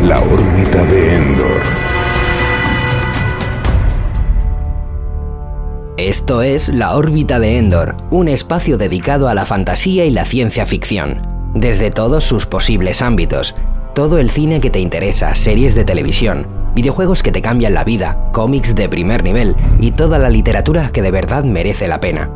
La órbita de Endor. Esto es La órbita de Endor, un espacio dedicado a la fantasía y la ciencia ficción, desde todos sus posibles ámbitos. Todo el cine que te interesa, series de televisión, videojuegos que te cambian la vida, cómics de primer nivel y toda la literatura que de verdad merece la pena.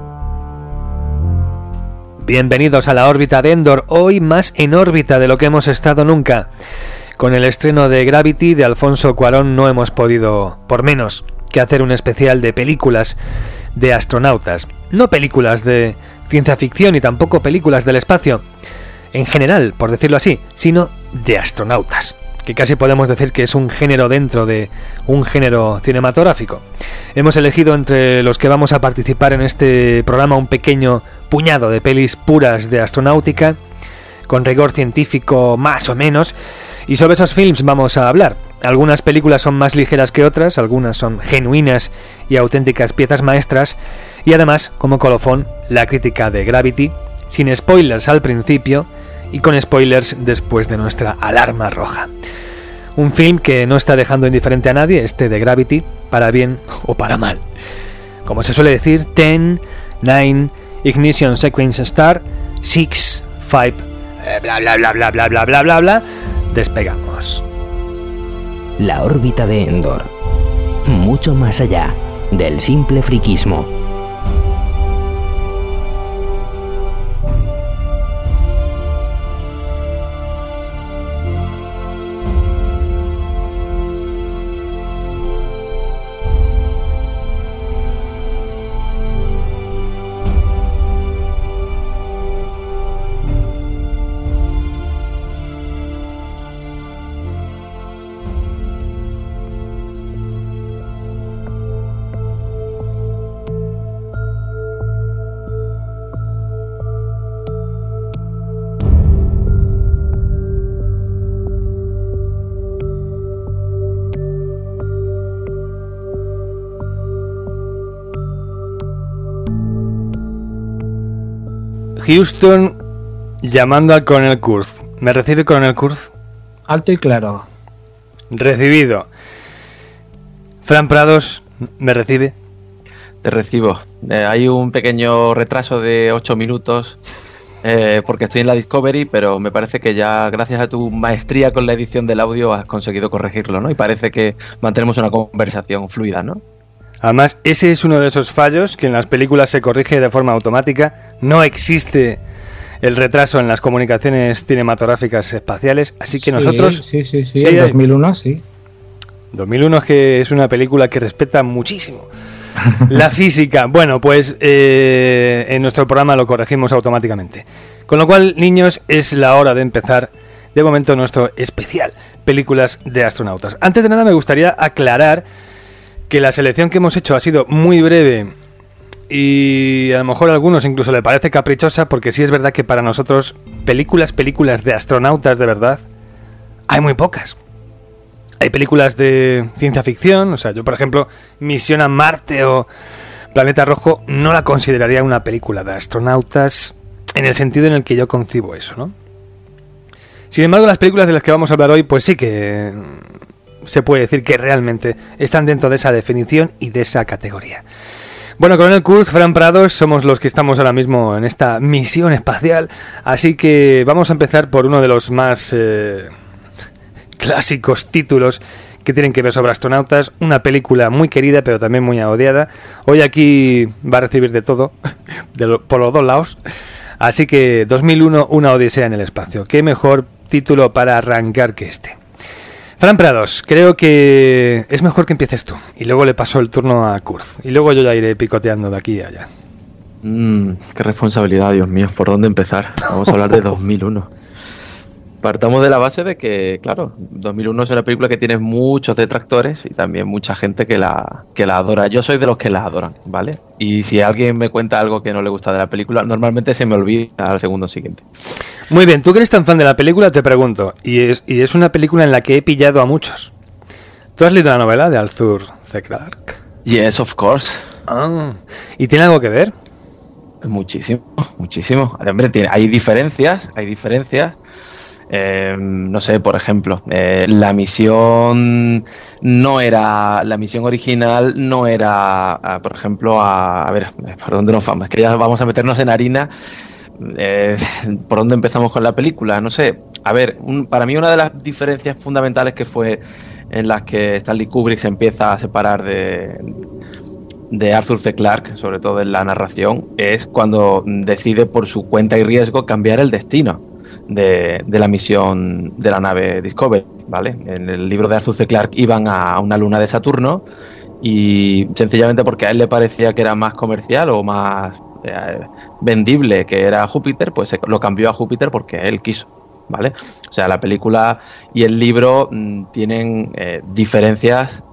Bienvenidos a La órbita de Endor, hoy más en órbita de lo que hemos estado nunca. Con el estreno de Gravity de Alfonso Cuarón no hemos podido, por menos, que hacer un especial de películas de astronautas. No películas de ciencia ficción y tampoco películas del espacio, en general, por decirlo así, sino de astronautas, que casi podemos decir que es un género dentro de un género cinematográfico. Hemos elegido entre los que vamos a participar en este programa un pequeño puñado de pelis puras de astronáutica, con rigor científico más o menos, y sobre esos films vamos a hablar. Algunas películas son más ligeras que otras, algunas son genuinas y auténticas piezas maestras, y además, como colofón, la crítica de Gravity, sin spoilers al principio y con spoilers después de nuestra alarma roja. Un film que no está dejando indiferente a nadie, este de Gravity, para bien o para mal. Como se suele decir, 10, 9, Ignition Sequence Start, 6, 5, bla bla bla bla bla bla bla bla bla, despegamos. La órbita de Endor. Mucho más allá del simple friquismo. Houston llamando al coronel Kurz. ¿Me recibe, coronel Kurz? Alto y claro. Recibido. Fran Prados, ¿me recibe? Te recibo. Hay un pequeño retraso de 8 minutos porque estoy en la Discovery, pero me parece que ya gracias a tu maestría con la edición del audio has conseguido corregirlo, ¿no? Y parece que mantenemos una conversación fluida, ¿no? Además, ese es uno de esos fallos que en las películas se corrige de forma automática. No existe el retraso en las comunicaciones cinematográficas espaciales, así que nosotros... Sí, en 2001 sí. 2001 es que es una película que respeta muchísimo la física. Bueno, pues en nuestro programa lo corregimos automáticamente. Con lo cual, niños, es la hora de empezar, de momento, nuestro especial películas de astronautas. Antes de nada me gustaría aclarar que la selección que hemos hecho ha sido muy breve y a lo mejor a algunos incluso le parece caprichosa, porque sí es verdad que para nosotros películas de astronautas de verdad hay muy pocas. Hay películas de ciencia ficción, o sea, yo por ejemplo Misión a Marte o Planeta Rojo no la consideraría una película de astronautas en el sentido en el que yo concibo eso, ¿no? Sin embargo, las películas de las que vamos a hablar hoy pues sí que se puede decir que realmente están dentro de esa definición y de esa categoría. Bueno, coronel Kurz, Fran Prados, somos los que estamos ahora mismo en esta misión espacial, así que vamos a empezar por uno de los más clásicos títulos que tienen que ver sobre astronautas, una película muy querida pero también muy odiada. Hoy aquí va a recibir de todo, por los dos lados, así que 2001, una odisea en el espacio. ¿Qué mejor título para arrancar que este? Fran Prados, creo que es mejor que empieces tú y luego le paso el turno a Kurz y luego yo ya iré picoteando de aquí a allá. Qué responsabilidad, Dios mío, ¿por dónde empezar? Vamos a hablar de 2001. Partamos de la base de que, claro, 2001 es una película que tiene muchos detractores y también mucha gente que la adora. Yo soy de los que la adoran, ¿vale? Y si alguien me cuenta algo que no le gusta de la película, normalmente se me olvida al segundo siguiente. Muy bien, tú que eres tan fan de la película, te pregunto, y es una película en la que he pillado a muchos. ¿Tú has leído la novela de Arthur C. Clarke? Yes, of course. Ah, ¿y tiene algo que ver? Muchísimo, muchísimo. Hombre, hay diferencias. No sé, por ejemplo, la misión original no era, por ejemplo, a ver, ¿por dónde nos vamos? Es que ya vamos a meternos en harina. ¿Por dónde empezamos con la película? No sé. A ver, para mí una de las diferencias fundamentales que fue en las que Stanley Kubrick se empieza a separar de Arthur C. Clarke, sobre todo en la narración, es cuando decide por su cuenta y riesgo cambiar el destino de la misión de la nave Discovery, ¿vale? En el libro de Arthur C. Clarke iban a una luna de Saturno y sencillamente porque a él le parecía que era más comercial o más vendible que era Júpiter, pues lo cambió a Júpiter porque él quiso, ¿vale? O sea, la película y el libro tienen diferencias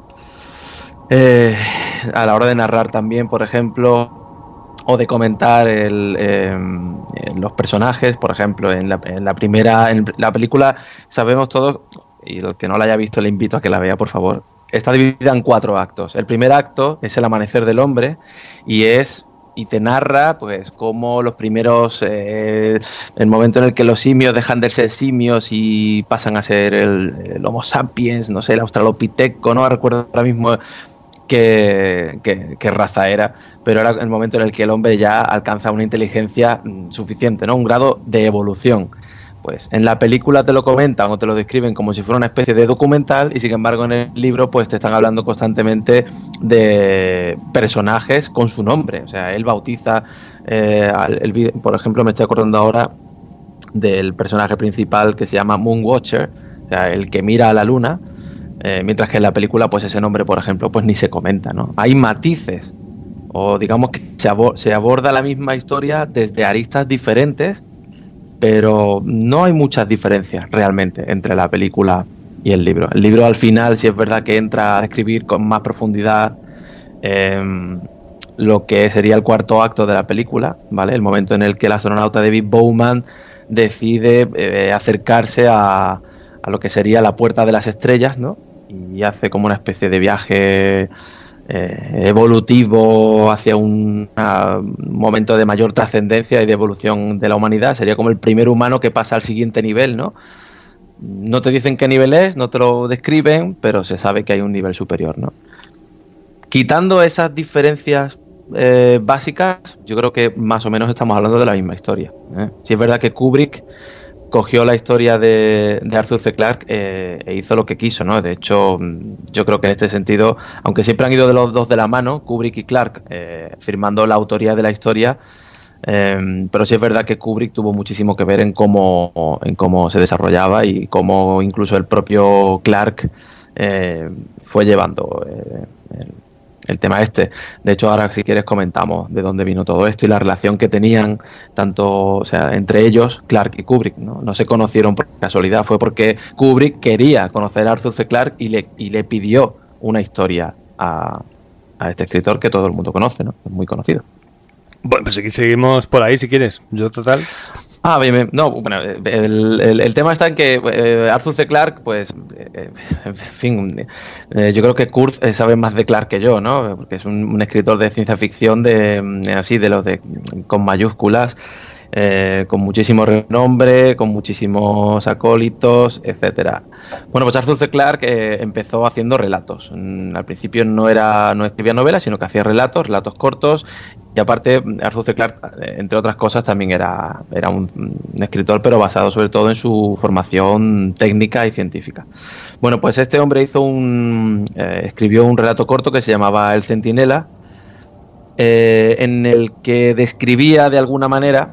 a la hora de narrar también, por ejemplo, o de comentar los personajes. Por ejemplo, en la película sabemos todos, y el que no la haya visto le invito a que la vea, por favor. Está dividida en 4 actos. El primer acto es el amanecer del hombre y te narra pues cómo los primeros, el momento en el que los simios dejan de ser simios y pasan a ser el Homo sapiens, no sé, el Australopithecus, no recuerdo ahora mismo qué raza era, pero era el momento en el que el hombre ya alcanza una inteligencia suficiente, ¿no? Un grado de evolución. Pues en la película te lo comentan o te lo describen como si fuera una especie de documental, y sin embargo en el libro pues te están hablando constantemente de personajes con su nombre. O sea, él bautiza, por ejemplo, me estoy acordando ahora del personaje principal que se llama Moonwatcher, o sea, el que mira a la luna, mientras que en la película pues ese nombre, por ejemplo, pues ni se comenta, ¿no? Hay matices, o digamos que se aborda la misma historia desde aristas diferentes, pero no hay muchas diferencias realmente entre la película y el libro. El libro al final sí es verdad que entra a describir con más profundidad lo que sería el cuarto acto de la película, ¿vale? El momento en el que el astronauta David Bowman decide acercarse a lo que sería la puerta de las estrellas, ¿no? Y hace como una especie de viaje evolutivo hacia un momento de mayor trascendencia y de evolución de la humanidad. Sería como el primer humano que pasa al siguiente nivel, ¿no? No te dicen qué nivel es, no te lo describen, pero se sabe que hay un nivel superior, ¿no? Quitando esas diferencias básicas, yo creo que más o menos estamos hablando de la misma historia, ¿eh? Sí es verdad que Kubrick cogió la historia de Arthur C. Clarke e hizo lo que quiso, ¿no? De hecho, yo creo que en este sentido, aunque siempre han ido de los dos de la mano, Kubrick y Clarke, firmando la autoría de la historia, pero sí es verdad que Kubrick tuvo muchísimo que ver en cómo se desarrollaba y cómo incluso el propio Clarke fue llevando el tema este. De hecho, ahora si quieres comentamos de dónde vino todo esto y la relación que tenían tanto, o sea, entre ellos, Clarke y Kubrick, ¿no? No se conocieron por casualidad, fue porque Kubrick quería conocer a Arthur C. Clarke y le pidió una historia a este escritor que todo el mundo conoce, ¿no? Es muy conocido. Bueno, pues aquí seguimos por ahí si quieres. Yo total. Bien, no, bueno, el tema está en que Arthur C. Clarke, pues, en fin, yo creo que Kurt sabe más de Clarke que yo, ¿no? Porque es un escritor de ciencia ficción con mayúsculas, con muchísimo renombre, con muchísimos acólitos, etcétera. Bueno, pues Arthur C. Clarke empezó haciendo relatos. Al principio no escribía novelas, sino que hacía relatos cortos. Y aparte, Arthur C. Clarke, entre otras cosas, también era un escritor, pero basado sobre todo en su formación técnica y científica. Bueno, pues este hombre escribió un relato corto que se llamaba El Centinela, en el que describía de alguna manera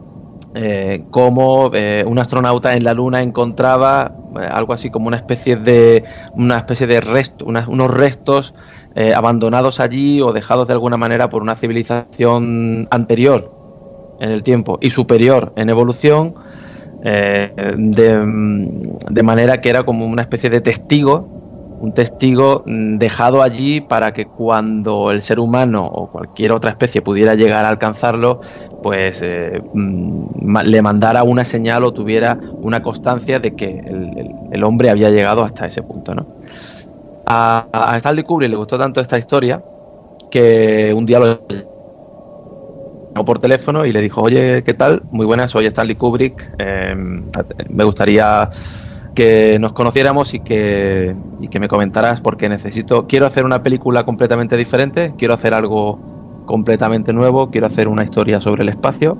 cómo un astronauta en la Luna encontraba algo así como una especie de resto, unos restos abandonados allí o dejados de alguna manera por una civilización anterior en el tiempo y superior en evolución, de manera que era como una especie de un testigo dejado allí para que cuando el ser humano o cualquier otra especie pudiera llegar a alcanzarlo, pues le mandara una señal o tuviera una constancia de que el hombre había llegado hasta ese punto, ¿no? A Stanley Kubrick le gustó tanto esta historia que un día llamó por teléfono y le dijo: oye, ¿qué tal? Muy buenas, soy Stanley Kubrick, me gustaría que nos conociéramos y que me comentaras, porque quiero hacer una película completamente diferente, quiero hacer algo completamente nuevo, quiero hacer una historia sobre el espacio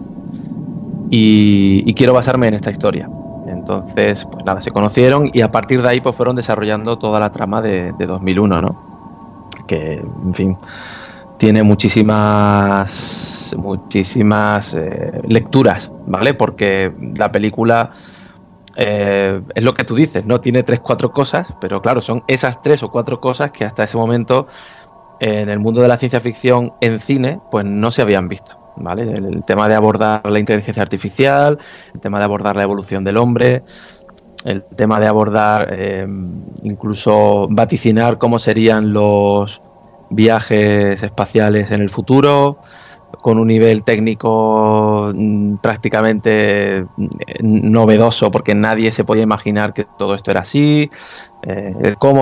y quiero basarme en esta historia. Entonces, pues nada, se conocieron y a partir de ahí pues fueron desarrollando toda la trama de 2001, ¿no? Que, en fin, tiene muchísimas lecturas, ¿vale? Porque la película es lo que tú dices, ¿no? Tiene 3-4 cosas, pero claro, son esas 3 o 4 cosas que hasta ese momento en el mundo de la ciencia ficción en cine pues no se habían visto, ¿vale? El tema de abordar la inteligencia artificial, el tema de abordar la evolución del hombre, el tema de abordar incluso vaticinar cómo serían los viajes espaciales en el futuro, con un nivel técnico prácticamente novedoso, porque nadie se podía imaginar que todo esto era así, cómo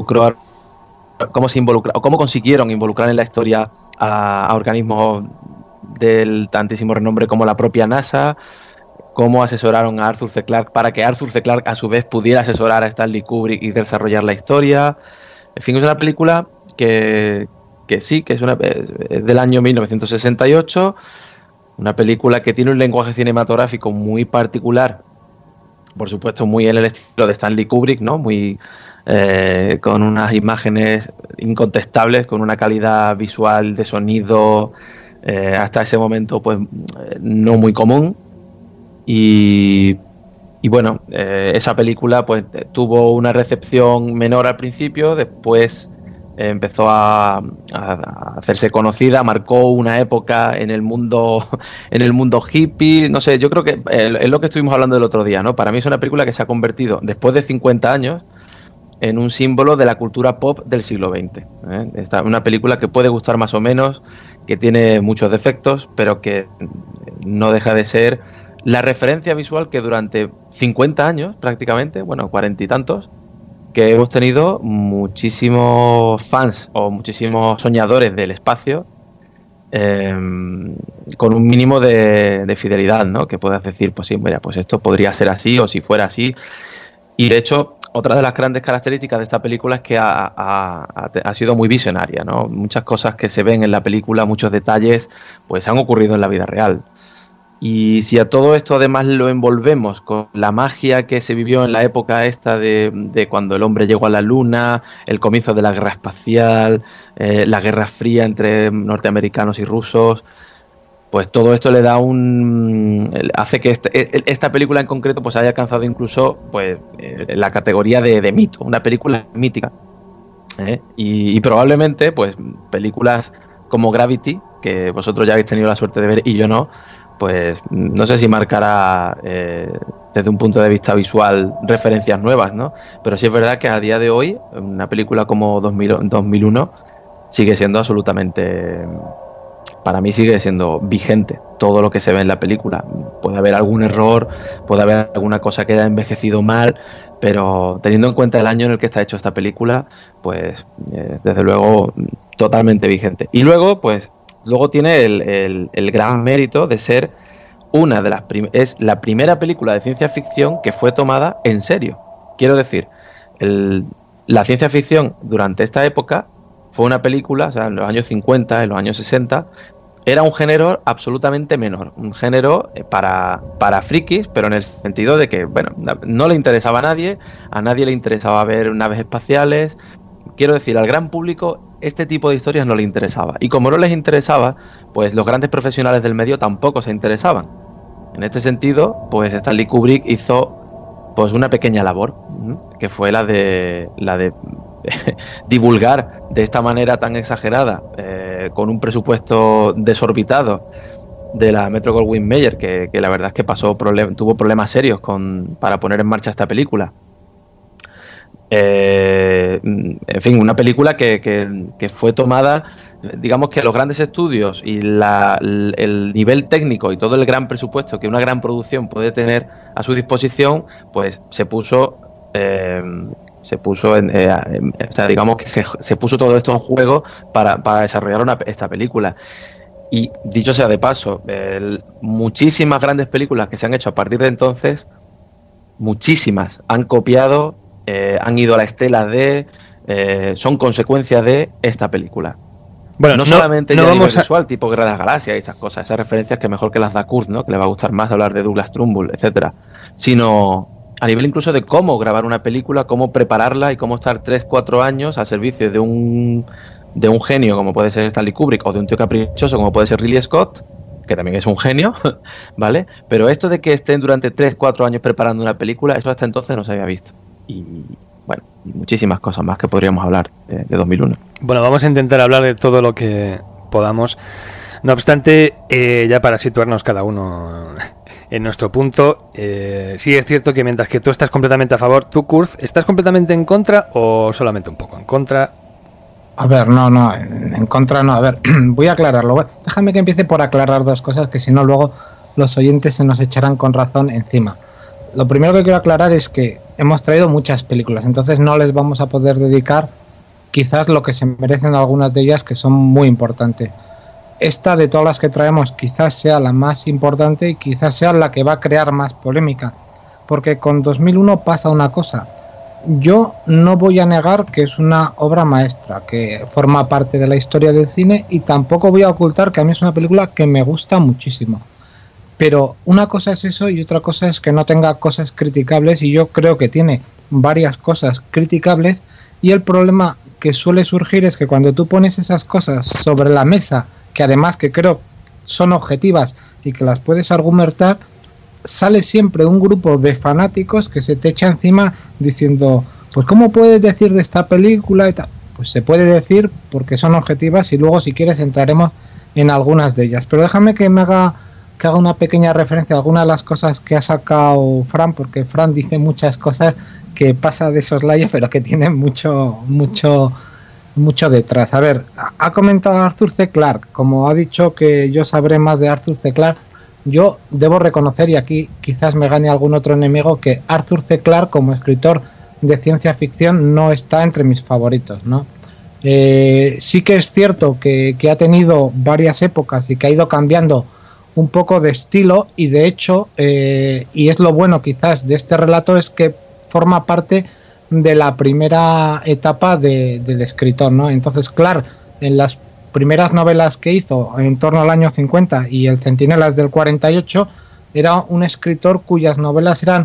consiguieron involucrar en la historia a organismos del tantísimo renombre como la propia NASA, cómo asesoraron a Arthur C. Clarke para que Arthur C. Clarke a su vez pudiera asesorar a Stanley Kubrick y desarrollar la historia. En fin, es una película que sí, que es del año 1968, una película que tiene un lenguaje cinematográfico muy particular, por supuesto muy en el estilo de Stanley Kubrick, ¿no? Muy con unas imágenes incontestables, con una calidad visual de sonido hasta ese momento pues no muy común. Y bueno, esa película pues tuvo una recepción menor al principio, después empezó a hacerse conocida, marcó una época en el mundo hippie, no sé, yo creo que es lo que estuvimos hablando el otro día, ¿no? Para mí es una película que se ha convertido, después de 50 años, en un símbolo de la cultura pop del siglo XX. Esta, una película que puede gustar más o menos, que tiene muchos defectos, pero que no deja de ser la referencia visual que durante 50 años, prácticamente, bueno, 40 y tantos, que hemos tenido muchísimos fans o muchísimos soñadores del espacio con un mínimo de fidelidad, ¿no? Que puedas decir, pues sí, mira, pues esto podría ser así o si fuera así. Y de hecho, otra de las grandes características de esta película es que ha sido muy visionaria, ¿no? Muchas cosas que se ven en la película, muchos detalles, pues han ocurrido en la vida real. Y si a todo esto además lo envolvemos con la magia que se vivió en la época esta de cuando el hombre llegó a la luna, el comienzo de la guerra espacial, la guerra fría entre norteamericanos y rusos, pues todo esto le da hace que esta película en concreto pues haya alcanzado incluso pues la categoría de mito, una película mítica. Y probablemente pues películas como Gravity, que vosotros ya habéis tenido la suerte de ver y yo no, pues no sé si marcará desde un punto de vista visual referencias nuevas, ¿no? Pero sí es verdad que a día de hoy una película como 2001 sigue siendo absolutamente, para mí sigue siendo vigente todo lo que se ve en la película. Puede haber algún error, puede haber alguna cosa que haya envejecido mal, pero teniendo en cuenta el año en el que está hecho esta película, pues desde luego totalmente vigente. Y luego pues tiene el gran mérito de ser una de es la primera película de ciencia ficción que fue tomada en serio. Quiero decir, la ciencia ficción durante esta época fue una película, o sea, en los años 50, en los años 60, era un género absolutamente menor, un género para frikis, pero en el sentido de que, bueno, no le interesaba a nadie le interesaba ver naves espaciales. Quiero decir, al gran público este tipo de historias no le interesaba. Y como no les interesaba, pues los grandes profesionales del medio tampoco se interesaban. En este sentido, pues Stanley Kubrick hizo pues una pequeña labor, que fue la de divulgar de esta manera tan exagerada, con un presupuesto desorbitado de la Metro-Goldwyn-Mayer, que la verdad es que tuvo problemas serios para poner en marcha esta película. En fin, una película que fue tomada, digamos que los grandes estudios y el nivel técnico y todo el gran presupuesto que una gran producción puede tener a su disposición, pues se puso digamos que se puso todo esto en juego para desarrollar esta película. Y dicho sea de paso, muchísimas grandes películas que se han hecho a partir de entonces, muchísimas han copiado, han ido a la estela de, son consecuencias de esta película. Bueno, no solamente ya a nivel visual, tipo Guerra de las Galaxias y esas cosas, esas referencias que mejor que las da Kurz, ¿no? Que le va a gustar más hablar de Douglas Trumbull, etcétera, sino a nivel incluso de cómo grabar una película, cómo prepararla y cómo estar 3-4 años al servicio de un genio como puede ser Stanley Kubrick o de un tío caprichoso como puede ser Ridley Scott, que también es un genio, ¿vale? Pero esto de que estén durante 3-4 años preparando una película, eso hasta entonces no se había visto. Y bueno, y muchísimas cosas más que podríamos hablar de 2001. Bueno, vamos a intentar hablar de todo lo que podamos. No obstante, ya para situarnos cada uno en nuestro punto, sí es cierto que mientras que tú estás completamente a favor, tú, Kurz, ¿estás completamente en contra o solamente un poco en contra? A ver, no, en contra no. A ver, voy a aclararlo. Déjame que empiece por aclarar dos cosas, que si no luego los oyentes se nos echarán con razón encima. Lo primero que quiero aclarar es que hemos traído muchas películas, entonces no les vamos a poder dedicar quizás lo que se merecen algunas de ellas, que son muy importantes. Esta, de todas las que traemos, quizás sea la más importante y quizás sea la que va a crear más polémica, porque con 2001 pasa una cosa. Yo no voy a negar que es una obra maestra, que forma parte de la historia del cine, y tampoco voy a ocultar que a mí es una película que me gusta muchísimo. Pero una cosa es eso y otra cosa es que no tenga cosas criticables, y yo creo que tiene varias cosas criticables, y el problema que suele surgir es que cuando tú pones esas cosas sobre la mesa, que además que creo son objetivas y que las puedes argumentar, sale siempre un grupo de fanáticos que se te echa encima diciendo, pues ¿cómo puedes decir de esta película y tal? Pues se puede decir porque son objetivas, y luego si quieres entraremos en algunas de ellas. Pero déjame que haga una pequeña referencia a algunas de las cosas que ha sacado Fran, porque Fran dice muchas cosas que pasa de soslayo, pero que tienen mucho detrás. A ver, ha comentado Arthur C. Clarke, como ha dicho que yo sabré más de Arthur C. Clarke. Yo debo reconocer, y aquí quizás me gane algún otro enemigo, que Arthur C. Clarke como escritor de ciencia ficción no está entre mis favoritos, ¿no? Sí que es cierto que ha tenido varias épocas y que ha ido cambiando un poco de estilo, y de hecho, y es lo bueno quizás de este relato, es que forma parte de la primera etapa del escritor, ¿no? Entonces, Clarke, en las primeras novelas que hizo en torno al año 50 y el Centinelas del 48, era un escritor cuyas novelas eran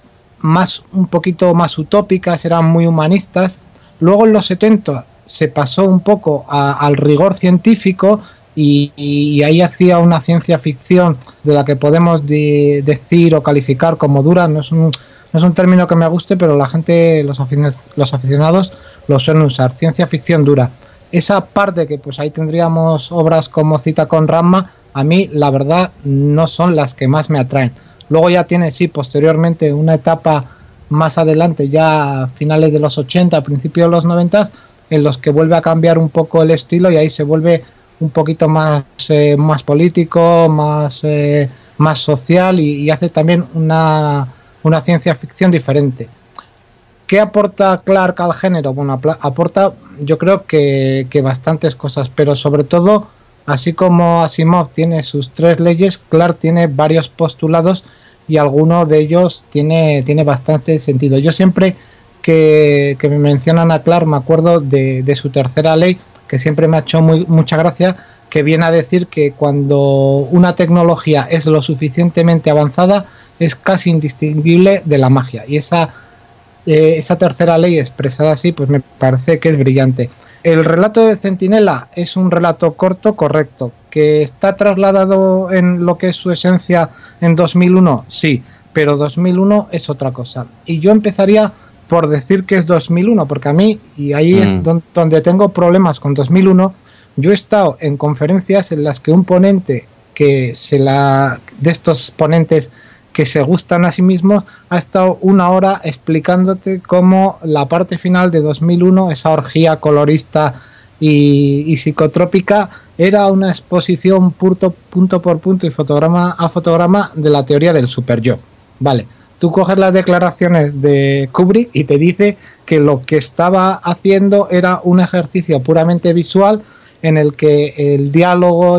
un poquito más utópicas, eran muy humanistas. Luego en los 70 se pasó un poco al rigor científico, y ahí hacía una ciencia ficción de la que podemos decir o calificar como dura. No es un término que me guste, pero la gente, los aficionados lo suelen usar, ciencia ficción dura. Esa parte que pues ahí tendríamos obras como Cita con Ranma, a mí la verdad no son las que más me atraen. Luego ya tiene, sí, posteriormente una etapa más adelante, ya a finales de los 80, principios de los 90, en los que vuelve a cambiar un poco el estilo, y ahí se vuelve un poquito más político, más social, y hace también una ciencia ficción diferente. ¿Qué aporta Clarke al género? Bueno, aporta, yo creo que bastantes cosas, pero sobre todo, así como Asimov tiene sus 3 leyes, Clarke tiene varios postulados, y alguno de ellos tiene bastante sentido. Yo siempre que me mencionan a Clarke me acuerdo de su tercera ley, que siempre me ha hecho mucha gracia, que viene a decir que cuando una tecnología es lo suficientemente avanzada, es casi indistinguible de la magia. Y esa tercera ley expresada así, pues me parece que es brillante. El relato del Centinela es un relato corto, correcto. ¿Que está trasladado en lo que es su esencia en 2001? Sí, pero 2001 es otra cosa. Y yo empezaría por decir que es 2001, porque a mí, y ahí es donde tengo problemas con 2001, yo he estado en conferencias en las que un ponente de estos ponentes que se gustan a sí mismos, ha estado 1 hora explicándote cómo la parte final de 2001, esa orgía colorista y psicotrópica, era una exposición punto por punto y fotograma a fotograma de la teoría del superyo. Vale, tú coges las declaraciones de Kubrick y te dice que lo que estaba haciendo era un ejercicio puramente visual, en el que el diálogo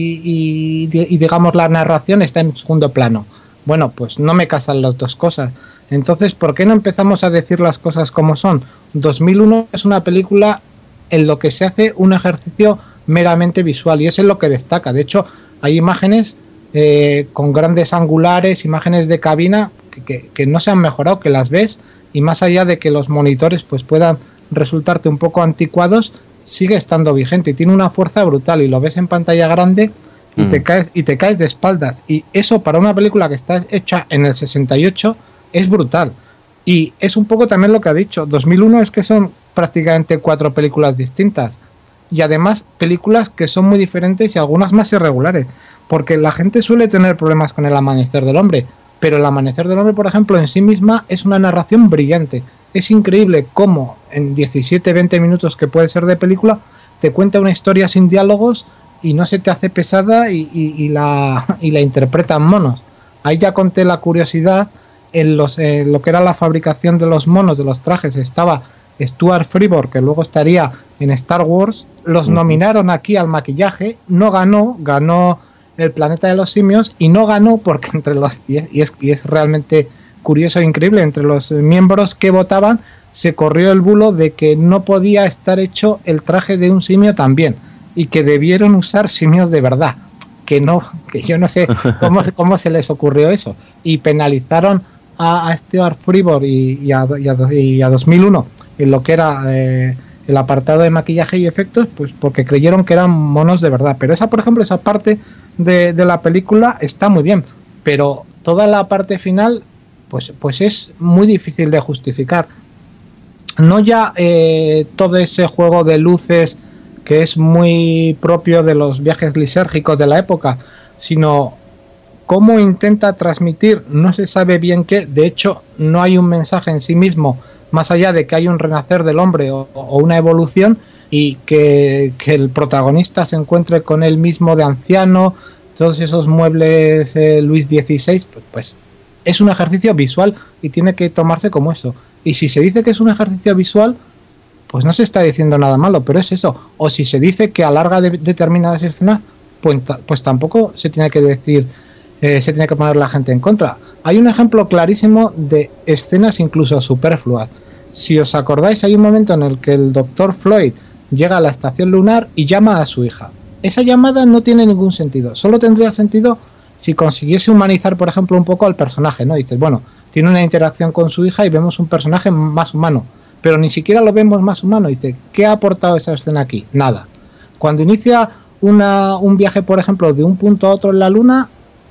y digamos la narración está en segundo plano. Bueno, pues no me casan las dos cosas. Entonces, ¿por qué no empezamos a decir las cosas como son? 2001 es una película en lo que se hace un ejercicio meramente visual y eso es lo que destaca. De hecho, hay imágenes con grandes angulares, imágenes de cabina que no se han mejorado, que las ves y más allá de que los monitores pues puedan resultarte un poco anticuados, sigue estando vigente y tiene una fuerza brutal y lo ves en pantalla grande y te caes de espaldas. Y eso para una película que está hecha en el 68 es brutal. Y es un poco también lo que ha dicho. 2001 es que son prácticamente 4 películas distintas. Y además películas que son muy diferentes y algunas más irregulares. Porque la gente suele tener problemas con El amanecer del hombre. Pero El amanecer del hombre, por ejemplo, en sí misma es una narración brillante. Es increíble cómo en 17-20 minutos que puede ser de película te cuenta una historia sin diálogos y no se te hace pesada y la interpretan monos. Ahí ya conté la curiosidad. En lo que era la fabricación de los monos, de los trajes, estaba Stuart Freeborn, que luego estaría en Star Wars. Los nominaron aquí al maquillaje, no ganó El planeta de los simios y no ganó porque entre los y es realmente curioso e increíble, entre los miembros que votaban se corrió el bulo de que no podía estar hecho el traje de un simio también y que debieron usar simios de verdad, que yo no sé cómo se les ocurrió eso y penalizaron a Stuart Freeborn y a 2001 en lo que era el apartado de maquillaje y efectos, pues porque creyeron que eran monos de verdad. Pero esa, por ejemplo, esa parte de la película está muy bien, pero toda la parte final pues es muy difícil de justificar. No ya todo ese juego de luces que es muy propio de los viajes lisérgicos de la época, sino cómo intenta transmitir, no se sabe bien qué. De hecho, no hay un mensaje en sí mismo, más allá de que hay un renacer del hombre o una evolución, y que el protagonista se encuentre con él mismo de anciano, todos esos muebles Luis XVI, pues es un ejercicio visual y tiene que tomarse como eso. Y si se dice que es un ejercicio visual, pues no se está diciendo nada malo, pero es eso. O si se dice que alarga determinadas escenas, pues tampoco se tiene que decir, se tiene que poner la gente en contra. Hay un ejemplo clarísimo de escenas incluso superfluas. Si os acordáis, hay un momento en el que el Dr. Floyd llega a la estación lunar y llama a su hija. Esa llamada no tiene ningún sentido. Solo tendría sentido si consiguiese humanizar, por ejemplo, un poco al personaje, ¿no? Dices, bueno, tiene una interacción con su hija y vemos un personaje más humano, pero ni siquiera lo vemos más humano. Dice, ¿qué ha aportado esa escena aquí? Nada. Cuando inicia un viaje, por ejemplo, de un punto a otro en la luna,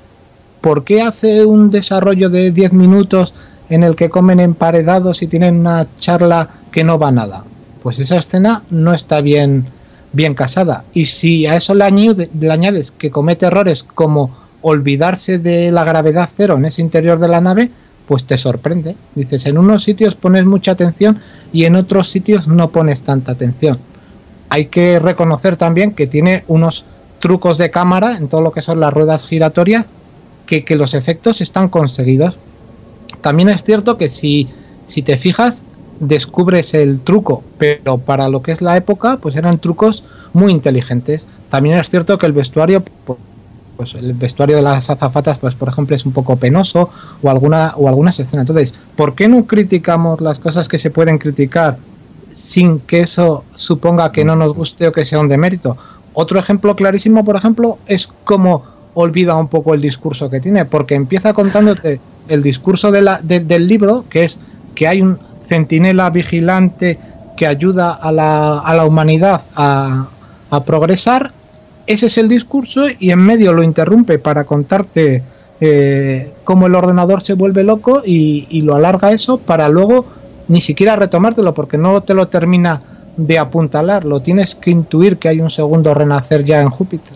¿por qué hace un desarrollo de 10 minutos en el que comen emparedados y tienen una charla que no va a nada? Pues esa escena no está bien casada. Y si a eso le añades que comete errores como olvidarse de la gravedad cero en ese interior de la nave, pues te sorprende. Dices, en unos sitios pones mucha atención y en otros sitios no pones tanta atención. Hay que reconocer también que tiene unos trucos de cámara en todo lo que son las ruedas giratorias, que los efectos están conseguidos. También es cierto que si te fijas, descubres el truco, pero para lo que es la época, pues eran trucos muy inteligentes. También es cierto que el vestuario, pues el vestuario de las azafatas, pues por ejemplo, es un poco penoso, o algunas escenas. Entonces, ¿por qué no criticamos las cosas que se pueden criticar sin que eso suponga que no nos guste o que sea un demérito? Otro ejemplo clarísimo, por ejemplo, es cómo olvida un poco el discurso que tiene, porque empieza contándote el discurso del libro, que es que hay un centinela vigilante que ayuda a la humanidad a progresar. Ese es el discurso y en medio lo interrumpe para contarte cómo el ordenador se vuelve loco y lo alarga eso para luego ni siquiera retomártelo, porque no te lo termina de apuntalar, lo tienes que intuir que hay un segundo renacer ya en Júpiter.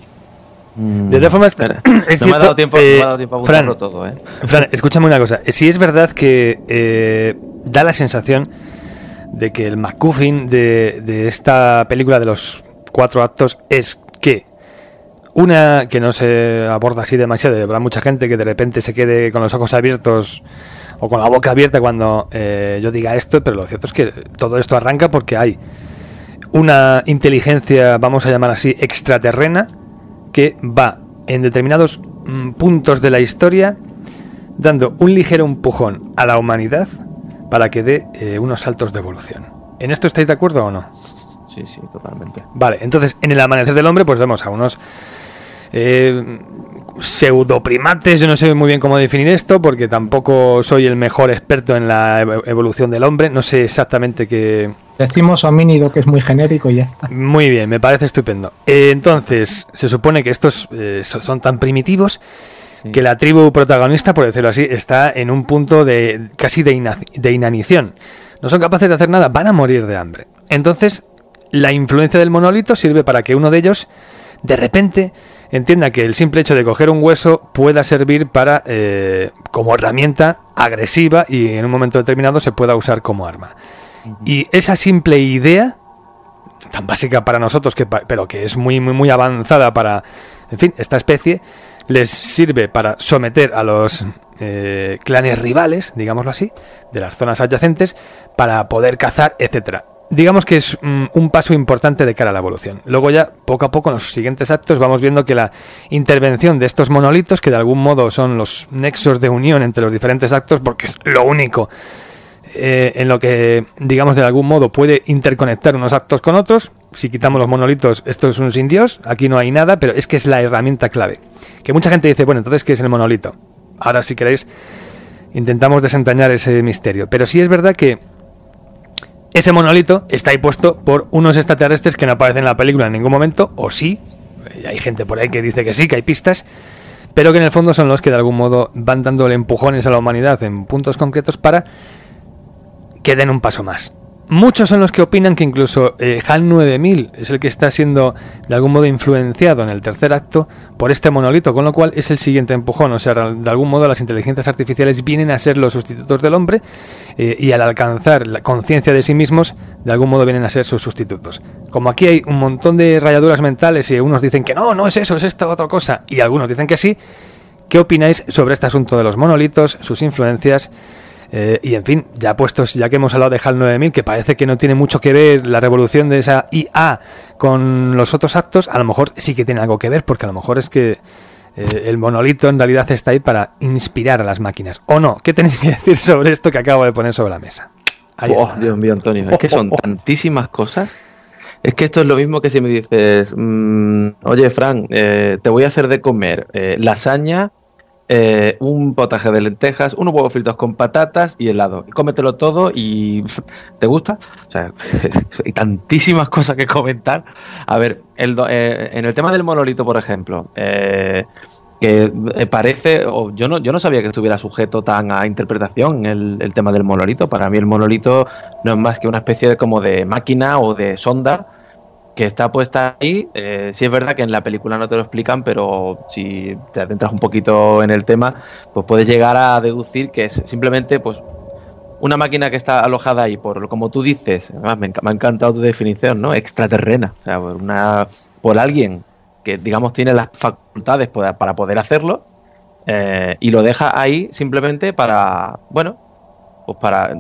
De todas formas, no me ha dado tiempo a apuntarlo todo, Fran, escúchame una cosa. Si es verdad que da la sensación de que el MacGuffin de esta película de los 4 actos es que una que no se aborda así demasiado, habrá mucha gente que de repente se quede con los ojos abiertos o con la boca abierta cuando yo diga esto, pero lo cierto es que todo esto arranca porque hay una inteligencia, vamos a llamar así, extraterrena, que va en determinados puntos de la historia dando un ligero empujón a la humanidad para que dé unos saltos de evolución. ¿En esto estáis de acuerdo o no? Sí, totalmente. Vale, entonces en el Amanecer del Hombre pues vemos a unos pseudoprimates. Yo no sé muy bien cómo definir esto porque tampoco soy el mejor experto en la evolución del hombre, no sé exactamente qué... Decimos homínido, que es muy genérico y ya está. Muy bien, me parece estupendo. Entonces, se supone que estos son tan primitivos que la tribu protagonista, por decirlo así, está en un punto de casi de inanición. No son capaces de hacer nada, van a morir de hambre. Entonces, la influencia del monolito sirve para que uno de ellos, de repente, entienda que el simple hecho de coger un hueso pueda servir para como herramienta agresiva y en un momento determinado se pueda usar como arma. Y esa simple idea, tan básica para nosotros, pero que es muy avanzada para, en fin, esta especie, les sirve para someter a los clanes rivales, digámoslo así, de las zonas adyacentes, para poder cazar, etcétera. Digamos que es un paso importante de cara a la evolución. Luego ya, poco a poco, en los siguientes actos, vamos viendo que la intervención de estos monolitos, que de algún modo son los nexos de unión entre los diferentes actos, porque es lo único en lo que, digamos, de algún modo puede interconectar unos actos con otros. Si quitamos los monolitos, esto es un sin Dios, aquí no hay nada, pero es que es la herramienta clave. Que mucha gente dice, bueno, entonces, ¿qué es el monolito? Ahora, si queréis, intentamos desentrañar ese misterio. Pero sí es verdad que ese monolito está ahí puesto por unos extraterrestres que no aparecen en la película en ningún momento, o sí, hay gente por ahí que dice que sí, que hay pistas, pero que en el fondo son los que de algún modo van dándole empujones a la humanidad en puntos concretos para que den un paso más. Muchos son los que opinan que incluso HAL 9000 es el que está siendo de algún modo influenciado en el tercer acto por este monolito, con lo cual es el siguiente empujón. O sea, de algún modo las inteligencias artificiales vienen a ser los sustitutos del hombre y al alcanzar la conciencia de sí mismos, de algún modo vienen a ser sus sustitutos. Como aquí hay un montón de rayaduras mentales y unos dicen que no es eso, es esta otra cosa, y algunos dicen que sí, ¿qué opináis sobre este asunto de los monolitos, sus influencias? Y en fin, ya que hemos hablado de HAL 9000, que parece que no tiene mucho que ver la revolución de esa IA con los otros actos, a lo mejor sí que tiene algo que ver, porque a lo mejor es que el monolito en realidad está ahí para inspirar a las máquinas. ¿O no? ¿Qué tenéis que decir sobre esto que acabo de poner sobre la mesa? Dios mío, Antonio, es que son tantísimas cosas. Es que esto es lo mismo que si me dices, oye, Fran, te voy a hacer de comer lasaña, un potaje de lentejas, unos huevos fritos con patatas y helado. Cómetelo todo y ¿te gusta? O sea, hay tantísimas cosas que comentar. A ver, en el tema del monolito, por ejemplo, que parece, yo no sabía que estuviera sujeto tan a interpretación el tema del monolito. Para mí el monolito no es más que una especie de como de máquina o de sonda que está puesta ahí. Sí es verdad que en la película no te lo explican, pero si te adentras un poquito en el tema, pues puedes llegar a deducir que es simplemente pues una máquina que está alojada ahí como tú dices. Además me ha encantado tu definición, ¿no? Extraterrena, o sea, por alguien que digamos tiene las facultades para poder hacerlo, y lo deja ahí simplemente para, bueno, pues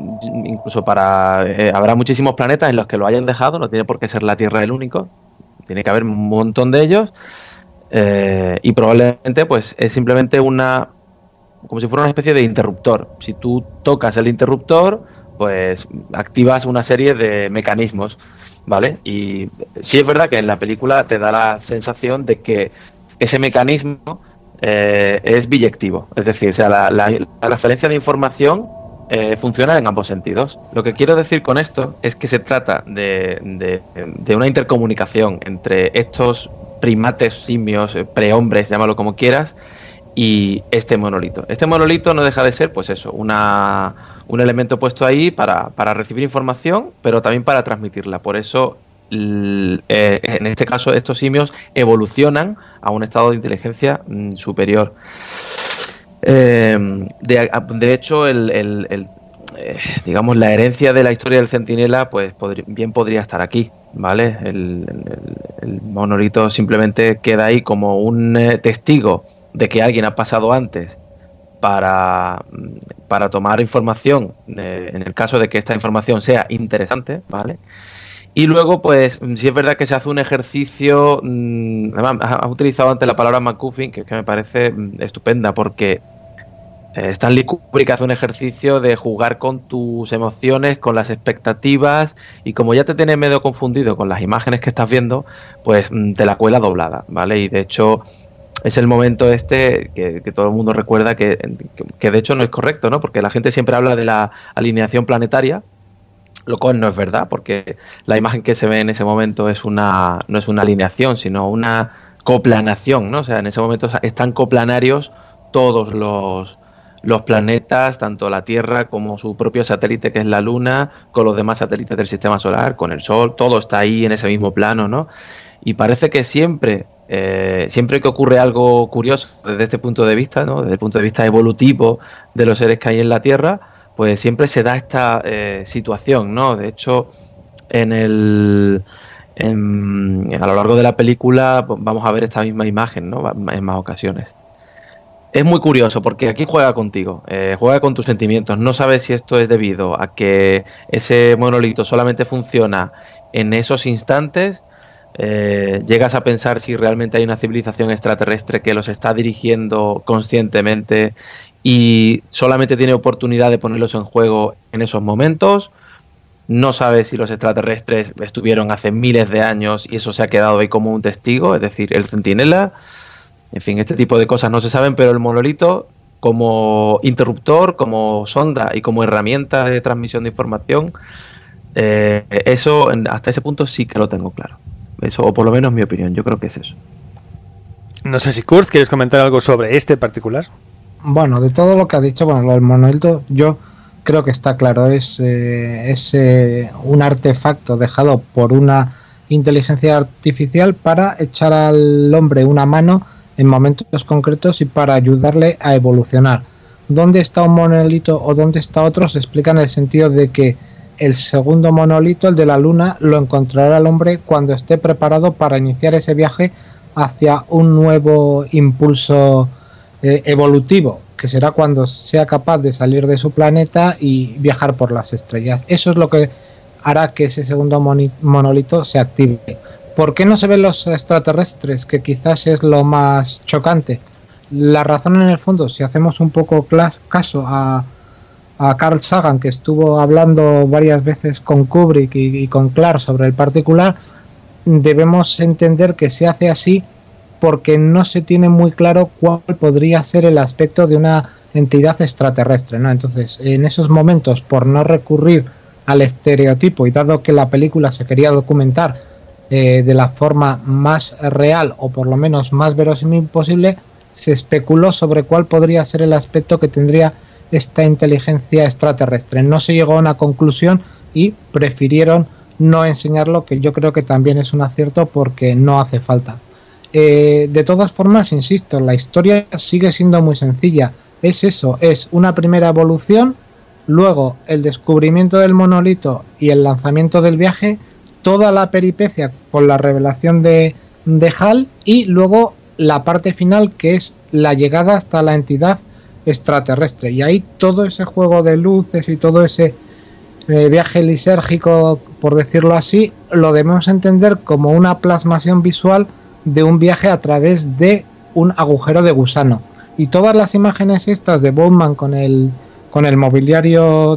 habrá muchísimos planetas en los que lo hayan dejado, no tiene por qué ser la Tierra el único, tiene que haber un montón de ellos, y probablemente pues es simplemente como si fuera una especie de interruptor. Si tú tocas el interruptor, pues activas una serie de mecanismos, ¿vale? Y sí es verdad que en la película te da la sensación de que ese mecanismo es biyectivo, es decir, o sea, la transferencia de información funciona en ambos sentidos. Lo que quiero decir con esto es que se trata de una intercomunicación entre estos primates, simios, prehombres, llámalo como quieras, y este monolito. Este monolito no deja de ser, pues eso, un elemento puesto ahí para recibir información, pero también para transmitirla. Por eso, en este caso, estos simios evolucionan a un estado de inteligencia superior. De hecho, digamos, la herencia de la historia del Centinela, pues bien podría estar aquí, ¿vale? El monolito simplemente queda ahí como un testigo de que alguien ha pasado antes para tomar información, en el caso de que esta información sea interesante, ¿vale? Y luego, pues, sí es verdad que se hace un ejercicio, además, has utilizado antes la palabra MacGuffin, que me parece estupenda, porque Stanley Kubrick hace un ejercicio de jugar con tus emociones, con las expectativas, y como ya te tienes medio confundido con las imágenes que estás viendo, pues te la cuela doblada, ¿vale? Y de hecho es el momento este que todo el mundo recuerda que de hecho no es correcto, ¿no? Porque la gente siempre habla de la alineación planetaria, lo cual no es verdad, porque la imagen que se ve en ese momento no es una alineación, sino una coplanación, ¿no? O sea, en ese momento están coplanarios todos los planetas, tanto la Tierra como su propio satélite, que es la Luna, con los demás satélites del Sistema Solar, con el Sol, todo está ahí en ese mismo plano, ¿no? Y parece que siempre que ocurre algo curioso desde este punto de vista, ¿no? Desde el punto de vista evolutivo de los seres que hay en la Tierra, pues siempre se da esta situación, ¿no? De hecho, a lo largo de la película vamos a ver esta misma imagen, ¿no? En más ocasiones. Es muy curioso porque aquí juega contigo, juega con tus sentimientos. No sabes si esto es debido a que ese monolito solamente funciona en esos instantes. Llegas a pensar si realmente hay una civilización extraterrestre que los está dirigiendo conscientemente y solamente tiene oportunidad de ponerlos en juego en esos momentos. No sabes si los extraterrestres estuvieron hace miles de años y eso se ha quedado ahí como un testigo, es decir, el centinela. En fin, este tipo de cosas no se saben, pero el monolito, como interruptor, como sonda y como herramienta de transmisión de información, eso hasta ese punto sí que lo tengo claro. Eso, o por lo menos mi opinión, yo creo que es eso. No sé si Kurt, ¿quieres comentar algo sobre este particular? Bueno, de todo lo que ha dicho, bueno, lo del monolito, yo creo que está claro, es un artefacto dejado por una inteligencia artificial para echar al hombre una mano en momentos concretos y para ayudarle a evolucionar. ¿Dónde está un monolito o dónde está otro? Se explica en el sentido de que el segundo monolito, el de la Luna, lo encontrará el hombre cuando esté preparado para iniciar ese viaje hacia un nuevo impulso evolutivo, que será cuando sea capaz de salir de su planeta y viajar por las estrellas. Eso es lo que hará que ese segundo monolito se active. ¿Por qué no se ven los extraterrestres? Que quizás es lo más chocante. La razón en el fondo, si hacemos un poco caso a Carl Sagan, que estuvo hablando varias veces con Kubrick y con Clarke sobre el particular, debemos entender que se hace así porque no se tiene muy claro cuál podría ser el aspecto de una entidad extraterrestre, ¿no? Entonces, en esos momentos, por no recurrir al estereotipo y dado que la película se quería documentar de la forma más real o por lo menos más verosímil posible, se especuló sobre cuál podría ser el aspecto que tendría esta inteligencia extraterrestre. No se llegó a una conclusión y prefirieron no enseñarlo, que yo creo que también es un acierto porque no hace falta. De todas formas, insisto, la historia sigue siendo muy sencilla. Es eso, es una primera evolución, luego el descubrimiento del monolito y el lanzamiento del viaje, toda la peripecia con la revelación de Hal y luego la parte final, que es la llegada hasta la entidad extraterrestre. Y ahí todo ese juego de luces y todo ese viaje lisérgico, por decirlo así, lo debemos entender como una plasmación visual de un viaje a través de un agujero de gusano. Y todas las imágenes estas de Bowman con el mobiliario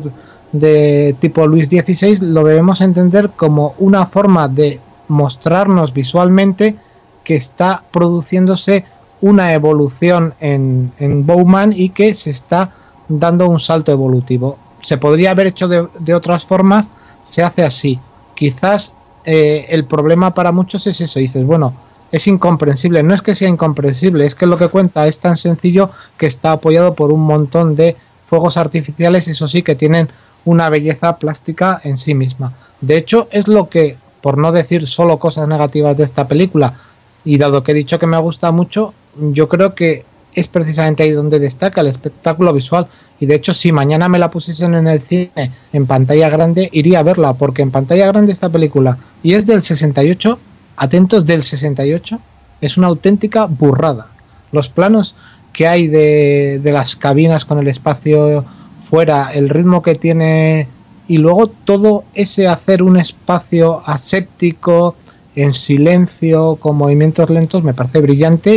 de tipo Luis XVI lo debemos entender como una forma de mostrarnos visualmente que está produciéndose una evolución en Bowman y que se está dando un salto evolutivo. Se podría haber hecho de otras formas, se hace así. Quizás el problema para muchos es eso, dices, bueno, es incomprensible. No es que sea incomprensible, es que lo que cuenta es tan sencillo que está apoyado por un montón de fuegos artificiales, eso sí, que tienen una belleza plástica en sí misma. De hecho, es lo que, por no decir solo cosas negativas de esta película, y dado que he dicho que me gusta mucho, yo creo que es precisamente ahí donde destaca el espectáculo visual. Y de hecho, si mañana me la pusiesen en el cine en pantalla grande, iría a verla, porque en pantalla grande esta película, y es del 68, atentos, del 68, es una auténtica burrada. Los planos que hay de las cabinas con el espacio fuera, el ritmo que tiene y luego todo ese hacer un espacio aséptico, en silencio, con movimientos lentos, me parece brillante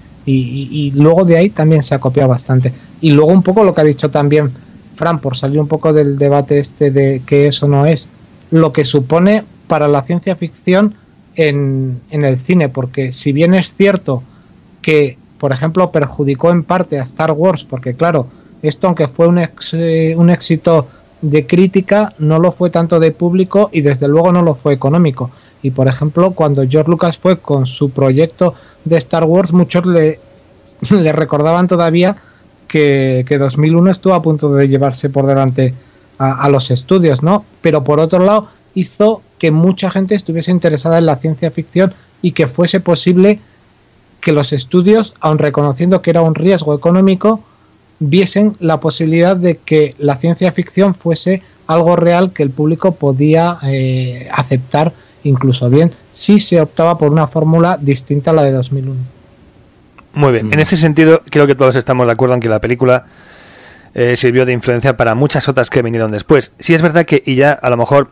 y luego de ahí también se ha copiado bastante. Y luego un poco lo que ha dicho también Fran, por salir un poco del debate este de que eso no es, lo que supone para la ciencia ficción en el cine, porque si bien es cierto que, por ejemplo, perjudicó en parte a Star Wars, porque claro, esto aunque fue un éxito de crítica, no lo fue tanto de público y desde luego no lo fue económico. Y por ejemplo, cuando George Lucas fue con su proyecto de Star Wars, muchos le recordaban todavía que 2001 estuvo a punto de llevarse por delante a los estudios, ¿no? Pero por otro lado, hizo que mucha gente estuviese interesada en la ciencia ficción y que fuese posible que los estudios, aun reconociendo que era un riesgo económico, viesen la posibilidad de que la ciencia ficción fuese algo real que el público podía aceptar incluso bien si se optaba por una fórmula distinta a la de 2001. Muy bien, en ese sentido creo que todos estamos de acuerdo en que la película sirvió de influencia para muchas otras que vinieron después. Sí es verdad que, y ya a lo mejor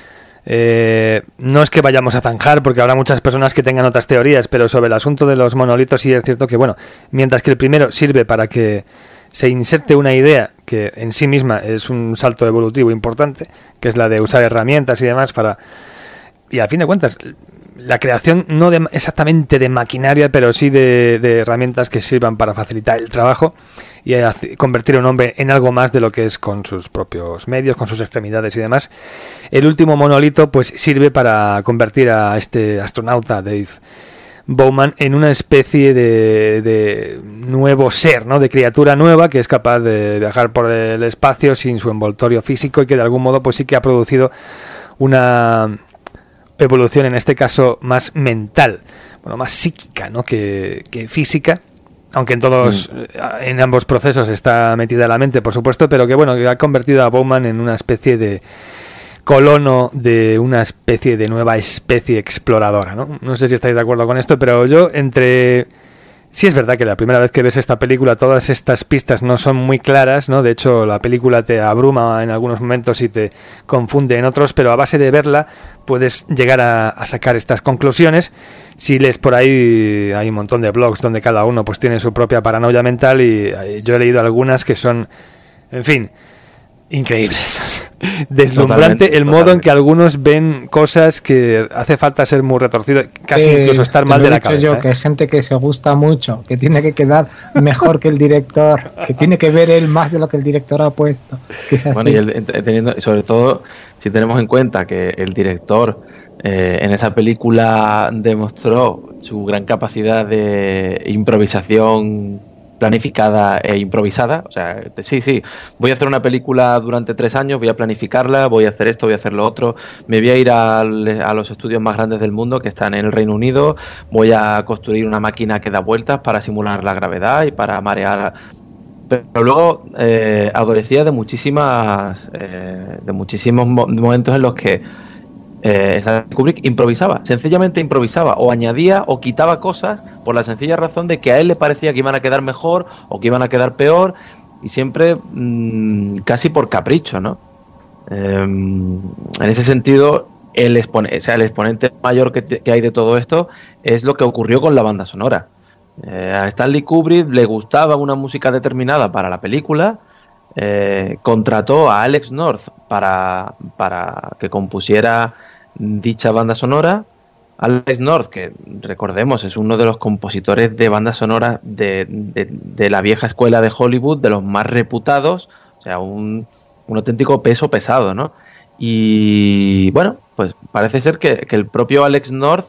no es que vayamos a zanjar porque habrá muchas personas que tengan otras teorías, pero sobre el asunto de los monolitos sí es cierto que, bueno, mientras que el primero sirve para que se inserte una idea que en sí misma es un salto evolutivo importante, que es la de usar herramientas y demás para... Y a fin de cuentas, la creación no exactamente de maquinaria, pero sí de herramientas que sirvan para facilitar el trabajo y convertir a un hombre en algo más de lo que es con sus propios medios, con sus extremidades y demás. El último monolito pues sirve para convertir a este astronauta, Dave Bowman, en una especie de nuevo ser, ¿no? De criatura nueva que es capaz de viajar por el espacio sin su envoltorio físico y que de algún modo pues sí que ha producido una evolución, en este caso más mental, bueno, más psíquica, ¿no? que física, aunque en ambos procesos está metida la mente, por supuesto, pero que bueno, que ha convertido a Bowman en una especie de colono de una especie de nueva especie exploradora, ¿no? No sé si estáis de acuerdo con esto, pero yo sí es verdad que la primera vez que ves esta película todas estas pistas no son muy claras, ¿no? De hecho, la película te abruma en algunos momentos y te confunde en otros, pero a base de verla puedes llegar a sacar estas conclusiones. Si lees por ahí, hay un montón de blogs donde cada uno pues tiene su propia paranoia mental y yo he leído algunas que son, en fin, increíbles. Deslumbrante el modo en que algunos ven cosas que hace falta ser muy retorcido, casi incluso estar mal de la cabeza. Yo, que hay gente que se gusta mucho, que tiene que quedar mejor que el director, que tiene que ver él más de lo que el director ha puesto. Que es así. Bueno, y sobre todo si tenemos en cuenta que el director en esa película demostró su gran capacidad de improvisación planificada e improvisada, o sea, sí, voy a hacer una película durante 3 años, voy a planificarla, voy a hacer esto, voy a hacer lo otro, me voy a ir a los estudios más grandes del mundo que están en el Reino Unido, voy a construir una máquina que da vueltas para simular la gravedad y para marear, pero luego adolecía de muchísimos momentos en los que Kubrick sencillamente improvisaba o añadía o quitaba cosas por la sencilla razón de que a él le parecía que iban a quedar mejor o que iban a quedar peor y siempre casi por capricho, ¿no? En ese sentido el exponente mayor que hay de todo esto es lo que ocurrió con la banda sonora. A Stanley Kubrick le gustaba una música determinada para la película. Contrató a Alex North para que compusiera dicha banda sonora. Alex North, que recordemos es uno de los compositores de bandas sonoras de la vieja escuela de Hollywood, de los más reputados, o sea, un auténtico peso pesado, ¿no? Y bueno, pues parece ser que el propio Alex North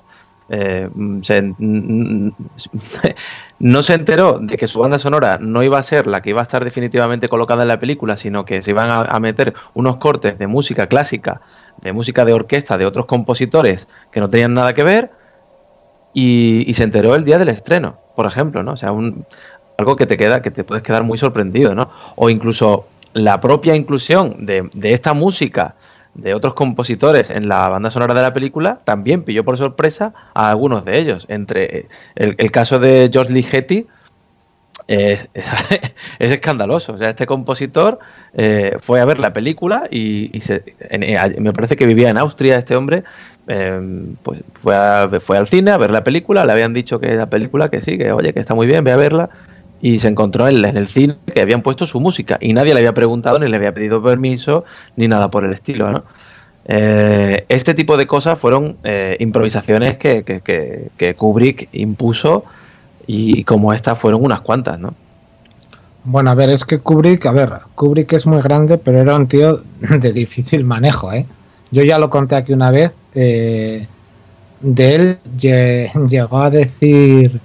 no se enteró de que su banda sonora no iba a ser la que iba a estar definitivamente colocada en la película, sino que se iban a meter unos cortes de música clásica, de música de orquesta de otros compositores que no tenían nada que ver, y se enteró el día del estreno, por ejemplo, ¿no? O sea, algo que te puedes quedar muy sorprendido, ¿no? O incluso la propia inclusión de esta música de otros compositores en la banda sonora de la película también pilló por sorpresa a algunos de ellos. Entre el caso de George Ligeti, es escandaloso. O sea, este compositor fue a ver la película y me parece que vivía en Austria este hombre. Pues fue al cine a ver la película, le habían dicho que la película que sí, que oye, que está muy bien, ve a verla, y se encontró en el cine que habían puesto su música y nadie le había preguntado ni le había pedido permiso ni nada por el estilo, ¿no? Este tipo de cosas fueron improvisaciones que Kubrick impuso, y como estas fueron unas cuantas, ¿no? Bueno, a ver, es que Kubrick es muy grande, pero era un tío de difícil manejo, ¿eh? Yo ya lo conté aquí una vez, de él llegó a decir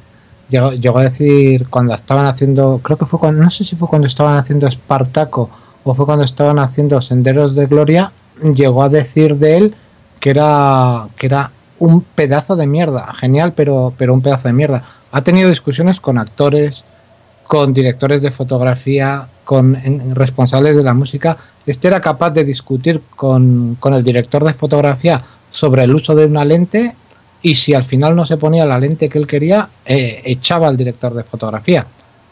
cuando estaban haciendo, creo que fue cuando, no sé si fue cuando estaban haciendo Espartaco o fue cuando estaban haciendo Senderos de Gloria, llegó a decir de él que era un pedazo de mierda, genial, pero un pedazo de mierda. Ha tenido discusiones con actores, con directores de fotografía, con responsables de la música. Este era capaz de discutir con el director de fotografía sobre el uso de una lente, y si al final no se ponía la lente que él quería, echaba al director de fotografía.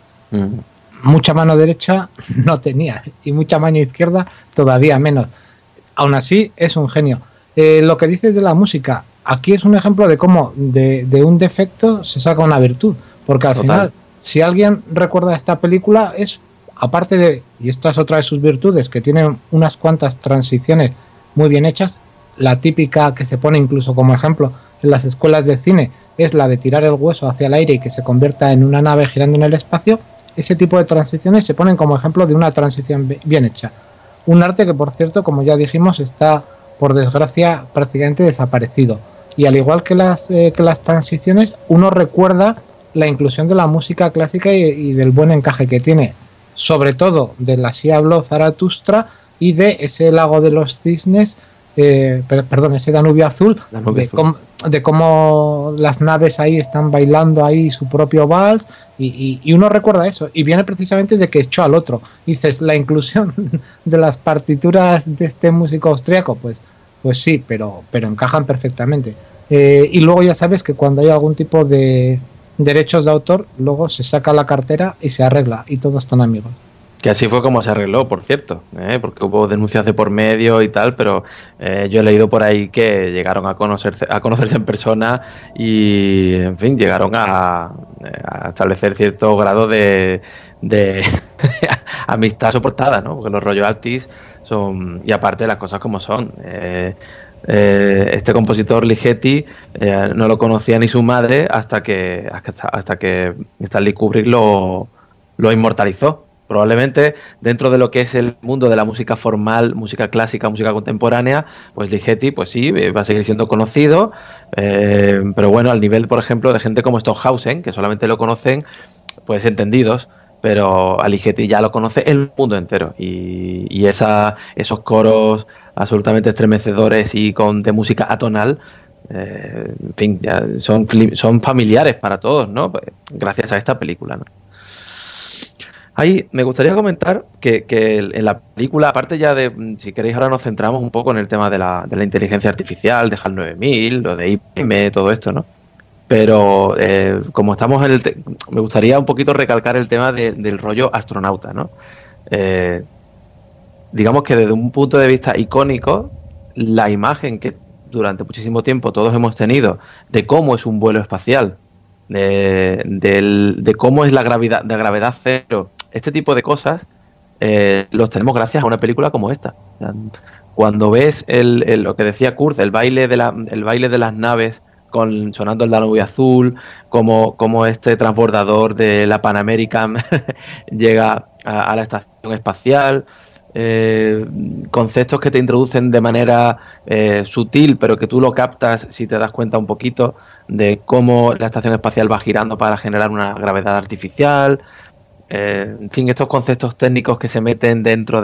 Mucha mano derecha no tenía, y mucha mano izquierda todavía menos. Aún así, es un genio. Lo que dices de la música, aquí es un ejemplo de cómo de un defecto se saca una virtud, porque al final, si alguien recuerda esta película, es, aparte de, y esta es otra de sus virtudes, que tiene unas cuantas transiciones muy bien hechas, la típica que se pone incluso como ejemplo en las escuelas de cine es la de tirar el hueso hacia el aire y que se convierta en una nave girando en el espacio. Ese tipo de transiciones se ponen como ejemplo de una transición bien hecha. Un arte que, por cierto, como ya dijimos, está, por desgracia, prácticamente desaparecido. Y al igual que las transiciones, uno recuerda la inclusión de la música clásica y del buen encaje que tiene, sobre todo de la Así habló Zaratustra y de ese Lago de los Cisnes, ese Danubio Azul, de cómo las naves ahí están bailando ahí su propio vals, y uno recuerda eso, y viene precisamente de que echó al otro. Dices, la inclusión de las partituras de este músico austriaco, pues sí, pero encajan perfectamente. Y luego ya sabes que cuando hay algún tipo de derechos de autor, luego se saca la cartera y se arregla, y todos están amigos. Que así fue como se arregló, por cierto, porque hubo denuncias de por medio y tal, pero yo he leído por ahí que llegaron a conocerse en persona y, en fin, llegaron a establecer cierto grado de amistad soportada, ¿no? Porque los royalties son, y aparte las cosas como son. Este compositor Ligeti no lo conocía ni su madre hasta que Stanley Kubrick lo inmortalizó. Probablemente dentro de lo que es el mundo de la música formal, música clásica, música contemporánea, pues Ligeti, pues sí, va a seguir siendo conocido, pero bueno, al nivel, por ejemplo, de gente como Stockhausen, que solamente lo conocen, pues entendidos, pero a Ligeti ya lo conoce el mundo entero, y esos coros absolutamente estremecedores y de música atonal, en fin, ya son familiares para todos, ¿no? Pues, gracias a esta película, ¿no? Ahí me gustaría comentar que en la película, aparte ya de, si queréis ahora nos centramos un poco en el tema de la inteligencia artificial, de HAL 9000, lo de IBM, todo esto, ¿no? Pero como estamos en me gustaría un poquito recalcar el tema del rollo astronauta, ¿no? Digamos que desde un punto de vista icónico, la imagen que durante muchísimo tiempo todos hemos tenido de cómo es un vuelo espacial, de cómo es la gravedad cero, este tipo de cosas, los tenemos gracias a una película como esta. Cuando ves lo que decía Kurt, el baile de las naves sonando el Danubio Azul, como este transbordador de la Pan American llega a la estación espacial, conceptos que te introducen de manera sutil, pero que tú lo captas si te das cuenta un poquito de cómo la estación espacial va girando para generar una gravedad artificial. En fin, estos conceptos técnicos que se meten dentro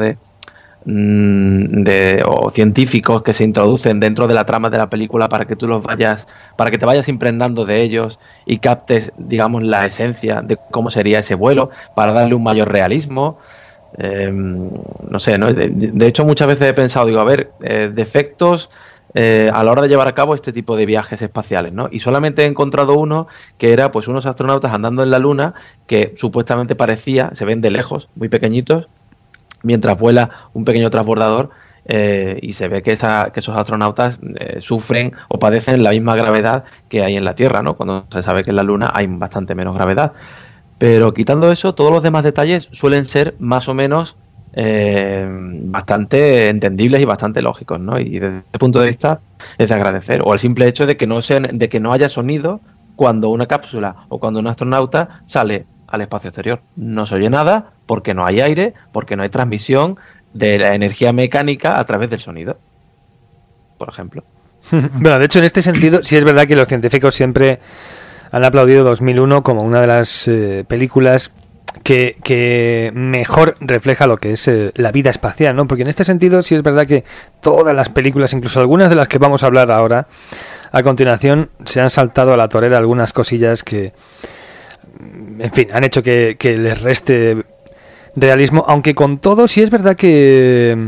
o científicos que se introducen dentro de la trama de la película para que te vayas impregnando de ellos y captes, digamos, la esencia de cómo sería ese vuelo, para darle un mayor realismo. no sé, ¿no? De hecho, muchas veces he pensado, digo, a ver, defectos a la hora de llevar a cabo este tipo de viajes espaciales, ¿no? Y solamente he encontrado uno que era pues unos astronautas andando en la Luna que supuestamente se ven de lejos, muy pequeñitos, mientras vuela un pequeño transbordador y se ve que esos astronautas sufren o padecen la misma gravedad que hay en la Tierra, ¿no? Cuando se sabe que en la Luna hay bastante menos gravedad. Pero quitando eso, todos los demás detalles suelen ser más o menos bastante entendibles y bastante lógicos, ¿no? Y desde ese punto de vista es de agradecer. O el simple hecho de que no haya sonido cuando una cápsula o cuando un astronauta sale al espacio exterior. No se oye nada porque no hay aire, porque no hay transmisión de la energía mecánica a través del sonido, por ejemplo. Bueno, de hecho, en este sentido, sí es verdad que los científicos siempre han aplaudido 2001 como una de las películas que mejor refleja lo que es la vida espacial, ¿no? Porque en este sentido sí es verdad que todas las películas, incluso algunas de las que vamos a hablar ahora, a continuación, se han saltado a la torera algunas cosillas que, en fin, han hecho que les reste realismo, aunque con todo sí es verdad que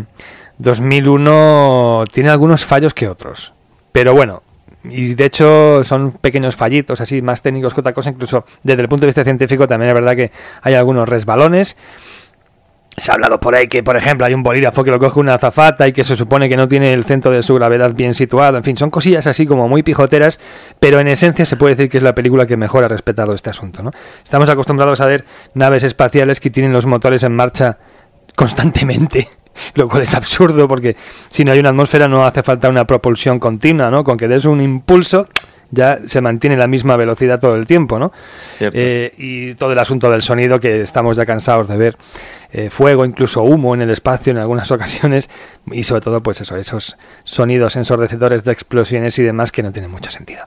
2001 tiene algunos fallos que otros, pero bueno, y de hecho son pequeños fallitos así más técnicos que otra cosa. Incluso desde el punto de vista científico también es verdad que hay algunos resbalones. Se ha hablado por ahí que, por ejemplo, hay un bolígrafo que lo coge una azafata y que se supone que no tiene el centro de su gravedad bien situado. En fin, son cosillas así como muy pijoteras, pero en esencia se puede decir que es la película que mejor ha respetado este asunto, ¿no? Estamos acostumbrados a ver naves espaciales que tienen los motores en marcha constantemente, lo cual es absurdo porque si no hay una atmósfera no hace falta una propulsión continua, ¿no? Con que des un impulso ya se mantiene la misma velocidad todo el tiempo, ¿no? Y todo el asunto del sonido, que estamos ya cansados de ver fuego, incluso humo en el espacio en algunas ocasiones, y sobre todo pues eso, esos sonidos ensordecedores de explosiones y demás que no tienen mucho sentido.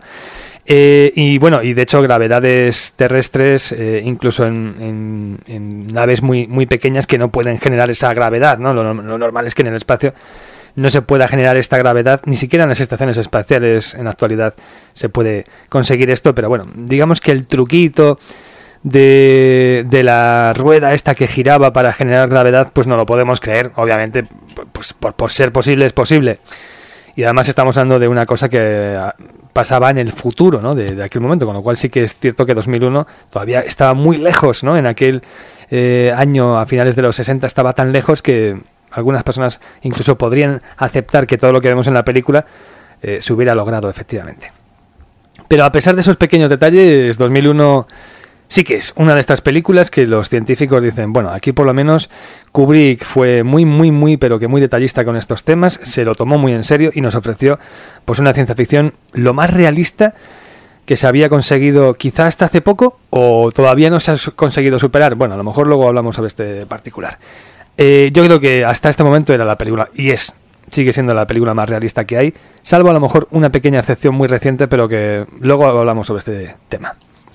Y bueno, y de hecho gravedades terrestres, incluso en naves muy pequeñas que no pueden generar esa gravedad, ¿no? Lo normal es que en el espacio no se pueda generar esta gravedad, ni siquiera en las estaciones espaciales en la actualidad se puede conseguir esto, pero bueno, digamos que el truquito de la rueda esta que giraba para generar gravedad, pues no lo podemos creer, obviamente, pues por ser posible es posible. Y además estamos hablando de una cosa que pasaba en el futuro, ¿no? de aquel momento, con lo cual sí que es cierto que 2001 todavía estaba muy lejos, ¿no? En aquel año, a finales de los 60, estaba tan lejos que algunas personas incluso podrían aceptar que todo lo que vemos en la película se hubiera logrado efectivamente. Pero a pesar de esos pequeños detalles, 2001 sí que es una de estas películas que los científicos dicen, bueno, aquí por lo menos Kubrick fue muy, pero que muy detallista con estos temas, se lo tomó muy en serio y nos ofreció pues una ciencia ficción lo más realista que se había conseguido quizá hasta hace poco o todavía no se ha conseguido superar. Bueno, a lo mejor luego hablamos sobre este particular. Yo creo que hasta este momento era la película, y sigue siendo la película más realista que hay, salvo a lo mejor una pequeña excepción muy reciente, pero que luego hablamos sobre este tema.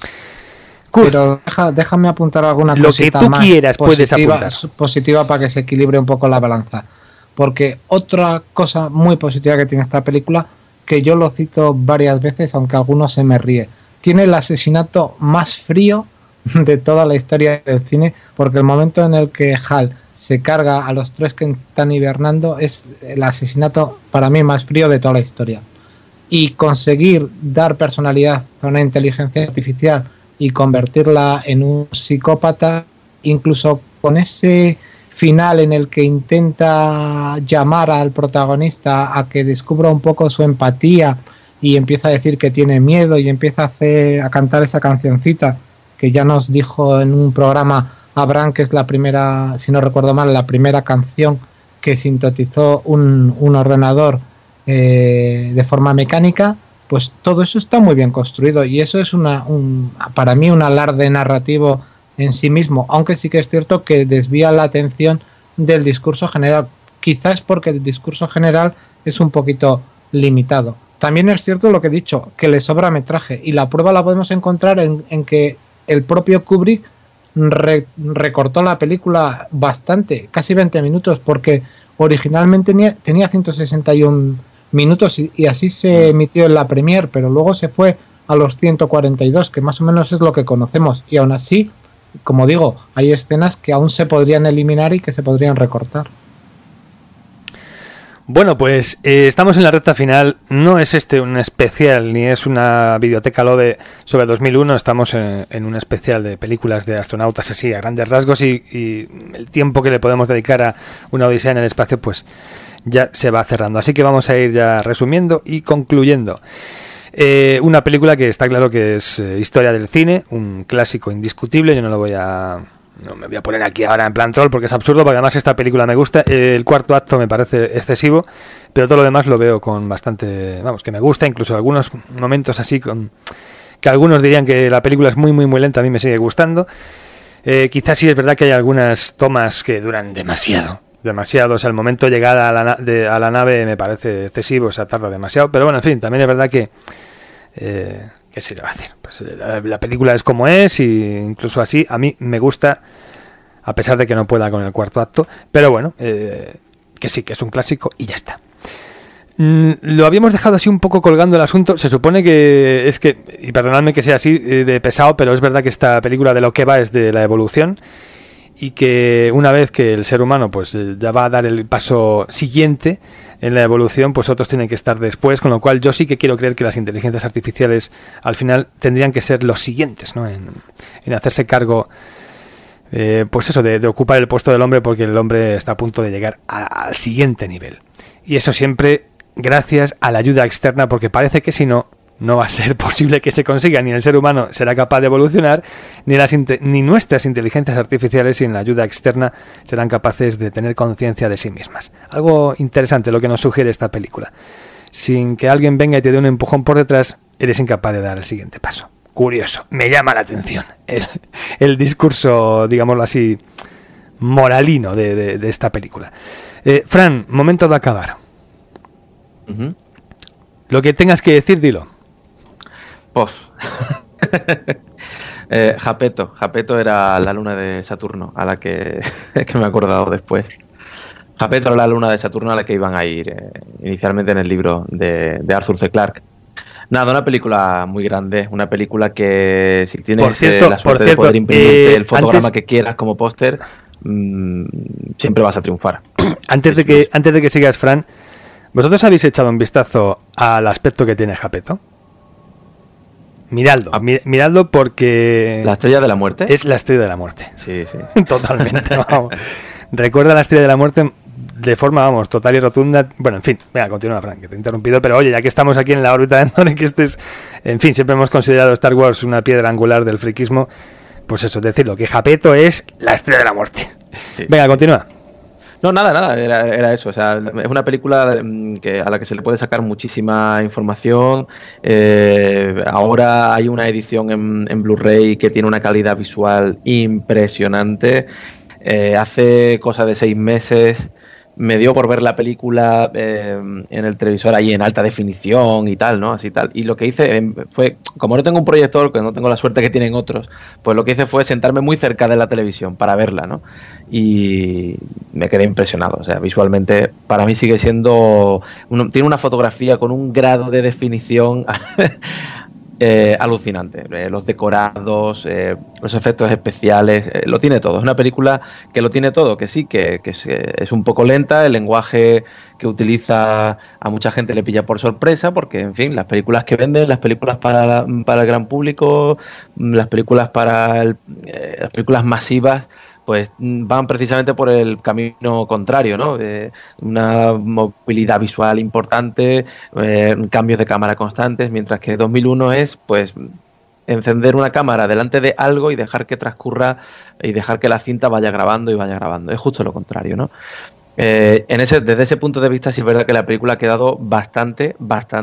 Pero déjame apuntar alguna cosita lo que tú más quieras puedes apuntar. Positiva para que se equilibre un poco la balanza. Porque otra cosa muy positiva que tiene esta película, que yo lo cito varias veces, aunque algunos se me ríe, tiene el asesinato más frío de toda la historia del cine, porque el momento en el que Hal se carga a los tres que están hibernando es el asesinato para mí más frío de toda la historia. Y conseguir dar personalidad a una inteligencia artificial y convertirla en un psicópata, incluso con ese final en el que intenta llamar al protagonista a que descubra un poco su empatía y empieza a decir que tiene miedo y empieza a cantar esa cancioncita que ya nos dijo en un programa Abraham, que es la primera, si no recuerdo mal, la primera canción que sintetizó un ordenador de forma mecánica. Pues todo eso está muy bien construido y eso es para mí un alarde narrativo en sí mismo, aunque sí que es cierto que desvía la atención del discurso general, quizás porque el discurso general es un poquito limitado. También es cierto lo que he dicho, que le sobra metraje, y la prueba la podemos encontrar en que el propio Kubrick recortó la película bastante, casi 20 minutos, porque originalmente tenía 161 minutos y así se emitió en la premier, pero luego se fue a los 142, que más o menos es lo que conocemos, y aún así como digo, hay escenas que aún se podrían eliminar y que se podrían recortar. Bueno, pues estamos en la recta final. No es un especial ni es una videoteca sobre 2001. Estamos en un especial de películas de astronautas así a grandes rasgos y el tiempo que le podemos dedicar a una odisea en el espacio pues ya se va cerrando. Así que vamos a ir ya resumiendo y concluyendo. Una película que está claro que es historia del cine, un clásico indiscutible. Yo no me voy a poner aquí ahora en plan troll porque es absurdo, porque además esta película me gusta. El cuarto acto me parece excesivo, pero todo lo demás lo veo con bastante, que me gusta, incluso algunos momentos así que algunos dirían que la película es muy muy muy lenta, a mí me sigue gustando. Quizás sí es verdad que hay algunas tomas que duran demasiado, o sea, el momento de llegada a la nave me parece excesivo, o sea, tarda demasiado, pero bueno, en fin, también es verdad que ¿qué se le va a hacer? Pues la película es como es y incluso así a mí me gusta, a pesar de que no pueda con el cuarto acto, pero bueno, que sí, que es un clásico y ya está. Lo habíamos dejado así un poco colgando el asunto. Se supone que es que, y perdonadme que sea así de pesado, pero es verdad que esta película de lo que va es de la evolución y que una vez que el ser humano pues ya va a dar el paso siguiente en la evolución, pues otros tienen que estar después, con lo cual yo sí que quiero creer que las inteligencias artificiales al final tendrían que ser los siguientes, ¿no? En hacerse cargo pues eso, de ocupar el puesto del hombre, porque el hombre está a punto de llegar al siguiente nivel. Y eso siempre gracias a la ayuda externa, porque parece que si no va a ser posible que se consiga, ni el ser humano será capaz de evolucionar, ni nuestras inteligencias artificiales sin la ayuda externa serán capaces de tener conciencia de sí mismas. Algo interesante lo que nos sugiere esta película. Sin que alguien venga y te dé un empujón por detrás, eres incapaz de dar el siguiente paso. Curioso, me llama la atención el discurso, digámoslo así, moralino de esta película. Fran, momento de acabar. Uh-huh. Lo que tengas que decir, dilo. Pues Japeto era la luna de Saturno, a la que me he acordado después. Japeto era la luna de Saturno a la que iban a ir inicialmente en el libro de Arthur C. Clarke. Nada, una película muy grande, una película que si tienes la suerte de poder imprimir el fotograma que quieras como póster, siempre vas a triunfar. Antes de que sigas, Fran, ¿vosotros habéis echado un vistazo al aspecto que tiene Japeto? Miradlo porque... ¿La estrella de la muerte? Es la estrella de la muerte. Sí. Totalmente, vamos. Recuerda la estrella de la muerte de forma, total y rotunda. Bueno, en fin, venga, continúa, Frank, que te he interrumpido, pero oye, ya que estamos aquí en la órbita de Endor, que en fin, siempre hemos considerado Star Wars una piedra angular del friquismo, pues eso, decirlo, que Japeto es la estrella de la muerte. Sí, venga, continúa. No, nada, era eso. O sea, es una película a la que se le puede sacar muchísima información. Ahora hay una edición en Blu-ray que tiene una calidad visual impresionante. Hace cosa de 6 meses me dio por ver la película en el televisor ahí en alta definición y tal, ¿no? Así tal. Y lo que hice fue, como no tengo un proyector, que no tengo la suerte que tienen otros, pues lo que hice fue sentarme muy cerca de la televisión para verla, ¿no? Y me quedé impresionado. O sea, visualmente para mí sigue siendo... tiene una fotografía con un grado de definición alucinante. Los decorados, los efectos especiales, lo tiene todo. Es una película que lo tiene todo, que sí, que es un poco lenta. El lenguaje que utiliza a mucha gente le pilla por sorpresa, porque, en fin, las películas que venden, las películas para el gran público, las películas las películas masivas, pues van precisamente por el camino contrario, ¿no? De una movilidad visual importante, cambios de cámara constantes, mientras que 2001 es, pues, encender una cámara delante de algo y dejar que transcurra y dejar que la cinta vaya grabando y vaya grabando. Es justo lo contrario, ¿no? Desde ese punto de vista sí es verdad que la película ha quedado bastante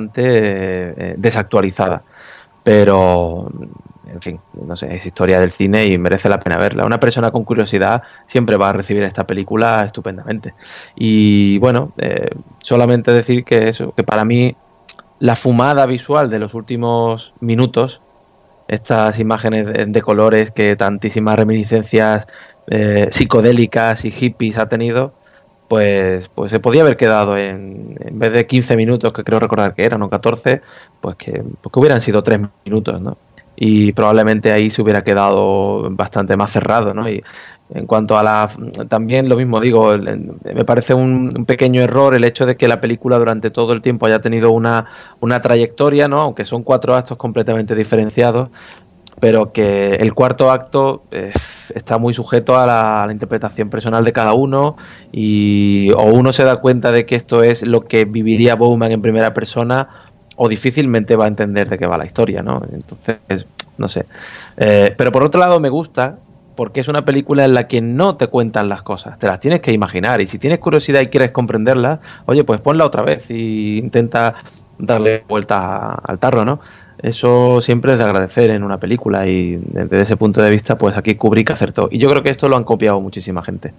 desactualizada, pero... En fin, no sé, es historia del cine y merece la pena verla. Una persona con curiosidad siempre va a recibir esta película estupendamente. Y bueno, solamente decir que para mí la fumada visual de los últimos minutos, estas imágenes de colores que tantísimas reminiscencias psicodélicas y hippies ha tenido, pues se podía haber quedado en vez de 15 minutos, que creo recordar que eran, o 14, pues que hubieran sido 3 minutos, ¿no? y probablemente ahí se hubiera quedado bastante más cerrado, ¿no? Y en cuanto a también lo mismo digo, me parece un pequeño error el hecho de que la película durante todo el tiempo haya tenido una trayectoria, ¿no? Aunque son 4 actos completamente diferenciados, pero que el cuarto acto está muy sujeto a la interpretación personal de cada uno, o uno se da cuenta de que esto es lo que viviría Bowman en primera persona, o difícilmente va a entender de qué va la historia, ¿no? Entonces, no sé. Pero por otro lado me gusta porque es una película en la que no te cuentan las cosas, te las tienes que imaginar, y si tienes curiosidad y quieres comprenderlas, oye, pues ponla otra vez y intenta darle vuelta al tarro, ¿no? Eso siempre es de agradecer en una película, y desde ese punto de vista, pues aquí Kubrick acertó. Y yo creo que esto lo han copiado muchísima gente.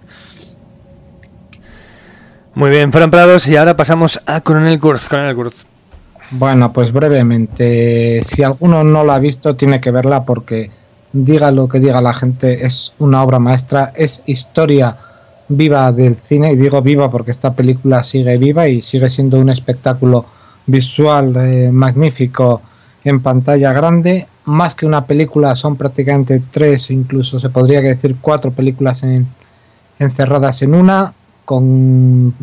Muy bien, Fran Prados, y ahora pasamos a Coronel Kurz. Coronel Kurz. Bueno, pues brevemente, si alguno no la ha visto, tiene que verla porque, diga lo que diga la gente, es una obra maestra, es historia viva del cine, y digo viva porque esta película sigue viva y sigue siendo un espectáculo visual magnífico en pantalla grande. Más que una película, son prácticamente 3, incluso se podría decir 4 películas encerradas en una, con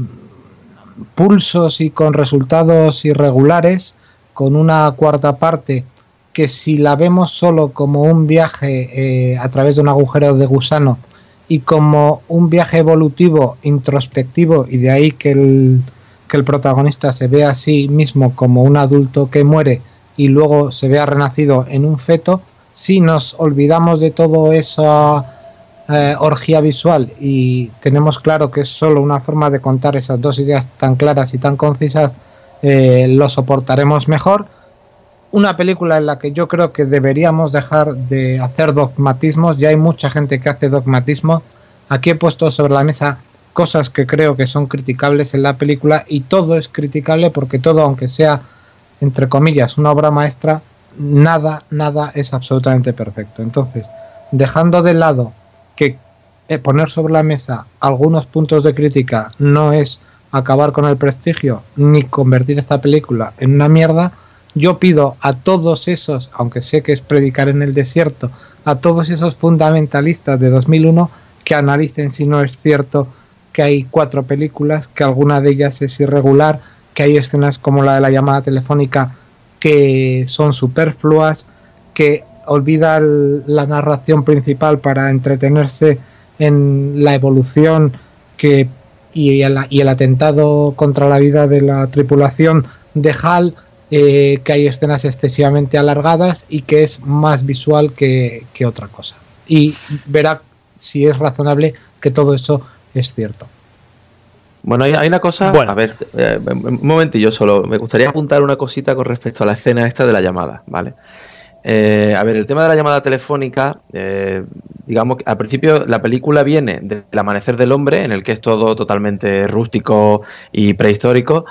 pulsos y con resultados irregulares, con una cuarta parte que, si la vemos solo como un viaje a través de un agujero de gusano y como un viaje evolutivo introspectivo, y de ahí que el protagonista se ve a sí mismo como un adulto que muere y luego se vea renacido en un feto, si nos olvidamos de todo esa orgía visual y tenemos claro que es solo una forma de contar esas dos ideas tan claras y tan concisas, lo soportaremos mejor. Una película en la que yo creo que deberíamos dejar de hacer dogmatismos. Ya hay mucha gente que hace dogmatismo. Aquí he puesto sobre la mesa cosas que creo que son criticables en la película, y todo es criticable porque todo, aunque sea entre comillas una obra maestra, nada es absolutamente perfecto. Entonces, dejando de lado que poner sobre la mesa algunos puntos de crítica no es acabar con el prestigio ni convertir esta película en una mierda, yo pido a todos esos, aunque sé que es predicar en el desierto, a todos esos fundamentalistas de 2001 que analicen si no es cierto que hay 4 películas, que alguna de ellas es irregular, que hay escenas como la de la llamada telefónica que son superfluas, que olvida la narración principal para entretenerse en la evolución y el atentado contra la vida de la tripulación de HAL, que hay escenas excesivamente alargadas y que es más visual que otra cosa. Y verá si es razonable que todo eso es cierto. Bueno, hay una cosa, bueno, a ver, un momentillo solo, me gustaría apuntar una cosita con respecto a la escena esta de la llamada, ¿vale? A ver, el tema de la llamada telefónica, digamos que al principio la película viene del amanecer del hombre, en el que es todo totalmente rústico y prehistórico,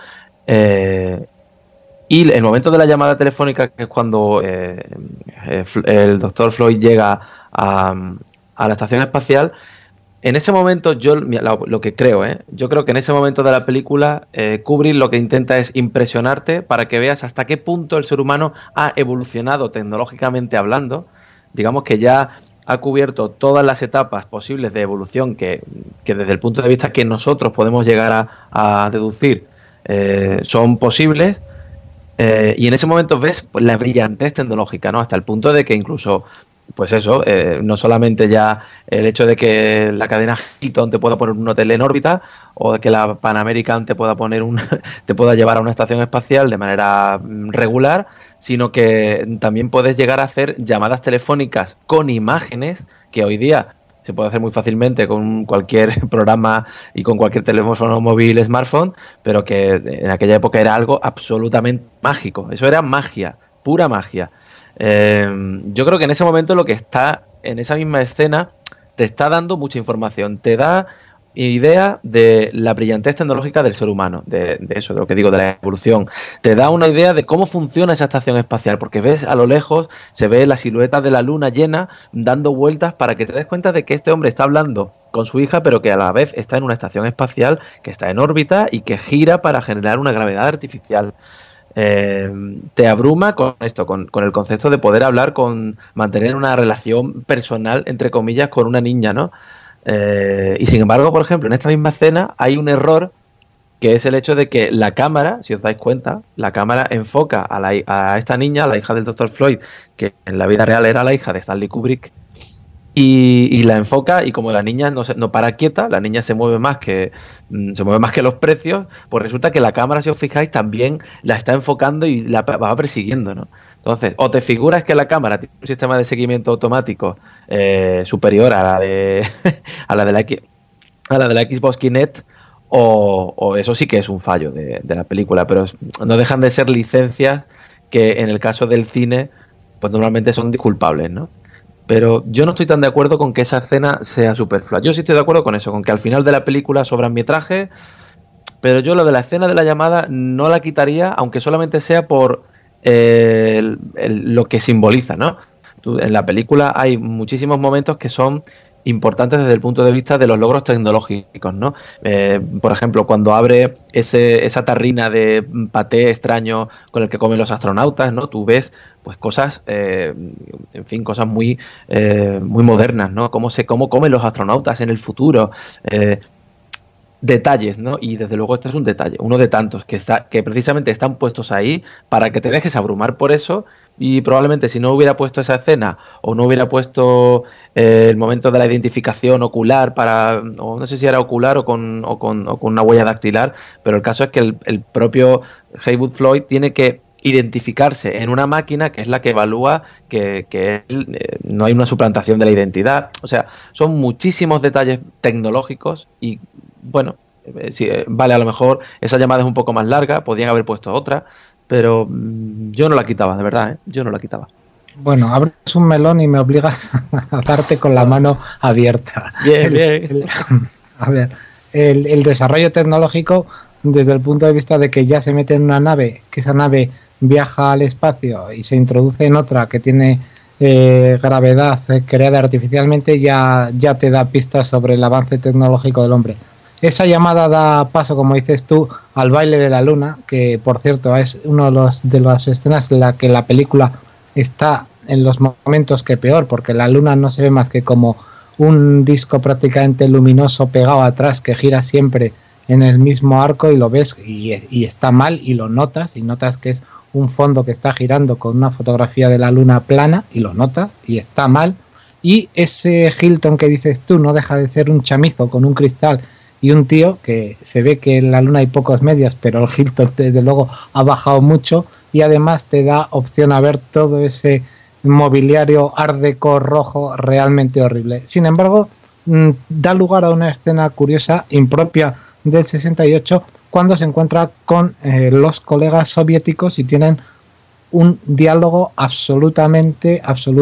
y el momento de la llamada telefónica, que es cuando el doctor Floyd llega a la estación espacial. En ese momento, yo lo que creo, yo creo que en ese momento de la película, Kubrick lo que intenta es impresionarte para que veas hasta qué punto el ser humano ha evolucionado tecnológicamente hablando. Digamos que ya ha cubierto todas las etapas posibles de evolución que desde el punto de vista que nosotros podemos llegar a deducir son posibles. Y en ese momento ves pues, la brillantez tecnológica, ¿no? Hasta el punto de que incluso, pues eso, no solamente ya el hecho de que la cadena Hilton te pueda poner un hotel en órbita, o de que la Pan American te pueda te pueda llevar a una estación espacial de manera regular, sino que también puedes llegar a hacer llamadas telefónicas con imágenes, que hoy día se puede hacer muy fácilmente con cualquier programa y con cualquier teléfono móvil, smartphone, pero que en aquella época era algo absolutamente mágico. Eso era magia, pura magia. Yo creo que en ese momento lo que está en esa misma escena te está dando mucha información, te da idea de la brillantez tecnológica del ser humano, de eso, de lo que digo, de la evolución. Te da una idea de cómo funciona esa estación espacial, porque ves a lo lejos, se ve la silueta de la luna llena dando vueltas para que te des cuenta de que este hombre está hablando con su hija, pero que a la vez está en una estación espacial que está en órbita y que gira para generar una gravedad artificial. te abruma con esto, con el concepto de poder hablar, con mantener una relación personal, entre comillas, con una niña, ¿no? Y sin embargo, por ejemplo, en esta misma escena hay un error, que es el hecho de que la cámara, si os dais cuenta, la cámara enfoca a esta niña, a la hija del Dr. Floyd, que en la vida real era la hija de Stanley Kubrick, y la enfoca, y como la niña no para quieta, la niña se mueve más que los precios, pues resulta que la cámara, si os fijáis, también la está enfocando y la va persiguiendo, ¿no? Entonces, o te figuras que la cámara tiene un sistema de seguimiento automático superior a la de a la de la Xbox Kinect, o eso sí que es un fallo de la película, pero no dejan de ser licencias que en el caso del cine pues normalmente son disculpables, ¿no? Pero yo no estoy tan de acuerdo con que esa escena sea superflua. Yo sí estoy de acuerdo con eso, con que al final de la película sobran metraje, pero yo lo de la escena de la llamada no la quitaría, aunque solamente sea por lo que simboliza, ¿no? En la película hay muchísimos momentos que son importantes desde el punto de vista de los logros tecnológicos, ¿no? Por ejemplo, cuando abre esa tarrina de paté extraño con el que comen los astronautas, ¿no? Tú ves pues cosas, en fin, cosas muy modernas, ¿no? Cómo comen los astronautas en el futuro, detalles, ¿no? Y desde luego este es un detalle, uno de tantos que precisamente están puestos ahí para que te dejes abrumar por eso. Y probablemente si no hubiera puesto esa escena o no hubiera puesto el momento de la identificación ocular o no sé si era ocular o con una huella dactilar, pero el caso es que el propio Haywood Floyd tiene que identificarse en una máquina que es la que evalúa que no hay una suplantación de la identidad. O sea, son muchísimos detalles tecnológicos y bueno, vale, a lo mejor esa llamada es un poco más larga, podrían haber puesto otra, pero yo no la quitaba, de verdad, yo no la quitaba. Bueno, abres un melón y me obligas a darte con la mano abierta. Bien. A ver, el desarrollo tecnológico desde el punto de vista de que ya se mete en una nave, que esa nave viaja al espacio y se introduce en otra que tiene gravedad creada artificialmente, ya te da pistas sobre el avance tecnológico del hombre. Esa llamada da paso, como dices tú, al baile de la luna, que por cierto es uno de las escenas en la que la película está en los momentos que peor, porque la luna no se ve más que como un disco prácticamente luminoso pegado atrás que gira siempre en el mismo arco y lo ves y está mal y lo notas, y notas que es un fondo que está girando con una fotografía de la luna plana y lo notas y está mal. Y ese Hilton que dices tú no deja de ser un chamizo con un cristal y un tío que se ve que en la luna hay pocos medios, pero el Hilton desde luego ha bajado mucho y además te da opción a ver todo ese mobiliario art deco rojo realmente horrible. Sin embargo, da lugar a una escena curiosa, impropia del 68, cuando se encuentra con los colegas soviéticos y tienen un diálogo absolutamente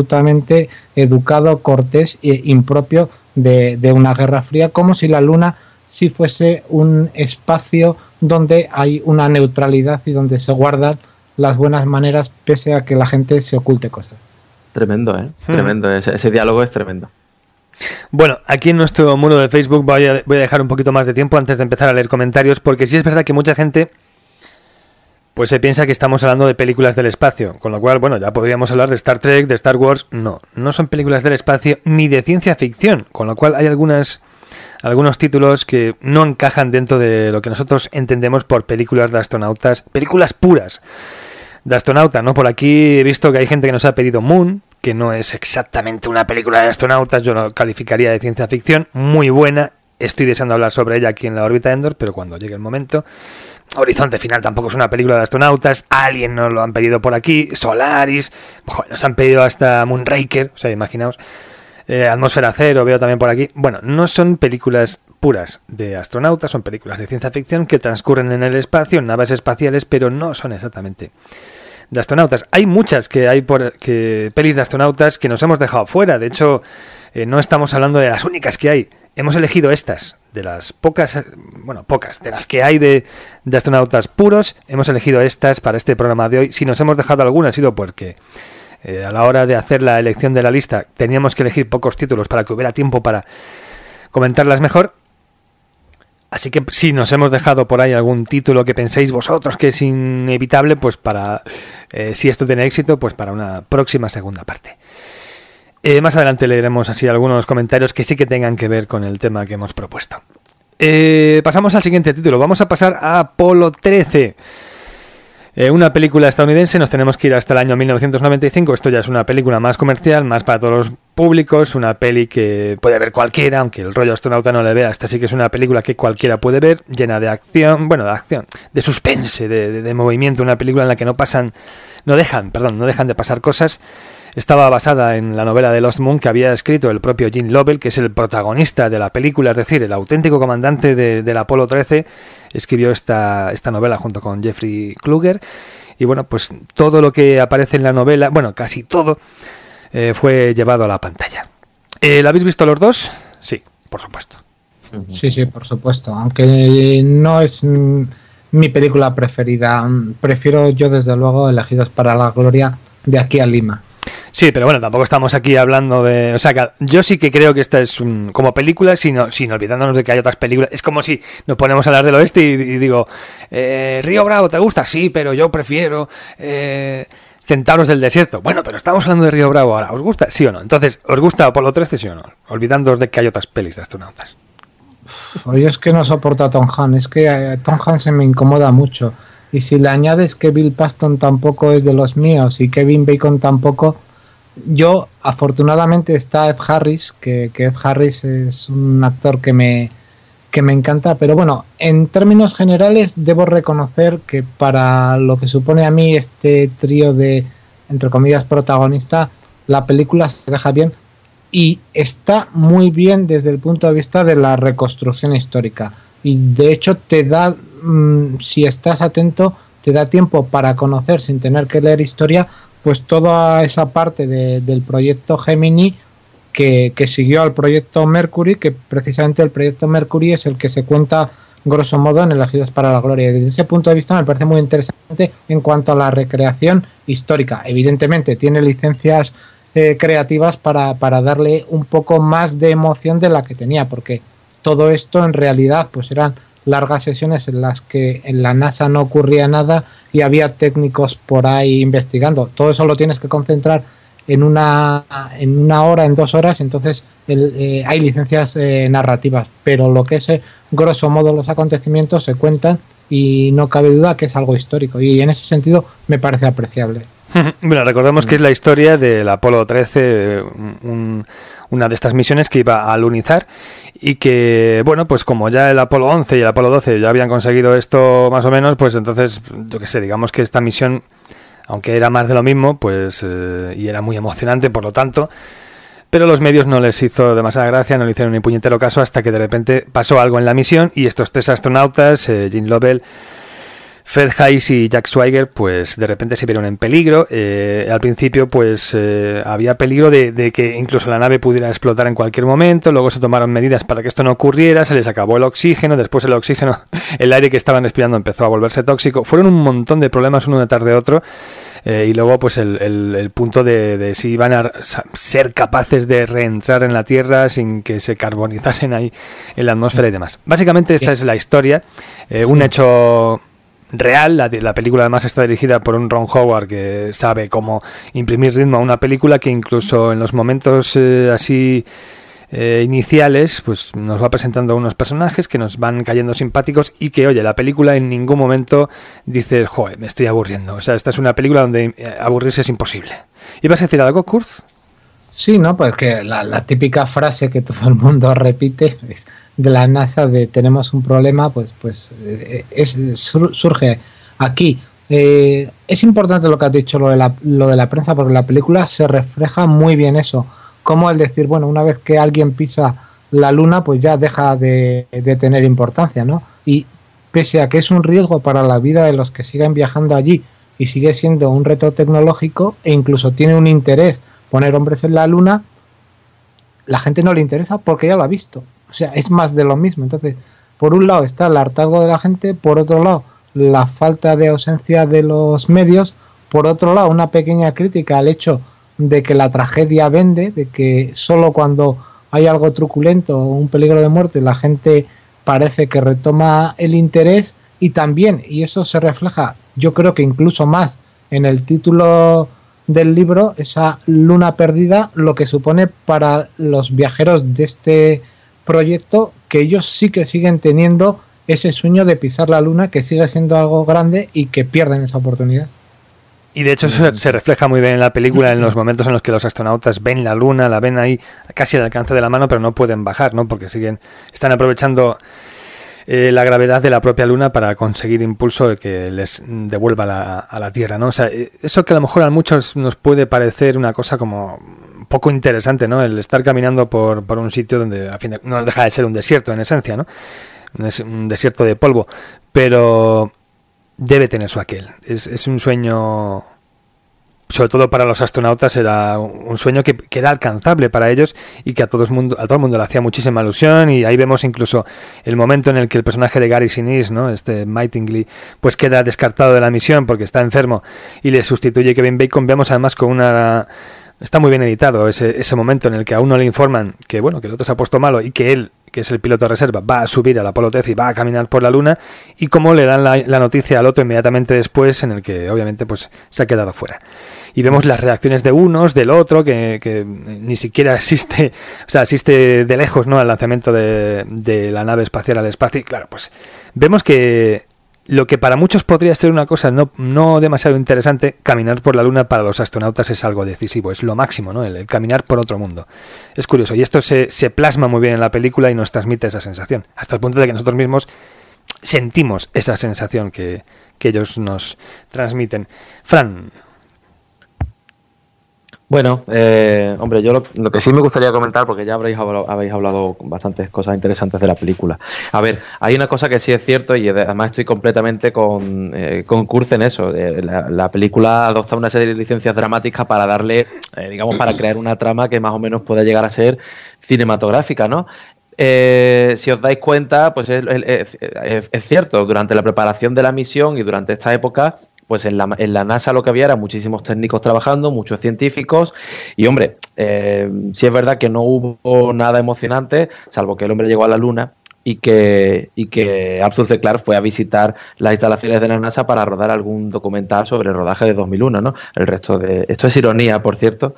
educado, cortés e impropio de una guerra fría, como si la luna si fuese un espacio donde hay una neutralidad y donde se guardan las buenas maneras pese a que la gente se oculte cosas. Tremendo, tremendo, ese diálogo es tremendo. Bueno, aquí en nuestro muro de Facebook voy a dejar un poquito más de tiempo antes de empezar a leer comentarios, porque sí es verdad que mucha gente pues se piensa que estamos hablando de películas del espacio, con lo cual, bueno, ya podríamos hablar de Star Trek, de Star Wars. No son películas del espacio ni de ciencia ficción, con lo cual hay algunos títulos que no encajan dentro de lo que nosotros entendemos por películas de astronautas, películas puras de astronautas, ¿no? Por aquí he visto que hay gente que nos ha pedido Moon, que no es exactamente una película de astronautas, yo lo calificaría de ciencia ficción, muy buena, estoy deseando hablar sobre ella aquí en la órbita de Endor, pero cuando llegue el momento. Horizonte Final tampoco es una película de astronautas, Alien nos lo han pedido por aquí, Solaris, nos han pedido hasta Moonraker, o sea, imaginaos, Atmósfera Cero veo también por aquí. Bueno, no son películas puras de astronautas, son películas de ciencia ficción que transcurren en el espacio, en naves espaciales, pero no son exactamente de astronautas. Hay muchas pelis de astronautas que nos hemos dejado fuera. De hecho, no estamos hablando de las únicas que hay. Hemos elegido estas, de las pocas, de las que hay de astronautas puros. Hemos elegido estas para este programa de hoy. Si nos hemos dejado alguna ha sido porque a la hora de hacer la elección de la lista teníamos que elegir pocos títulos para que hubiera tiempo para comentarlas mejor. Así que si nos hemos dejado por ahí algún título que penséis vosotros que es inevitable, pues para, si esto tiene éxito, pues para una próxima segunda parte. Más adelante leeremos así algunos comentarios que sí que tengan que ver con el tema que hemos propuesto. Pasamos al siguiente título. Vamos a pasar a Apolo 13. Una película estadounidense, nos tenemos que ir hasta el año 1995. Esto ya es una película más comercial, más para todos los públicos, una peli que puede ver cualquiera, aunque el rollo astronauta no le vea. Esta sí que es una película que cualquiera puede ver, llena de acción, de suspense, de movimiento, una película en la que no dejan de pasar cosas. Estaba basada en la novela de Lost Moon que había escrito el propio Gene Lovell, que es el protagonista de la película, es decir, el auténtico comandante del Apolo 13, escribió esta novela junto con Jeffrey Kluger. Y bueno, pues todo lo que aparece en la novela, bueno, casi todo, fue llevado a la pantalla. ¿La habéis visto los dos? Sí, por supuesto. Sí, por supuesto. Aunque no es mi película preferida, prefiero yo desde luego Elegidos para la Gloria de aquí a Lima. Sí, pero bueno, tampoco estamos aquí hablando de... O sea, que yo sí que creo que esta es como película, sin olvidándonos de que hay otras películas. Es como si nos ponemos a hablar del oeste y digo, Río Bravo, ¿te gusta? Sí, pero yo prefiero Centauros del Desierto. Bueno, pero estamos hablando de Río Bravo ahora. ¿Os gusta? ¿Sí o no? Entonces, ¿os gusta Apolo 13, sí o no? Olvidándonos de que hay otras pelis de astronautas. Oye, es que no soporto a Tom Hanks. Es que Tom Hanks se me incomoda mucho. Y si le añades que Bill Paxton tampoco es de los míos y Kevin Bacon tampoco... Yo, afortunadamente, está Ed Harris, que Ed Harris es un actor que me encanta, pero bueno, en términos generales debo reconocer que para lo que supone a mí este trío de, entre comillas, protagonista, la película se deja bien y está muy bien desde el punto de vista de la reconstrucción histórica. Y de hecho te da, si estás atento, te da tiempo para conocer sin tener que leer historia, pues toda esa parte del proyecto Gemini que siguió al proyecto Mercury, que precisamente el proyecto Mercury es el que se cuenta grosso modo en Elegidos para la Gloria. Y desde ese punto de vista me parece muy interesante en cuanto a la recreación histórica. Evidentemente tiene licencias creativas para darle un poco más de emoción de la que tenía, porque todo esto en realidad pues eran largas sesiones en las que en la NASA no ocurría nada y había técnicos por ahí investigando. Todo eso lo tienes que concentrar en una hora, en 2 horas, entonces hay licencias narrativas, pero lo que es grosso modo los acontecimientos se cuentan y no cabe duda que es algo histórico y en ese sentido me parece apreciable. Bueno, recordemos que es la historia del Apolo 13, una de estas misiones que iba a alunizar y que, bueno, pues como ya el Apolo 11 y el Apolo 12 ya habían conseguido esto más o menos, pues entonces, yo qué sé, digamos que esta misión, aunque era más de lo mismo, pues y era muy emocionante, por lo tanto, pero los medios no les hizo demasiada gracia, no le hicieron ni puñetero caso hasta que de repente pasó algo en la misión y estos 3 astronautas, Gene Lovell, Fred Haise y Jack Swigert, pues de repente se vieron en peligro. Al principio pues había peligro de que incluso la nave pudiera explotar en cualquier momento. Luego se tomaron medidas para que esto no ocurriera. Se les acabó el oxígeno. Después el aire que estaban respirando empezó a volverse tóxico. Fueron un montón de problemas uno detrás de otro. Y luego pues el punto de si iban a ser capaces de reentrar en la Tierra sin que se carbonizasen ahí en la atmósfera y demás. Básicamente esta es la historia. Un hecho real. La película además está dirigida por un Ron Howard que sabe cómo imprimir ritmo a una película, que incluso en los momentos iniciales pues nos va presentando unos personajes que nos van cayendo simpáticos y que, oye, la película en ningún momento dices, joder, me estoy aburriendo. O sea, esta es una película donde aburrirse es imposible. ¿Ibas a decir algo, Kurt? Sí, ¿no? Pues que la típica frase que todo el mundo repite es de la NASA de tenemos un problema, surge aquí. Es importante lo que has dicho, lo de la prensa, porque en la película se refleja muy bien eso. Como el decir, bueno, una vez que alguien pisa la Luna, pues ya deja de tener importancia, ¿no? Y pese a que es un riesgo para la vida de los que siguen viajando allí y sigue siendo un reto tecnológico e incluso tiene un interés poner hombres en la Luna, la gente no le interesa porque ya lo ha visto. O sea, es más de lo mismo. Entonces, por un lado está el hartazgo de la gente, por otro lado la falta de ausencia de los medios, por otro lado una pequeña crítica al hecho de que la tragedia vende, de que solo cuando hay algo truculento o un peligro de muerte la gente parece que retoma el interés y también, y eso se refleja, yo creo que incluso más en el título del libro, esa luna perdida, lo que supone para los viajeros de este proyecto, que ellos sí que siguen teniendo ese sueño de pisar la luna, que sigue siendo algo grande y que pierden esa oportunidad. Y de hecho se refleja muy bien en la película, en los momentos en los que los astronautas ven la luna, la ven ahí casi al alcance de la mano, pero no pueden bajar, ¿no? Porque están aprovechando la gravedad de la propia luna para conseguir impulso de que les devuelva a la Tierra, ¿no? O sea, eso que a lo mejor a muchos nos puede parecer una cosa como poco interesante, ¿no? El estar caminando por un sitio donde a fin de, no deja de ser un desierto en esencia, ¿no? Es un desierto de polvo, pero debe tener su aquel. Es un sueño, sobre todo para los astronautas, era un sueño que era alcanzable para ellos y que a todo el mundo le hacía muchísima ilusión. Y ahí vemos incluso el momento en el que el personaje de Gary Sinise, ¿no? Mattingly, pues queda descartado de la misión porque está enfermo y le sustituye Kevin Bacon. Vemos además con una... Está muy bien editado ese momento en el que a uno le informan que bueno, que el otro se ha puesto malo y que él, que es el piloto de reserva, va a subir al Apolo 13 y va a caminar por la luna, y cómo le dan la noticia al otro inmediatamente después, en el que obviamente pues se ha quedado fuera. Y vemos las reacciones de unos, del otro, que ni siquiera asiste de lejos, ¿no?, al lanzamiento de la nave espacial al espacio. Y claro, pues vemos que lo que para muchos podría ser una cosa no demasiado interesante, caminar por la luna para los astronautas es algo decisivo, es lo máximo, ¿no? El caminar por otro mundo. Es curioso, y esto se plasma muy bien en la película y nos transmite esa sensación, hasta el punto de que nosotros mismos sentimos esa sensación que ellos nos transmiten. Fran. Bueno, hombre, yo lo que sí me gustaría comentar, porque ya habéis hablado bastantes cosas interesantes de la película. A ver, hay una cosa que sí es cierto, y además estoy completamente con Kurz en eso. La película adopta una serie de licencias dramáticas para darle, digamos, para crear una trama que más o menos pueda llegar a ser cinematográfica, ¿no? Si os dais cuenta, pues es cierto, durante la preparación de la misión y durante esta época, pues en la NASA lo que había eran muchísimos técnicos trabajando, muchos científicos, y hombre, sí es verdad que no hubo nada emocionante, salvo que el hombre llegó a la Luna y que Arthur C. Clarke fue a visitar las instalaciones de la NASA para rodar algún documental sobre el rodaje de 2001, ¿no? El resto esto es ironía, por cierto,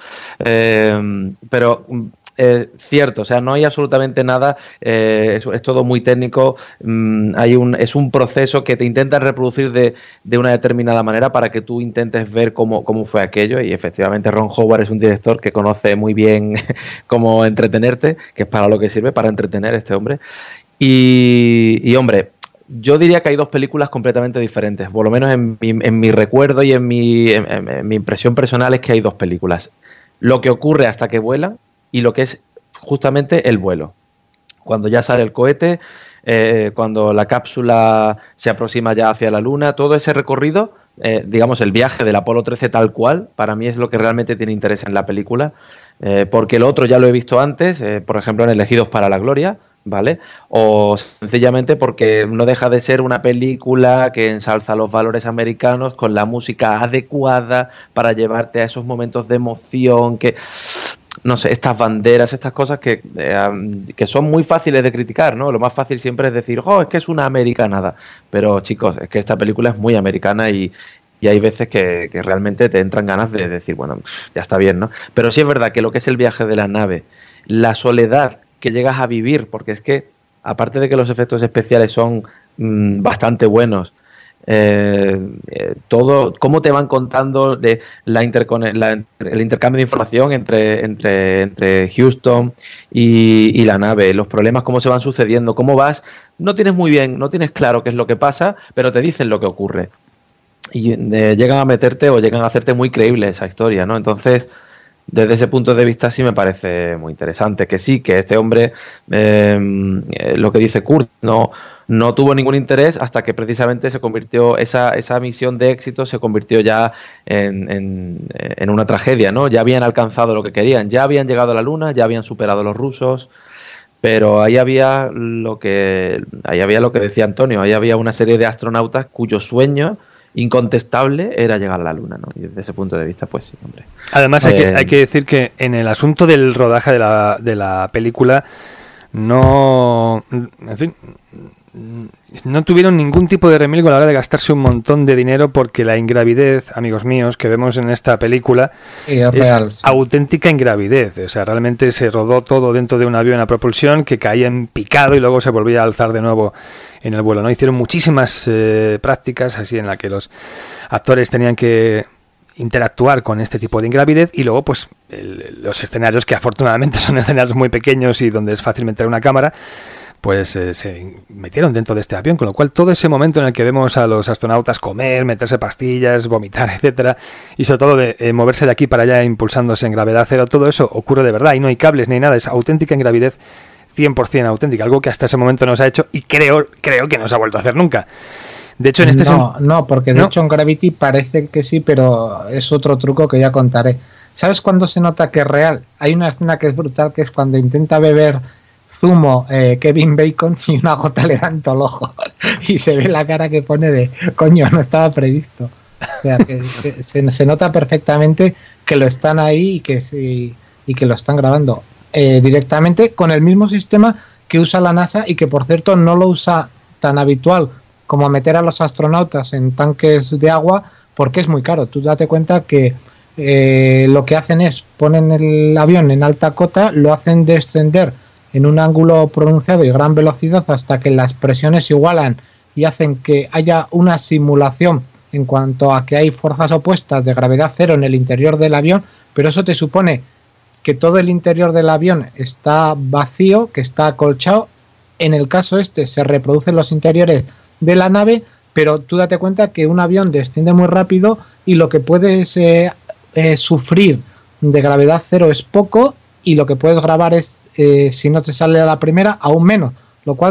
pero... cierto, o sea, no hay absolutamente nada, es todo muy técnico, es un proceso que te intentas reproducir de una determinada manera para que tú intentes ver cómo fue aquello, y efectivamente Ron Howard es un director que conoce muy bien cómo entretenerte, que es para lo que sirve, para entretener este hombre, y hombre, yo diría que hay dos películas completamente diferentes, por lo menos en mi recuerdo y en mi impresión personal es que hay dos películas, lo que ocurre hasta que vuelan y lo que es justamente el vuelo. Cuando ya sale el cohete, cuando la cápsula se aproxima ya hacia la Luna, todo ese recorrido, digamos el viaje del Apolo 13 tal cual, para mí es lo que realmente tiene interés en la película, porque el otro ya lo he visto antes, por ejemplo en Elegidos para la Gloria, ¿vale? O sencillamente porque no deja de ser una película que ensalza los valores americanos con la música adecuada para llevarte a esos momentos de emoción que... No sé, estas banderas, estas cosas que son muy fáciles de criticar, ¿no? Lo más fácil siempre es decir, es que es una americanada. Pero chicos, es que esta película es muy americana y hay veces que realmente te entran ganas de decir, bueno, ya está bien, ¿no? Pero sí es verdad que lo que es el viaje de la nave, la soledad que llegas a vivir, porque es que, aparte de que los efectos especiales son bastante buenos, todo cómo te van contando de el intercambio de información entre Houston y la nave, los problemas cómo se van sucediendo, cómo vas, no tienes claro qué es lo que pasa, pero te dicen lo que ocurre y llegan a meterte o llegan a hacerte muy creíble esa historia, ¿no? Entonces, desde ese punto de vista sí me parece muy interesante que sí, que este hombre, lo que dice Kurt, no tuvo ningún interés hasta que precisamente se convirtió, esa misión de éxito se convirtió ya en una tragedia, ¿no? Ya habían alcanzado lo que querían, ya habían llegado a la Luna, ya habían superado a los rusos, pero ahí había lo que decía Antonio, ahí había una serie de astronautas cuyo sueño incontestable era llegar a la Luna, ¿no? Y desde ese punto de vista, pues sí, hombre. Además hay que decir que en el asunto del rodaje de la película no, en fin, no tuvieron ningún tipo de remilgo a la hora de gastarse un montón de dinero, porque la ingravidez, amigos míos, que vemos en esta película es real, sí. Auténtica ingravidez. O sea, realmente se rodó todo dentro de un avión a propulsión que caía en picado y luego se volvía a alzar de nuevo en el vuelo, ¿no? Hicieron muchísimas prácticas así en las que los actores tenían que interactuar con este tipo de ingravidez, y luego pues los escenarios, que afortunadamente son escenarios muy pequeños y donde es fácil meter una cámara, pues se metieron dentro de este avión, con lo cual todo ese momento en el que vemos a los astronautas comer, meterse pastillas, vomitar, etcétera, y sobre todo de moverse de aquí para allá impulsándose en gravedad cero, todo eso ocurre de verdad, y no hay cables ni nada, es auténtica ingravidez, 100% auténtica, algo que hasta ese momento no se ha hecho y creo que no se ha vuelto a hacer nunca. De hecho, en este porque de hecho en Gravity parece que sí, pero es otro truco que ya contaré. ¿Sabes cuándo se nota que es real? Hay una escena que es brutal, que es cuando intenta beber zumo Kevin Bacon y una gota le da en todo el ojo y se ve la cara que pone de coño, no estaba previsto. O sea, que se nota perfectamente que lo están ahí y que lo están grabando directamente con el mismo sistema que usa la NASA, y que por cierto no lo usa tan habitual como meter a los astronautas en tanques de agua, porque es muy caro. Tú date cuenta que lo que hacen es ponen el avión en alta cota, lo hacen descender en un ángulo pronunciado y gran velocidad hasta que las presiones se igualan y hacen que haya una simulación en cuanto a que hay fuerzas opuestas de gravedad cero en el interior del avión, pero eso te supone que todo el interior del avión está vacío, que está acolchado. En el caso este se reproducen los interiores de la nave, pero tú date cuenta que un avión desciende muy rápido y lo que puedes sufrir de gravedad cero es poco, y lo que puedes grabar es, si no te sale a la primera, aún menos, lo cual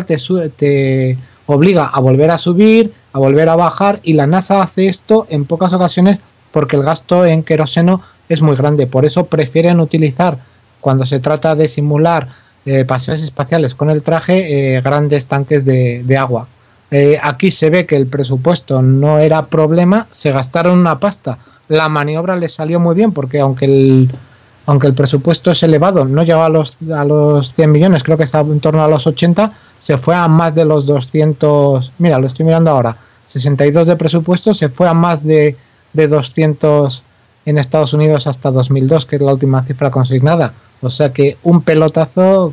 te obliga a volver a subir, a volver a bajar, y la NASA hace esto en pocas ocasiones porque el gasto en queroseno es muy grande. Por eso prefieren utilizar, cuando se trata de simular paseos espaciales con el traje, grandes tanques de agua. Aquí se ve que el presupuesto no era problema, se gastaron una pasta. La maniobra les salió muy bien, porque aunque el presupuesto es elevado, no llegó a los 100 millones, creo que estaba en torno a los 80, se fue a más de los 200, mira, lo estoy mirando ahora, 62 de presupuesto, se fue a más de 200 en Estados Unidos hasta 2002, que es la última cifra consignada. O sea que un pelotazo.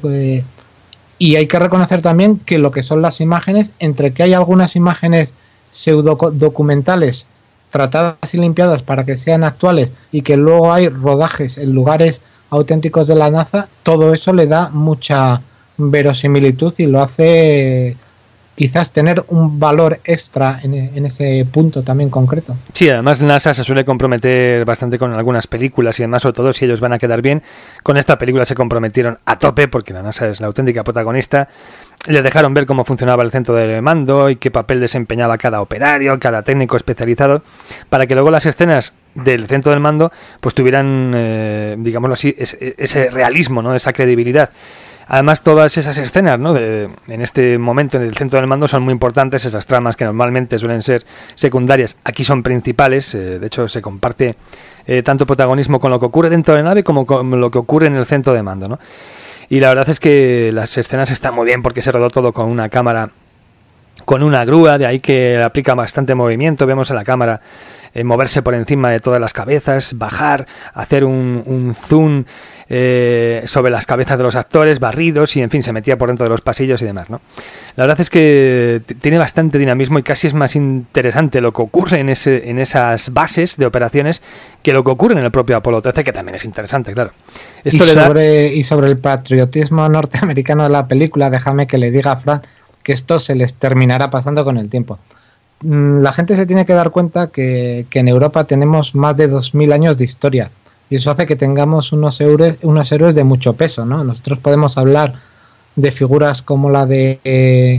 Y hay que reconocer también que lo que son las imágenes, entre que hay algunas imágenes pseudo documentales tratadas y limpiadas para que sean actuales, y que luego hay rodajes en lugares auténticos de la NASA, todo eso le da mucha verosimilitud y lo hace quizás tener un valor extra en ese punto también concreto. Sí, además NASA se suele comprometer bastante con algunas películas, y además, sobre todo, si ellos van a quedar bien. Con esta película se comprometieron a tope, porque la NASA es la auténtica protagonista. Les dejaron ver cómo funcionaba el centro de mando y qué papel desempeñaba cada operario, cada técnico especializado, para que luego las escenas del centro del mando pues tuvieran, digámoslo así, ese realismo, ¿no? Esa credibilidad. Además, todas esas escenas, ¿no? En este momento en el centro del mando son muy importantes. Esas tramas que normalmente suelen ser secundarias, aquí son principales. De hecho, se comparte tanto protagonismo con lo que ocurre dentro de la nave como con lo que ocurre en el centro de mando, ¿no? Y la verdad es que las escenas están muy bien, porque se rodó todo con una cámara, con una grúa, de ahí que aplica bastante movimiento. Vemos a la cámara moverse por encima de todas las cabezas, bajar, hacer un zoom sobre las cabezas de los actores, barridos, y en fin, se metía por dentro de los pasillos y demás, ¿no? La verdad es que tiene bastante dinamismo, y casi es más interesante lo que ocurre en esas bases de operaciones que lo que ocurre en el propio Apolo 13, que también es interesante, claro. Esto y sobre el patriotismo norteamericano de la película, déjame que le diga a Fran que esto se les terminará pasando con el tiempo. La gente se tiene que dar cuenta que en Europa tenemos más de 2000 años de historia, y eso hace que tengamos unos héroes de mucho peso, ¿no? Nosotros podemos hablar de figuras como la de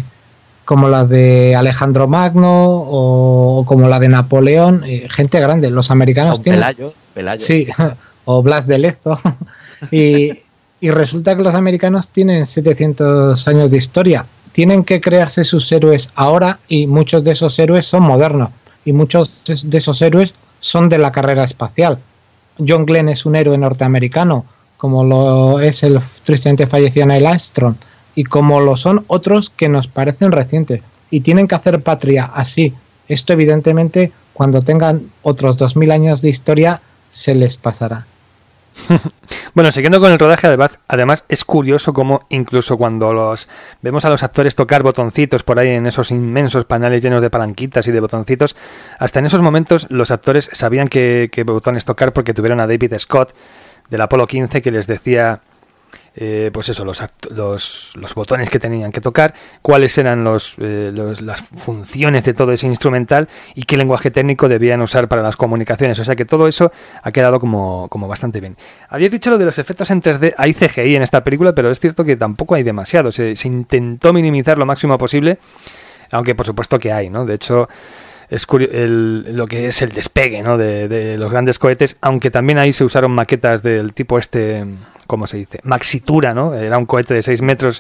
Alejandro Magno o como la de Napoleón, gente grande. Los americanos tienen Pelayo. Sí, o Blas de Lezo. y resulta que los americanos tienen 700 años de historia. Tienen que crearse sus héroes ahora, y muchos de esos héroes son modernos, y muchos de esos héroes son de la carrera espacial. John Glenn es un héroe norteamericano, como lo es el tristemente fallecido Neil Armstrong, y como lo son otros que nos parecen recientes y tienen que hacer patria así. Esto evidentemente cuando tengan otros 2000 años de historia se les pasará. Bueno, siguiendo con el rodaje, además es curioso cómo incluso cuando vemos a los actores tocar botoncitos por ahí en esos inmensos paneles llenos de palanquitas y de botoncitos, hasta en esos momentos los actores sabían qué botones tocar porque tuvieron a David Scott del Apolo 15 que les decía pues eso, los botones que tenían que tocar, cuáles eran las funciones de todo ese instrumental y qué lenguaje técnico debían usar para las comunicaciones. O sea que todo eso ha quedado como bastante bien. Habías dicho lo de los efectos en 3D, hay CGI en esta película, pero es cierto que tampoco hay demasiado. Se intentó minimizar lo máximo posible, aunque por supuesto que hay, ¿no? De hecho, es lo que es el despegue, ¿no? de los grandes cohetes, aunque también ahí se usaron maquetas del tipo ¿cómo se dice? Maxitura, ¿no? Era un cohete de 6 metros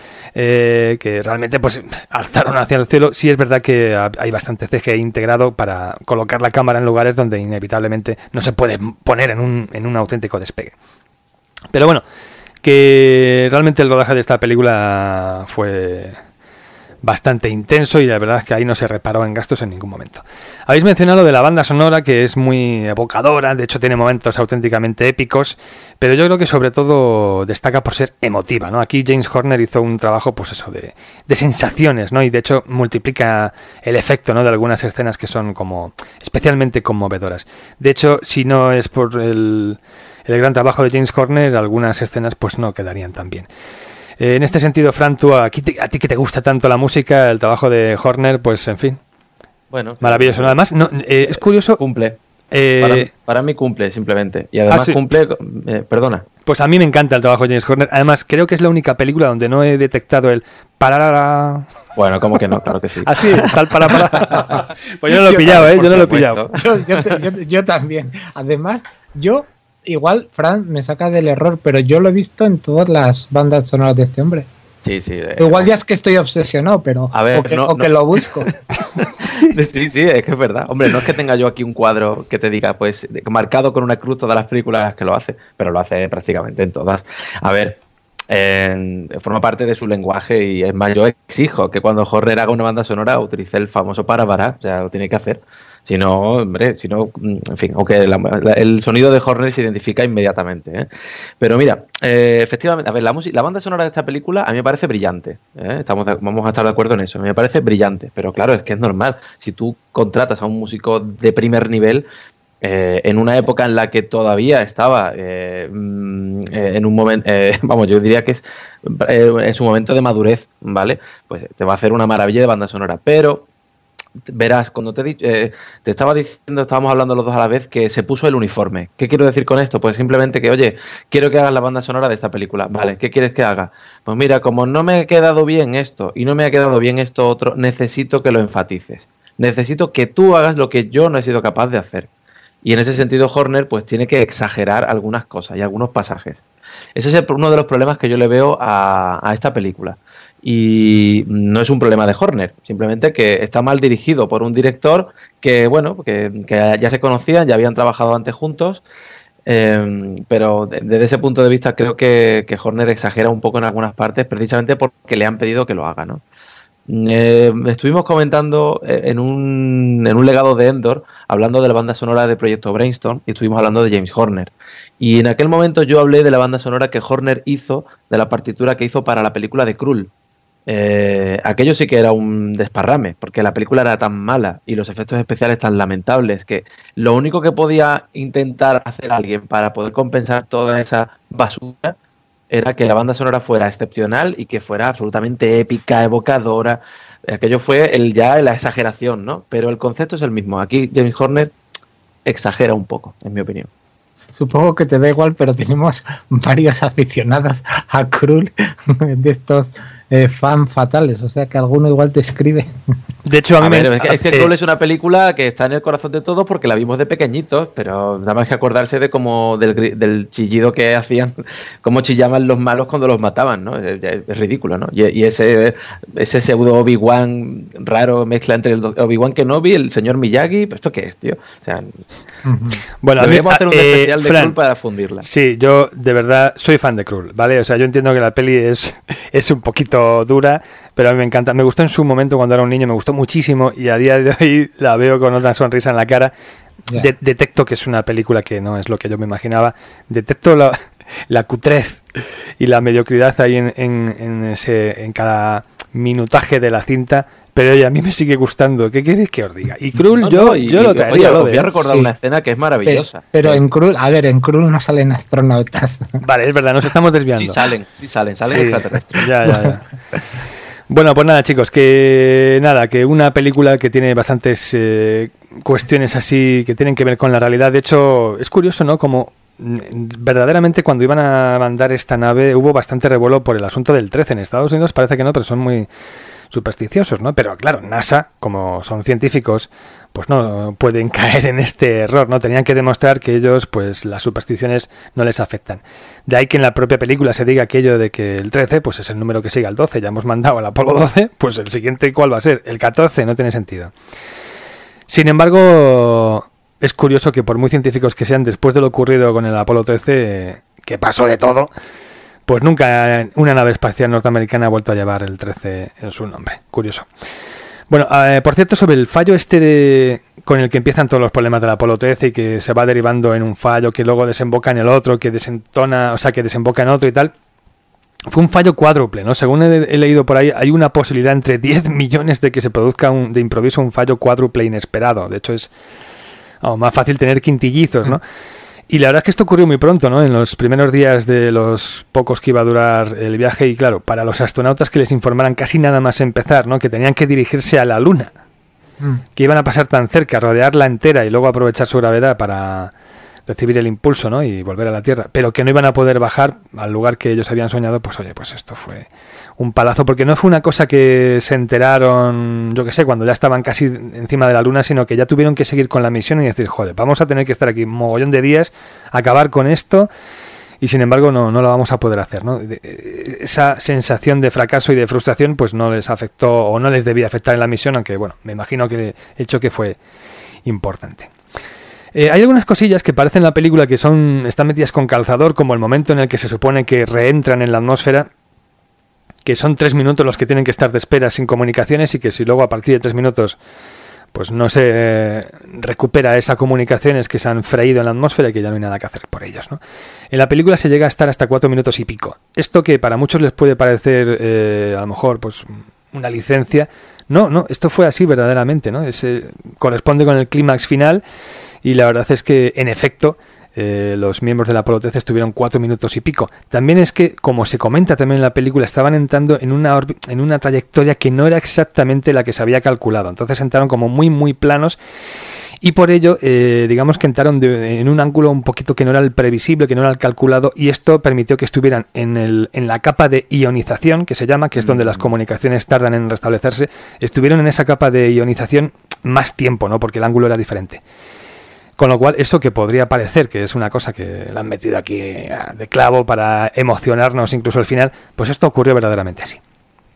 que realmente pues alzaron hacia el cielo. Sí es verdad que hay bastante CGI integrado para colocar la cámara en lugares donde inevitablemente no se puede poner en un auténtico despegue. Pero bueno, que realmente el rodaje de esta película fue bastante intenso y la verdad es que ahí no se reparó en gastos en ningún momento. Habéis mencionado lo de la banda sonora, que es muy evocadora, de hecho tiene momentos auténticamente épicos, pero yo creo que sobre todo destaca por ser emotiva, ¿no? Aquí James Horner hizo un trabajo, pues eso, de sensaciones, ¿no? Y de hecho multiplica el efecto, ¿no? De algunas escenas que son como especialmente conmovedoras. De hecho, si no es por el gran trabajo de James Horner, algunas escenas pues no quedarían tan bien. En este sentido, Fran, a ti que te gusta tanto la música, el trabajo de Horner, pues en fin, bueno, maravilloso. Además, es curioso. Cumple. Para mí cumple, simplemente. Y además cumple. Perdona. Pues a mí me encanta el trabajo de James Horner. Además, creo que es la única película donde no he detectado el pararara. Bueno, ¿cómo que no? Claro que sí. Ah, sí, está el para. Pues yo no lo he pillado, ¿eh? Yo no lo he pillado. Yo también. Además, igual, Fran me saca del error, pero yo lo he visto en todas las bandas sonoras de este hombre. Sí, sí. Igual ya es que estoy obsesionado, pero a ver, que lo busco. Sí, es que es verdad. Hombre, no es que tenga yo aquí un cuadro que te diga, pues, marcado con una cruz todas las películas que lo hace, pero lo hace prácticamente en todas. A ver, forma parte de su lenguaje y es más, yo exijo que cuando Horner haga una banda sonora utilice el famoso para, o sea, lo tiene que hacer. Si no, hombre, en fin, aunque el sonido de Horner se identifica inmediatamente, ¿eh? Pero mira, efectivamente, a ver, la banda sonora de esta película a mí me parece brillante, ¿eh? Vamos a estar de acuerdo en eso, a mí me parece brillante, pero claro, es que es normal, si tú contratas a un músico de primer nivel, en una época en la que todavía estaba en un momento, yo diría que es en su momento de madurez, ¿vale? Pues te va a hacer una maravilla de banda sonora, pero verás, cuando te estaba diciendo, estábamos hablando los dos a la vez, que se puso el uniforme. ¿Qué quiero decir con esto? Pues simplemente que, oye, quiero que hagas la banda sonora de esta película. Vale, ¿qué quieres que haga? Pues mira, como no me ha quedado bien esto y no me ha quedado bien esto otro, necesito que lo enfatices. Necesito que tú hagas lo que yo no he sido capaz de hacer. Y en ese sentido Horner pues tiene que exagerar algunas cosas y algunos pasajes. Ese es uno de los problemas que yo le veo a esta película. Y no es un problema de Horner, simplemente que está mal dirigido por un director que, bueno, que ya se conocían, ya habían trabajado antes juntos, pero desde ese punto de vista creo que Horner exagera un poco en algunas partes precisamente porque le han pedido que lo haga, ¿no? Estuvimos comentando en un legado de Endor, hablando de la banda sonora de Proyecto Brainstorm, y estuvimos hablando de James Horner. Y en aquel momento yo hablé de la banda sonora que Horner hizo, de la partitura que hizo para la película de Krull. Aquello sí que era un desparrame, porque la película era tan mala y los efectos especiales tan lamentables que lo único que podía intentar hacer alguien para poder compensar toda esa basura era que la banda sonora fuera excepcional y que fuera absolutamente épica, evocadora. Aquello fue la exageración, ¿no? Pero el concepto es el mismo. Aquí James Horner exagera un poco, en mi opinión. Supongo que te da igual, pero tenemos varios aficionados a Krull de estos fan fatales, o sea que alguno igual te escribe. De hecho, a mí es que Krull es una película que está en el corazón de todos porque la vimos de pequeñitos, pero nada más que acordarse de cómo del chillido que hacían, cómo chillaban los malos cuando los mataban, ¿no? Es ridículo, ¿no? Y ese pseudo Obi-Wan raro, mezcla entre el Obi-Wan Kenobi y el señor Miyagi, ¿esto qué es, tío? O sea, bueno, deberíamos hacer un especial de Krull para fundirla. Sí, yo de verdad soy fan de Krull, ¿vale? O sea, yo entiendo que la peli es un poquito dura, pero a mí me encanta. Me gustó en su momento cuando era un niño, me gustó muchísimo y a día de hoy la veo con otra sonrisa en la cara. Yeah. Detecto que es una película que no es lo que yo me imaginaba. Detecto la cutrez y la mediocridad ahí en cada minutaje de la cinta, pero oye, a mí me sigue gustando. ¿Qué queréis que os diga? Y Krull, yo lo traería. Oye, os voy a recordar una escena que es maravillosa. Pero en Krull, en Krull no salen astronautas. Vale, es verdad, nos estamos desviando. Sí salen extraterrestres. Ya. Bueno, pues nada, chicos, que una película que tiene bastantes cuestiones así que tienen que ver con la realidad. De hecho, es curioso, ¿no? Como verdaderamente cuando iban a mandar esta nave hubo bastante revuelo por el asunto del 13. En Estados Unidos parece que no, pero son muy supersticiosos, ¿no? Pero claro, NASA, como son científicos, pues no pueden caer en este error, ¿no? Tenían que demostrar que ellos, pues las supersticiones no les afectan. De ahí que en la propia película se diga aquello de que el 13, pues es el número que sigue al 12, ya hemos mandado al Apolo 12, pues el siguiente, ¿cuál va a ser? El 14, no tiene sentido. Sin embargo, es curioso que por muy científicos que sean, después de lo ocurrido con el Apolo 13, que pasó de todo, pues nunca una nave espacial norteamericana ha vuelto a llevar el 13 en su nombre. Curioso. Bueno, por cierto, sobre el fallo con el que empiezan todos los problemas del Apolo 13 y que se va derivando en un fallo que luego desemboca en el otro, que desemboca en otro y tal, fue un fallo cuádruple, ¿no? Según he leído por ahí, hay una posibilidad entre 10 millones de que se produzca de improviso un fallo cuádruple inesperado. De hecho, es más fácil tener quintillizos, ¿no? Y la verdad es que esto ocurrió muy pronto, ¿no? En los primeros días de los pocos que iba a durar el viaje y claro, para los astronautas que les informaran casi nada más empezar, ¿no? Que tenían que dirigirse a la Luna, que iban a pasar tan cerca, rodearla entera y luego aprovechar su gravedad para recibir el impulso, ¿no? Y volver a la Tierra, pero que no iban a poder bajar al lugar que ellos habían soñado, pues oye, pues esto fue un palazo, porque no fue una cosa que se enteraron, yo qué sé, cuando ya estaban casi encima de la Luna, sino que ya tuvieron que seguir con la misión y decir, joder, vamos a tener que estar aquí un mogollón de días, acabar con esto, y sin embargo no lo vamos a poder hacer, ¿no? Esa sensación de fracaso y de frustración pues no les afectó o no les debía afectar en la misión, aunque bueno, me imagino que el choque fue importante. Hay algunas cosillas que parecen en la película que están metidas con calzador, como el momento en el que se supone que reentran en la atmósfera, que son 3 minutos los que tienen que estar de espera sin comunicaciones y que si luego a partir de 3 minutos pues no se recupera esa comunicaciones que se han freído en la atmósfera y que ya no hay nada que hacer por ellos, ¿no? En la película se llega a estar hasta 4 minutos y pico. Esto que para muchos les puede parecer a lo mejor pues una licencia, no, esto fue así verdaderamente, ¿no? Corresponde con el clímax final y la verdad es que en efecto los miembros del Apolo 13 estuvieron 4 minutos y pico. También es que, como se comenta también en la película, estaban entrando en una trayectoria que no era exactamente la que se había calculado. Entonces entraron como muy, muy planos y por ello, digamos que entraron en un ángulo un poquito que no era el previsible, que no era el calculado, y esto permitió que estuvieran en la capa de ionización, que se llama, que es donde las comunicaciones tardan en restablecerse. Estuvieron en esa capa de ionización más tiempo, ¿no? Porque el ángulo era diferente. Con lo cual, eso que podría parecer que es una cosa que la han metido aquí de clavo para emocionarnos incluso al final, pues esto ocurrió verdaderamente así.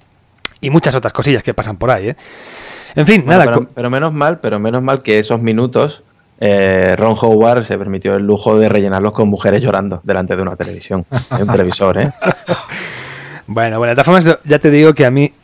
Y muchas otras cosillas que pasan por ahí, ¿eh? En fin, bueno, nada. Pero menos mal que esos minutos Ron Howard se permitió el lujo de rellenarlos con mujeres llorando delante de una televisión, de un televisor, ¿eh? Bueno, de todas formas, ya te digo que a mí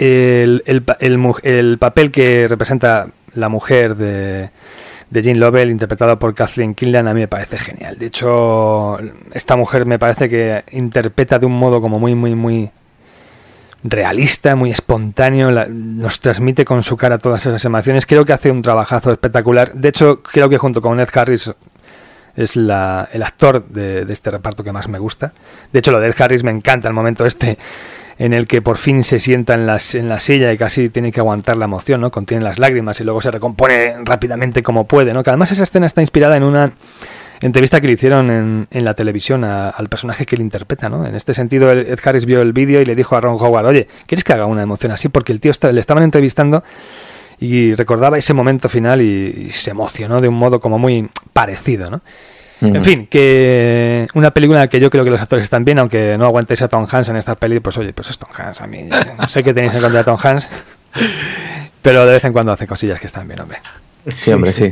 el papel que representa la mujer de Jean Lovell, interpretada por Kathleen Quinlan, a mí me parece genial. De hecho, esta mujer me parece que interpreta de un modo como muy, muy, muy realista, muy espontáneo, nos transmite con su cara todas esas emociones. Creo que hace un trabajazo espectacular. De hecho, creo que junto con Ed Harris es el actor de este reparto que más me gusta. De hecho, lo de Ed Harris me encanta, el momento en el que por fin se sienta en la silla y casi tiene que aguantar la emoción, ¿no? Contiene las lágrimas y luego se recompone rápidamente como puede, ¿no? Que además esa escena está inspirada en una entrevista que le hicieron en la televisión al personaje que le interpreta, ¿no? En este sentido, Ed Harris vio el vídeo y le dijo a Ron Howard, oye, ¿quieres que haga una emoción así? Porque el tío le estaban entrevistando y recordaba ese momento final y se emocionó de un modo como muy parecido, ¿no? En fin, que una película que yo creo que los actores están bien, aunque no aguantéis a Tom Hanks en esta peli, pues oye, pues es Tom Hanks, a mí no sé qué tenéis en contra de Tom Hanks, pero de vez en cuando hace cosillas que están bien, hombre. Sí, hombre, sí.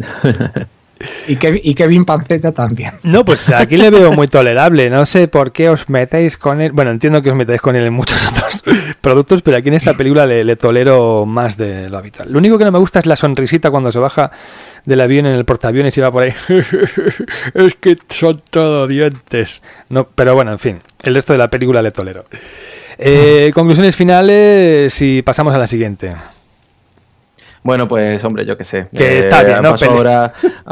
Y Kevin Panceta también. No, pues aquí le veo muy tolerable. No sé por qué os metéis con él. Bueno, entiendo que os metáis con él en muchos otros productos, pero aquí en esta película le tolero más de lo habitual. Lo único que no me gusta es la sonrisita cuando se baja del avión en el portaaviones y va por ahí. Es que son todo dientes. No, pero bueno, en fin, el resto de la película le tolero. Conclusiones finales y pasamos a la siguiente. Bueno, pues hombre, yo qué sé. Que está bien, ¿no? Paso ahora,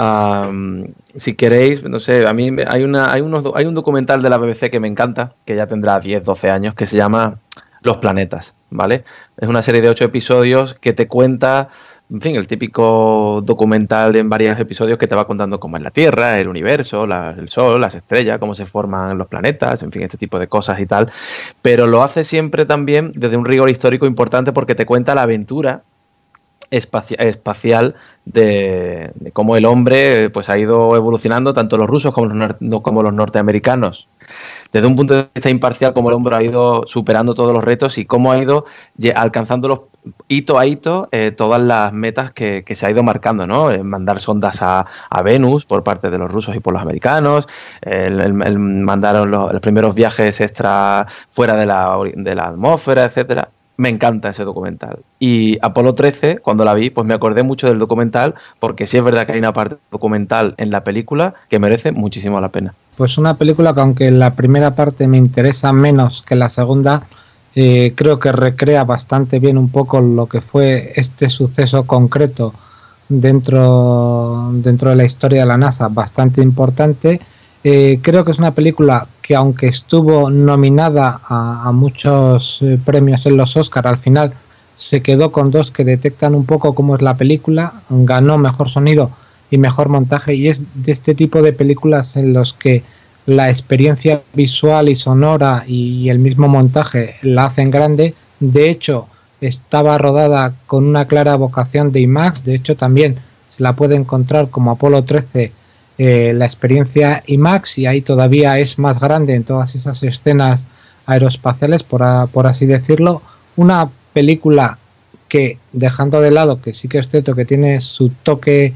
si queréis, no sé, a mí hay un documental de la BBC que me encanta, que ya tendrá 10, 12 años, que se llama Los Planetas, ¿vale? Es una serie de 8 episodios que te cuenta, en fin, el típico documental en varios episodios que te va contando cómo es la Tierra, el universo, el Sol, las estrellas, cómo se forman los planetas, en fin, este tipo de cosas y tal. Pero lo hace siempre también desde un rigor histórico importante porque te cuenta la aventura espacial de cómo el hombre pues ha ido evolucionando, tanto los rusos como los norteamericanos, desde un punto de vista imparcial, cómo el hombre ha ido superando todos los retos y cómo ha ido alcanzando hito a hito todas las metas que se ha ido marcando, ¿no? Mandar sondas a Venus por parte de los rusos y por los americanos, mandaron los primeros viajes extra fuera de la atmósfera, etcétera. Me encanta ese documental. Y Apolo 13, cuando la vi, pues me acordé mucho del documental, porque sí es verdad que hay una parte documental en la película que merece muchísimo la pena. Pues una película que aunque la primera parte me interesa menos que la segunda, creo que recrea bastante bien un poco lo que fue este suceso concreto dentro de la historia de la NASA, bastante importante. Creo que es una película que aunque estuvo nominada a muchos premios en los Oscar, al final se quedó con 2 que detectan un poco cómo es la película, ganó mejor sonido y mejor montaje, y es de este tipo de películas en los que la experiencia visual y sonora y el mismo montaje la hacen grande. De hecho, estaba rodada con una clara vocación de IMAX, de hecho también se la puede encontrar como Apolo 13, la experiencia IMAX, y ahí todavía es más grande en todas esas escenas aeroespaciales, por así decirlo. Una película que, dejando de lado que sí que es cierto que tiene su toque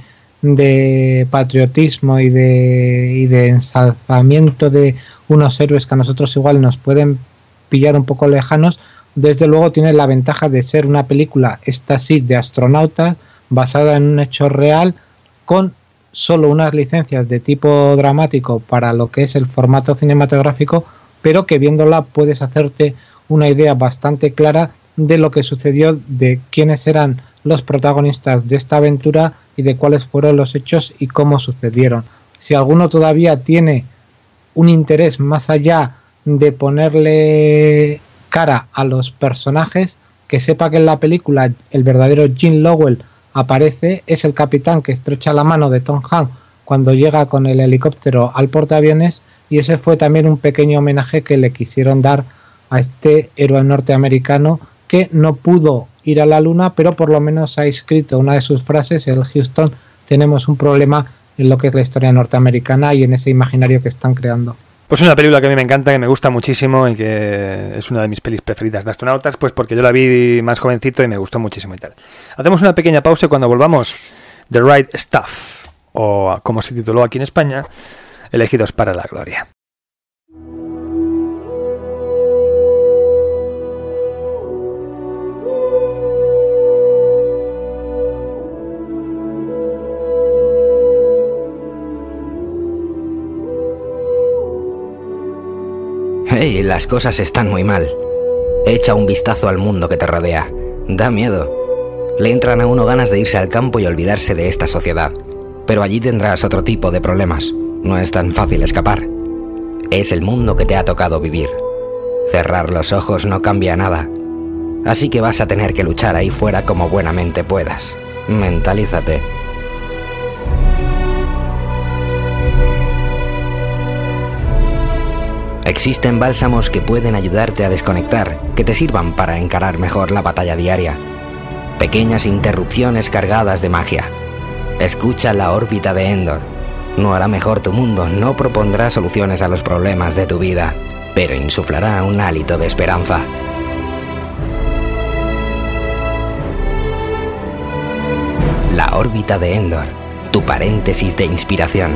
de patriotismo y de ensalzamiento de unos héroes que a nosotros igual nos pueden pillar un poco lejanos, desde luego tiene la ventaja de ser una película, esta sí, de astronautas, basada en un hecho real, con solo unas licencias de tipo dramático para lo que es el formato cinematográfico, pero que viéndola puedes hacerte una idea bastante clara de lo que sucedió, de quiénes eran los protagonistas de esta aventura y de cuáles fueron los hechos y cómo sucedieron. Si alguno todavía tiene un interés más allá de ponerle cara a los personajes, que sepa que en la película el verdadero Jim Lowell aparece, es el capitán que estrecha la mano de Tom Hanks cuando llega con el helicóptero al portaaviones, y ese fue también un pequeño homenaje que le quisieron dar a este héroe norteamericano que no pudo ir a la luna, pero por lo menos ha escrito una de sus frases: el Houston, tenemos un problema en lo que es la historia norteamericana y en ese imaginario que están creando. Pues una película que a mí me encanta, que me gusta muchísimo y que es una de mis pelis preferidas de astronautas, pues porque yo la vi más jovencito y me gustó muchísimo y tal. Hacemos una pequeña pausa y cuando volvamos, The Right Stuff, o como se tituló aquí en España, Elegidos para la Gloria. Hey, las cosas están muy mal. Echa un vistazo al mundo que te rodea. Da miedo. Le entran a uno ganas de irse al campo y olvidarse de esta sociedad. Pero allí tendrás otro tipo de problemas. No es tan fácil escapar. Es el mundo que te ha tocado vivir. Cerrar los ojos no cambia nada. Así que vas a tener que luchar ahí fuera como buenamente puedas. Mentalízate. Existen bálsamos que pueden ayudarte a desconectar, que te sirvan para encarar mejor la batalla diaria. pequeñas interrupciones cargadas de magia. Escucha La órbita de Endor. No hará mejor tu mundo, no propondrá soluciones a los problemas de tu vida, pero insuflará un hálito de esperanza. La órbita de Endor, tu paréntesis de inspiración.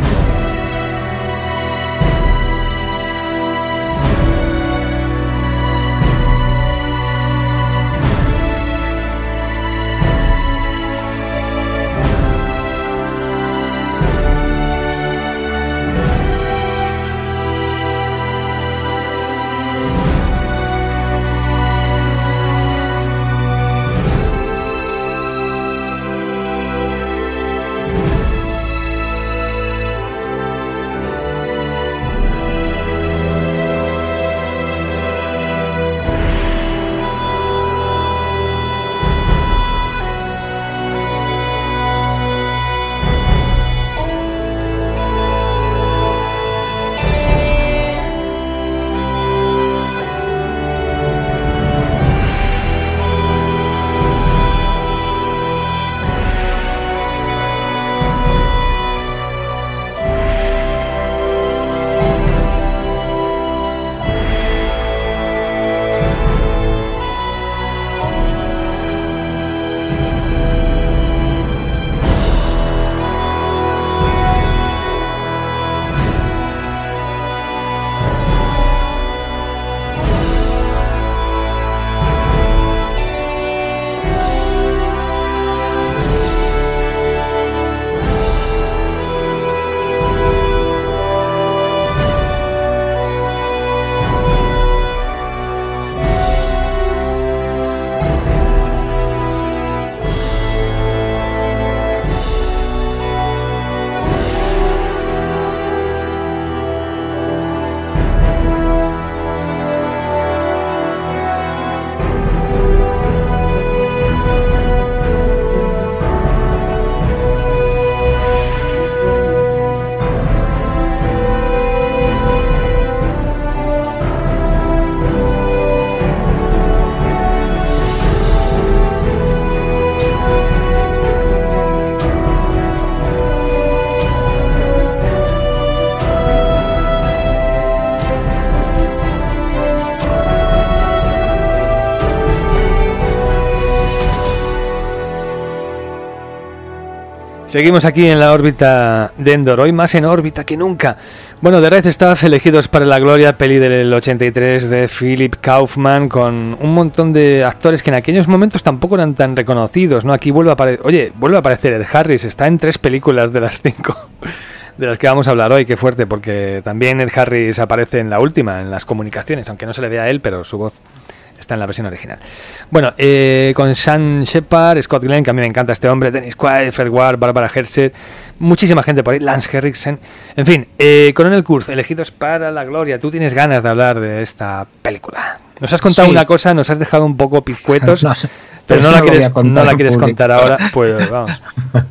Seguimos aquí en la órbita de Endor, hoy más en órbita que nunca. Bueno, The Red Staff, elegidos para la gloria, peli del 83 de Philip Kaufman, con un montón de actores que en aquellos momentos tampoco eran tan reconocidos, ¿no? Aquí vuelve a aparecer Ed Harris, está en 3 películas de las 5 de las que vamos a hablar hoy, qué fuerte, porque también Ed Harris aparece en la última, en las comunicaciones, aunque no se le vea a él, pero su voz está en la versión original. Bueno, con Sam Shepard, Scott Glenn, que a mí me encanta este hombre, Dennis Quaid, Fred Ward, Barbara Hershey, muchísima gente por ahí, Lance Henriksen, en fin, Coronel Kurz, elegidos para la gloria. Tú tienes ganas de hablar de esta película. Nos has contado una cosa, nos has dejado un poco pizcuetos, no, pero no la quieres contar ahora, pues vamos.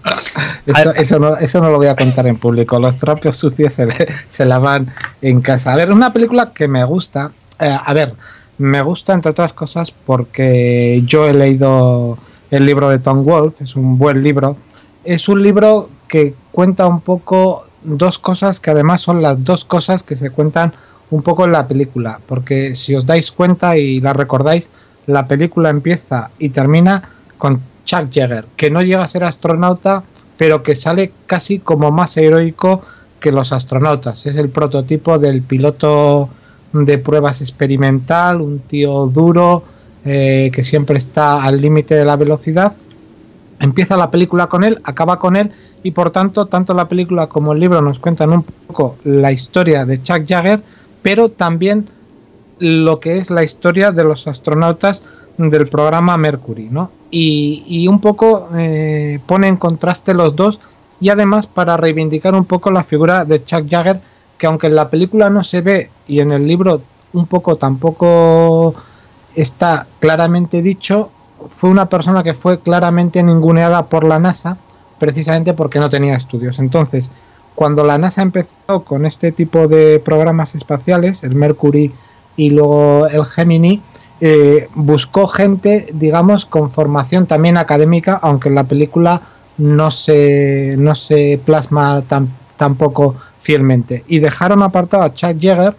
Eso no lo voy a contar en público, los trapos sucios se lavan en casa. A ver, una película que me gusta, me gusta, entre otras cosas, porque yo he leído el libro de Tom Wolfe, es un buen libro. Es un libro que cuenta un poco 2 cosas que además son las 2 cosas que se cuentan un poco en la película. Porque si os dais cuenta y la recordáis, la película empieza y termina con Chuck Yeager, que no llega a ser astronauta, pero que sale casi como más heroico que los astronautas. Es el prototipo del piloto de pruebas experimental, un tío duro que siempre está al límite de la velocidad. Empieza la película con él, acaba con él, y por tanto la película como el libro nos cuentan un poco la historia de Chuck Yeager, pero también lo que es la historia de los astronautas del programa Mercury, ¿no? Y un poco pone en contraste los dos, y además para reivindicar un poco la figura de Chuck Yeager, que aunque en la película no se ve y en el libro un poco tampoco está claramente dicho, fue una persona que fue claramente ninguneada por la NASA, precisamente porque no tenía estudios. Entonces, cuando la NASA empezó con este tipo de programas espaciales, el Mercury y luego el Gemini, buscó gente, digamos, con formación también académica, aunque en la película no se plasma tampoco fielmente. Y dejaron apartado a Chuck Yeager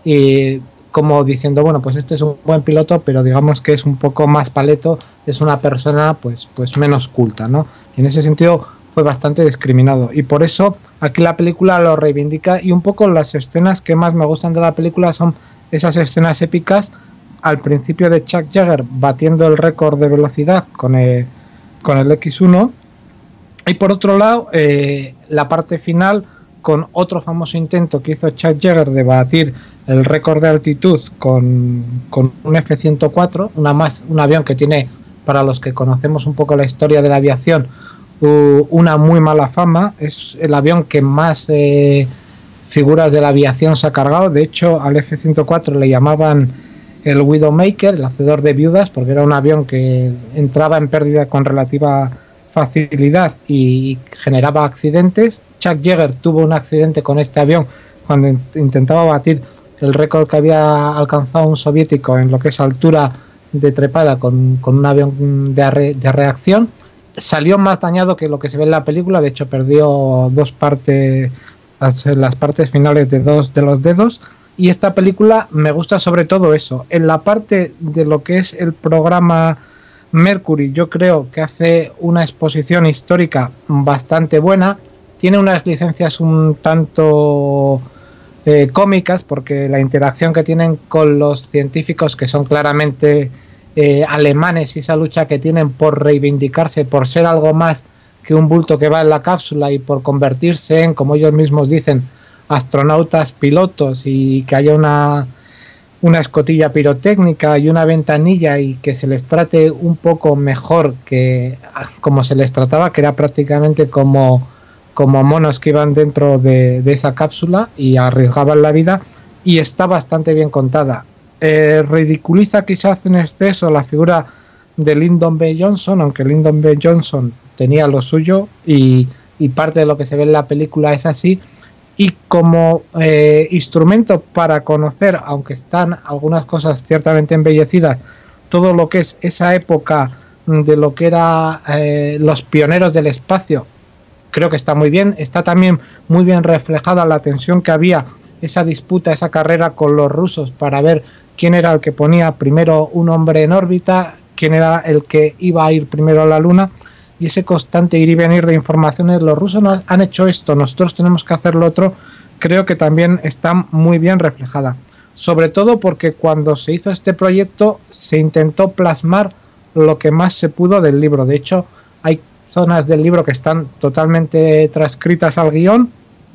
como diciendo, bueno, pues este es un buen piloto, pero digamos que es un poco más paleto, es una persona pues menos culta, ¿no? Y en ese sentido fue bastante discriminado. Y por eso aquí la película lo reivindica, y un poco las escenas que más me gustan de la película son esas escenas épicas al principio de Chuck Yeager batiendo el récord de velocidad con el X1, y por otro lado la parte final con otro famoso intento que hizo Chuck Yeager de batir el récord de altitud con un F-104, un avión que tiene, para los que conocemos un poco la historia de la aviación, una muy mala fama. Es el avión que más figuras de la aviación se ha cargado. De hecho, al F-104 le llamaban el Widowmaker, el hacedor de viudas, porque era un avión que entraba en pérdida con relativa facilidad y generaba accidentes. Chuck Yeager tuvo un accidente con este avión cuando intentaba batir el récord que había alcanzado un soviético en lo que es altura de trepada con un avión de reacción. Salió más dañado que lo que se ve en la película. De hecho, perdió dos partes, las partes finales de dos de los dedos. Y esta película me gusta sobre todo eso. En la parte de lo que es el programa Mercury, yo creo que hace una exposición histórica bastante buena. Tiene unas licencias un tanto cómicas, porque la interacción que tienen con los científicos, que son claramente alemanes, y esa lucha que tienen por reivindicarse, por ser algo más que un bulto que va en la cápsula y por convertirse en, como ellos mismos dicen, astronautas pilotos, y que haya una escotilla pirotécnica y una ventanilla, y que se les trate un poco mejor que como se les trataba, que era prácticamente como monos que iban dentro de esa cápsula y arriesgaban la vida, y está bastante bien contada. Ridiculiza quizás en exceso la figura de Lyndon B. Johnson, aunque Lyndon B. Johnson tenía lo suyo, y parte de lo que se ve en la película es así. Y como instrumento para conocer, aunque están algunas cosas ciertamente embellecidas, todo lo que es esa época de lo que era los pioneros del espacio, creo que está muy bien. Está también muy bien reflejada la tensión que había, esa disputa, esa carrera con los rusos para ver quién era el que ponía primero un hombre en órbita, quién era el que iba a ir primero a la Luna, y ese constante ir y venir de informaciones. Los rusos han hecho esto, nosotros tenemos que hacer lo otro. Creo que también está muy bien reflejada, sobre todo porque cuando se hizo este proyecto se intentó plasmar lo que más se pudo del libro. De hecho, hay zonas del libro que están totalmente transcritas al guión,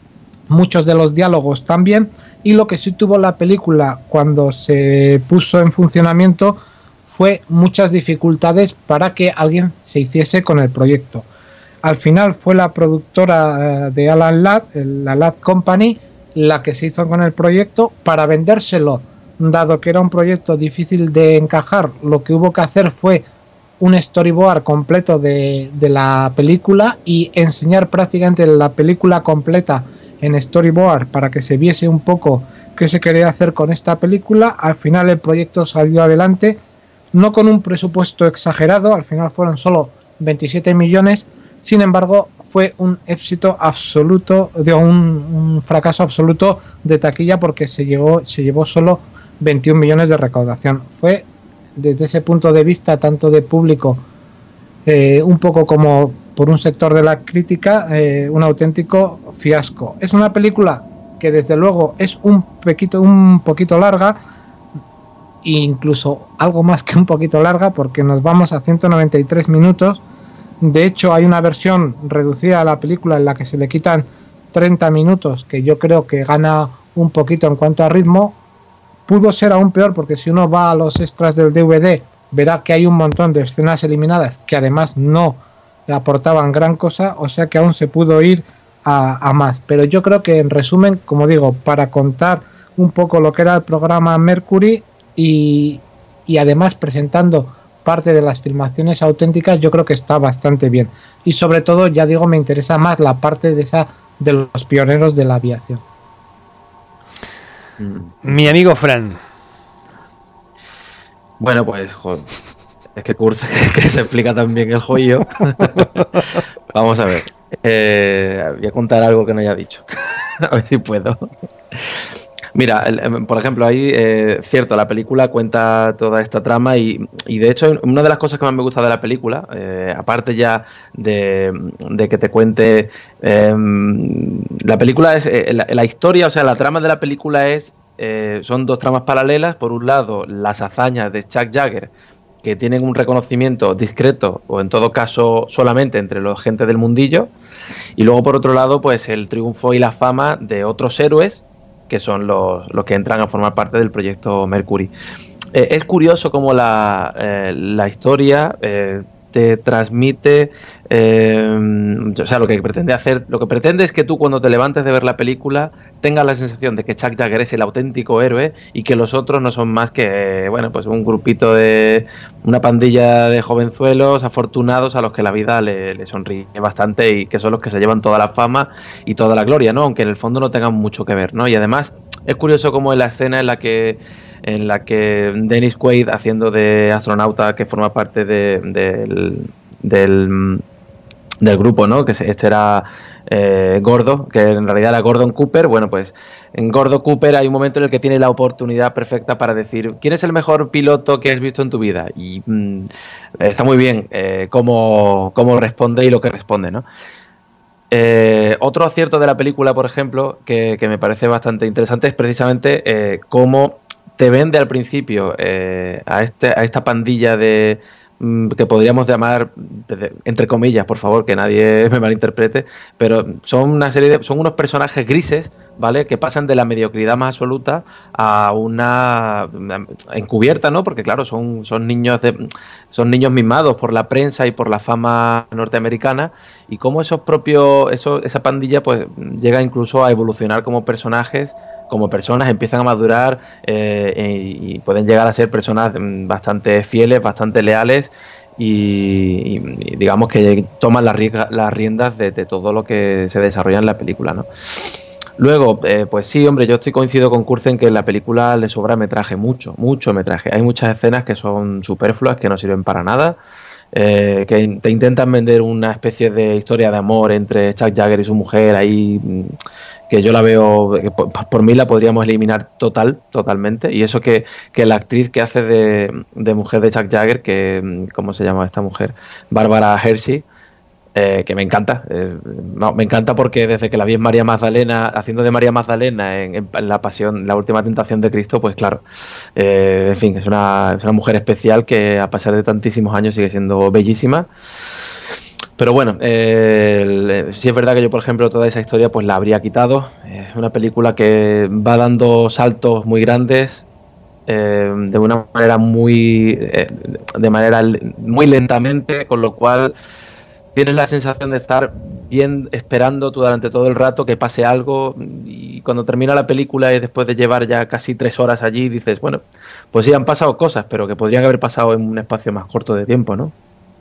muchos de los diálogos también, y lo que sí tuvo la película cuando se puso en funcionamiento fue muchas dificultades para que alguien se hiciese con el proyecto. Al final fue la productora de Alan Ladd, la Ladd Company, la que se hizo con el proyecto. Para vendérselo, dado que era un proyecto difícil de encajar, lo que hubo que hacer fue un storyboard completo de la película y enseñar prácticamente la película completa en storyboard para que se viese un poco qué se quería hacer con esta película. Al final el proyecto salió adelante, no con un presupuesto exagerado, al final fueron solo 27 millones, sin embargo fue un éxito absoluto, un fracaso absoluto de taquilla, porque se llevó solo 21 millones de recaudación. Fue, desde ese punto de vista, tanto de público, un poco como por un sector de la crítica, un auténtico fiasco. Es una película que desde luego es un poquito larga, incluso algo más que un poquito larga, porque nos vamos a 193 minutos. De hecho, hay una versión reducida a la película en la que se le quitan 30 minutos, que yo creo que gana un poquito en cuanto a ritmo. Pudo ser aún peor, porque si uno va a los extras del DVD, verá que hay un montón de escenas eliminadas que además no aportaban gran cosa, o sea que aún se pudo ir a más. Pero yo creo que, en resumen, como digo, para contar un poco lo que era el programa Mercury y además presentando parte de las filmaciones auténticas, yo creo que está bastante bien. Y sobre todo, ya digo, me interesa más la parte de los pioneros de la aviación. Mi amigo Fran. Bueno, pues, joder, es que Kurz que se explica también el joyo. Vamos a ver. Voy a contar algo que no haya dicho. A ver si puedo. Mira, por ejemplo, ahí, cierto, la película cuenta toda esta trama y de hecho una de las cosas que más me gusta de la película, aparte ya de que te cuente, la película es, la historia, o sea, la trama de la película es, son dos tramas paralelas. Por un lado, las hazañas de Chuck Yeager, que tienen un reconocimiento discreto o en todo caso solamente entre los gente del mundillo, y luego por otro lado, pues el triunfo y la fama de otros héroes que son los que entran a formar parte del proyecto Mercury. Es curioso cómo la historia te transmite, o sea, lo que pretende es que tú cuando te levantes de ver la película tengas la sensación de que Chuck Yeager es el auténtico héroe y que los otros no son más que, bueno, pues un grupito de una pandilla de jovenzuelos afortunados a los que la vida le sonríe bastante y que son los que se llevan toda la fama y toda la gloria, ¿no? Aunque en el fondo no tengan mucho que ver, ¿no? Y además es curioso cómo en la escena en la que Dennis Quaid, haciendo de astronauta que forma parte del grupo, ¿no? Que este era Gordo, que en realidad era Gordon Cooper. Bueno, pues en Gordon Cooper hay un momento en el que tiene la oportunidad perfecta para decir ¿quién es el mejor piloto que has visto en tu vida? Y está muy bien cómo responde y lo que responde, ¿no? Otro acierto de la película, por ejemplo, que me parece bastante interesante es precisamente cómo te vende al principio a esta pandilla de que podríamos llamar, entre comillas, por favor, que nadie me malinterprete, pero son unos personajes grises, ¿vale? Que pasan de la mediocridad más absoluta a una encubierta, ¿no? Porque claro, son niños mimados por la prensa y por la fama norteamericana, y cómo esa pandilla pues llega incluso a evolucionar como personajes, como personas, empiezan a madurar y pueden llegar a ser personas bastante fieles, bastante leales y digamos que toman las riendas de todo lo que se desarrolla en la película, ¿no? Luego, pues sí, hombre, yo coincido con Kurz en que en la película le sobra metraje, mucho metraje. Hay muchas escenas que son superfluas, que no sirven para nada, que te intentan vender una especie de historia de amor entre Chuck Yeager y su mujer ahí, que yo la veo, que por mí la podríamos eliminar totalmente. Y eso que la actriz que hace de mujer de Chuck Yeager, que ¿cómo se llama esta mujer? Bárbara Hershey, que me encanta. Me encanta porque desde que la vi en María Magdalena, haciendo de María Magdalena en la Pasión, la Última Tentación de Cristo, pues claro, en fin, es una mujer especial que a pesar de tantísimos años sigue siendo bellísima. Pero bueno, sí es verdad que yo, por ejemplo, toda esa historia pues la habría quitado. Es una película que va dando saltos muy grandes, de una manera muy lentamente, con lo cual tienes la sensación de estar bien esperando durante todo el rato que pase algo, y cuando termina la película y después de llevar ya casi 3 horas allí dices, bueno, pues sí han pasado cosas, pero que podrían haber pasado en un espacio más corto de tiempo, ¿no?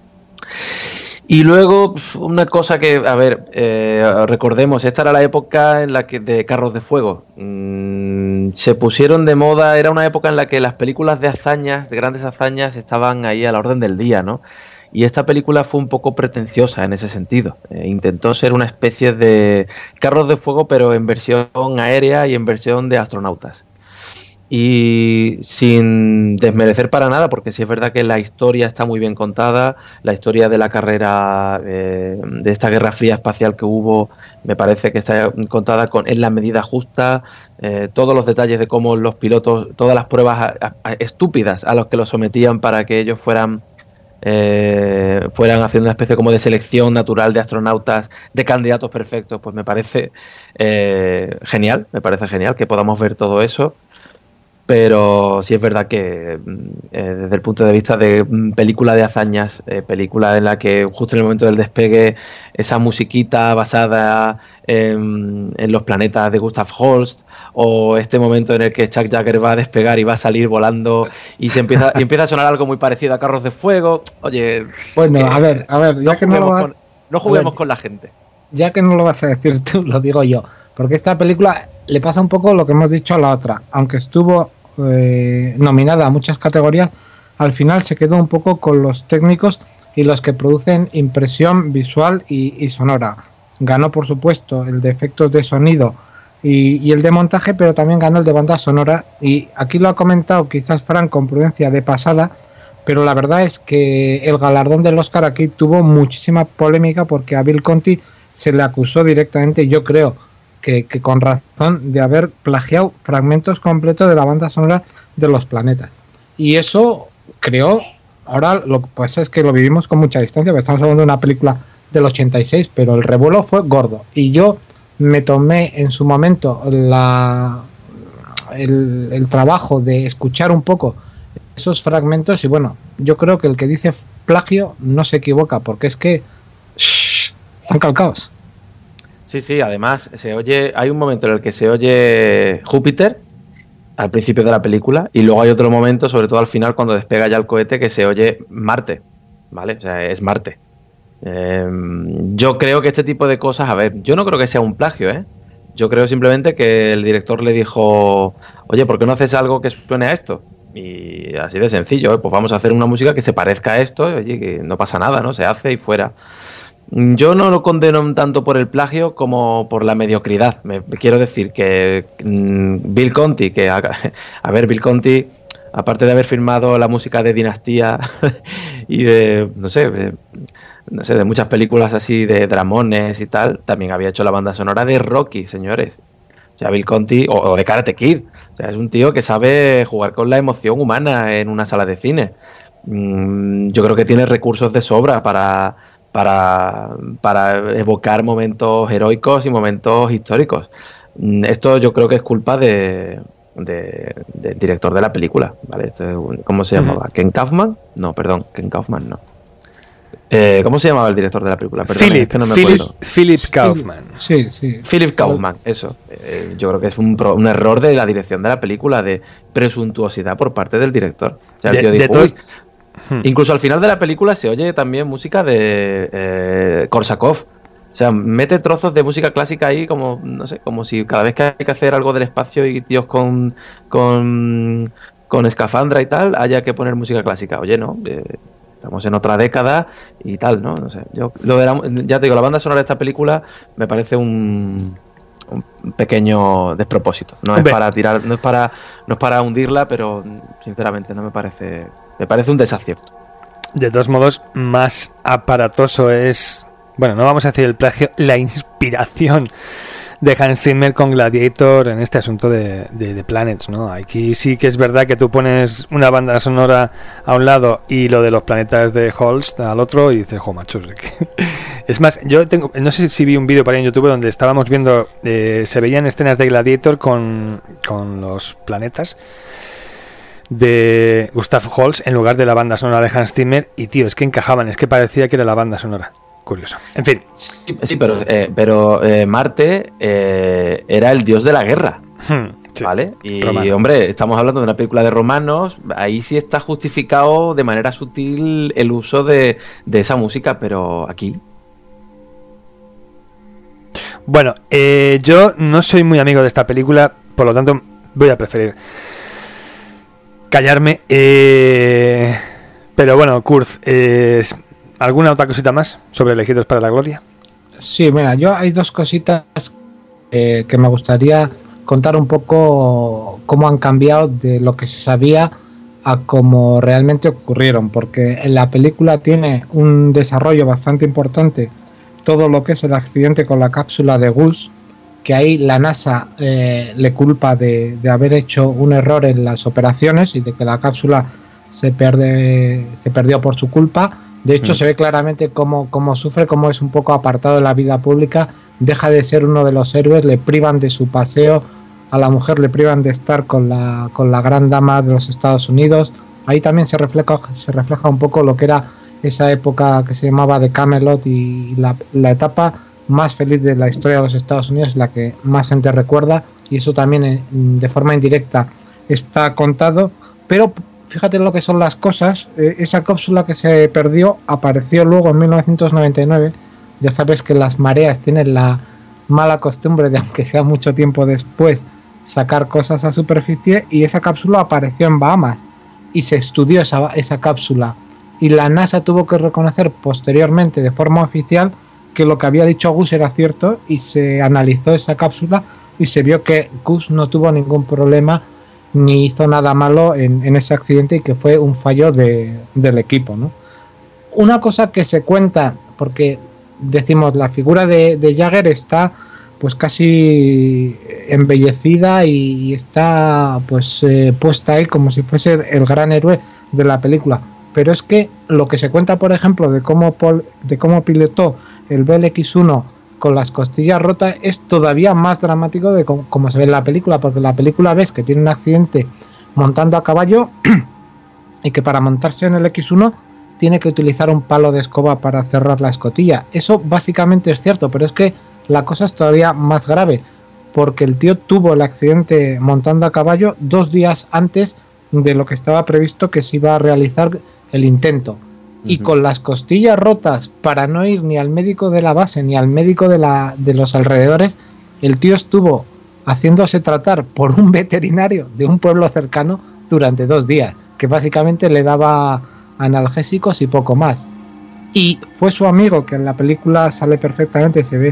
Y luego, una cosa que, a ver, recordemos, esta era la época en la que de Carros de Fuego se pusieron de moda. Era una época en la que las películas de hazañas, de grandes hazañas, estaban ahí a la orden del día, ¿no? Y esta película fue un poco pretenciosa en ese sentido. Intentó ser una especie de Carros de Fuego, pero en versión aérea y en versión de astronautas. Y sin desmerecer para nada, porque sí es verdad que la historia está muy bien contada, la historia de la carrera, de esta guerra fría espacial que hubo, me parece que está contada en la medida justa, todos los detalles de cómo los pilotos, todas las pruebas estúpidas a los que los sometían para que ellos fueran haciendo una especie como de selección natural de astronautas, de candidatos perfectos, pues me parece genial que podamos ver todo eso. Pero sí es verdad que desde el punto de vista de película de hazañas, película en la que justo en el momento del despegue, esa musiquita basada en los planetas de Gustav Holst, o este momento en el que Chuck Yeager va a despegar y va a salir volando y empieza a sonar algo muy parecido a Carros de Fuego, oye... Bueno, a ver, ya que no juguemos con la gente. Ya que no lo vas a decir tú, lo digo yo, porque esta película le pasa un poco lo que hemos dicho a la otra, aunque estuvo nominada a muchas categorías, al final se quedó un poco con los técnicos y los que producen impresión visual y sonora. Ganó, por supuesto, el de efectos de sonido y el de montaje, pero también ganó el de banda sonora. Y aquí lo ha comentado quizás Fran con prudencia de pasada, pero la verdad es que el galardón del Oscar aquí tuvo muchísima polémica porque a Bill Conti se le acusó directamente, yo creo que con razón, de haber plagiado fragmentos completos de la banda sonora de Los Planetas. Y eso creó, ahora lo que pasa es que lo vivimos con mucha distancia, porque estamos hablando de una película del 86, pero el revuelo fue gordo. Y yo me tomé en su momento el trabajo de escuchar un poco esos fragmentos y bueno, yo creo que el que dice plagio no se equivoca, porque es que están calcados. Sí, además se oye, hay un momento en el que se oye Júpiter al principio de la película y luego hay otro momento, sobre todo al final cuando despega ya el cohete, que se oye Marte, ¿vale? O sea, es Marte. Yo creo que este tipo de cosas, a ver, yo no creo que sea un plagio, ¿eh? Yo creo simplemente que el director le dijo, oye, ¿por qué no haces algo que suene a esto? Y así de sencillo, pues vamos a hacer una música que se parezca a esto, oye, que no pasa nada, ¿no? Se hace y fuera. Yo no lo condeno tanto por el plagio como por la mediocridad. Me quiero decir que Bill Conti, Bill Conti, aparte de haber firmado la música de Dinastía y de, no sé, de muchas películas así de dramones y tal, también había hecho la banda sonora de Rocky, señores. O sea, Bill Conti, o de Karate Kid. O sea, es un tío que sabe jugar con la emoción humana en una sala de cine. Yo creo que tiene recursos de sobra para evocar momentos heroicos y momentos históricos. Esto yo creo que es culpa del director de la película, ¿vale? ¿Cómo se llamaba? ¿Ken Kaufman? No, perdón, Ken Kaufman no. ¿Cómo se llamaba el director de la película? Perdón, es que no me acuerdo. Philip Kaufman. Sí. Philip Kaufman, eso. Yo creo que es un error de la dirección de la película, de presuntuosidad por parte del director. O sea, el tío dijo, uy. Incluso al final de la película se oye también música de Korsakov. O sea, mete trozos de música clásica ahí como, no sé, como si cada vez que hay que hacer algo del espacio y tíos con escafandra y tal, haya que poner música clásica. Oye, no, estamos en otra década y tal, ¿no? No sé, ya te digo, la banda sonora de esta película me parece un pequeño despropósito. No es para tirar, no es para hundirla, pero sinceramente no me parece un desacierto. De todos modos, más aparatoso es, bueno, no vamos a decir el plagio, la inspiración de Hans Zimmer con Gladiator en este asunto de Planets, ¿no? Aquí sí que es verdad que tú pones una banda sonora a un lado y lo de los planetas de Holst al otro y dices, jo, macho, es más, yo no sé si vi un vídeo para ahí en YouTube donde estábamos viendo, se veían escenas de Gladiator con los planetas de Gustav Holst en lugar de la banda sonora de Hans Zimmer y tío, es que encajaban, es que parecía que era la banda sonora. Curioso. En fin. Sí, pero Marte era el dios de la guerra. Sí, ¿vale? Y romano. Hombre, estamos hablando de una película de romanos. Ahí sí está justificado de manera sutil el uso de esa música, pero aquí. Bueno, yo no soy muy amigo de esta película, por lo tanto voy a preferir callarme. Pero bueno, Kurt, ¿alguna otra cosita más sobre Elegidos para la Gloria? Sí, mira, yo hay dos cositas que me gustaría contar un poco cómo han cambiado de lo que se sabía a cómo realmente ocurrieron, porque en la película tiene un desarrollo bastante importante todo lo que es el accidente con la cápsula de Gus, que ahí la NASA le culpa de haber hecho un error en las operaciones y de que la cápsula se perdió por su culpa. De hecho, se ve claramente cómo sufre, cómo es un poco apartado de la vida pública, deja de ser uno de los héroes, le privan de su paseo, a la mujer le privan de estar con la gran dama de los Estados Unidos. Ahí también se refleja un poco lo que era esa época que se llamaba de Camelot y la etapa más feliz de la historia de los Estados Unidos, la que más gente recuerda, y eso también de forma indirecta está contado, pero fíjate lo que son las cosas. Esa cápsula que se perdió apareció luego en 1999. Ya sabes que las mareas tienen la mala costumbre de, aunque sea mucho tiempo después, sacar cosas a superficie, y esa cápsula apareció en Bahamas. y se estudió esa cápsula. Y la NASA tuvo que reconocer posteriormente de forma oficial que lo que había dicho Gus era cierto, y se analizó esa cápsula y se vio que Gus no tuvo ningún problema ni hizo nada malo en ese accidente, y que fue un fallo del equipo, ¿no? Una cosa que se cuenta, porque decimos la figura de Jagger está pues casi embellecida y está pues puesta ahí como si fuese el gran héroe de la película, pero es que lo que se cuenta, por ejemplo, de cómo pilotó el BLX-1 con las costillas rotas es todavía más dramático de como se ve en la película, porque en la película ves que tiene un accidente montando a caballo y que para montarse en el X1 tiene que utilizar un palo de escoba para cerrar la escotilla. Eso básicamente es cierto, pero es que la cosa es todavía más grave, porque el tío tuvo el accidente montando a caballo 2 días antes de lo que estaba previsto que se iba a realizar el intento. Y con las costillas rotas, para no ir ni al médico de la base ni al médico de los alrededores, el tío estuvo haciéndose tratar por un veterinario de un pueblo cercano durante 2 días, que básicamente le daba analgésicos y poco más. Y fue su amigo, que en la película sale perfectamente, se ve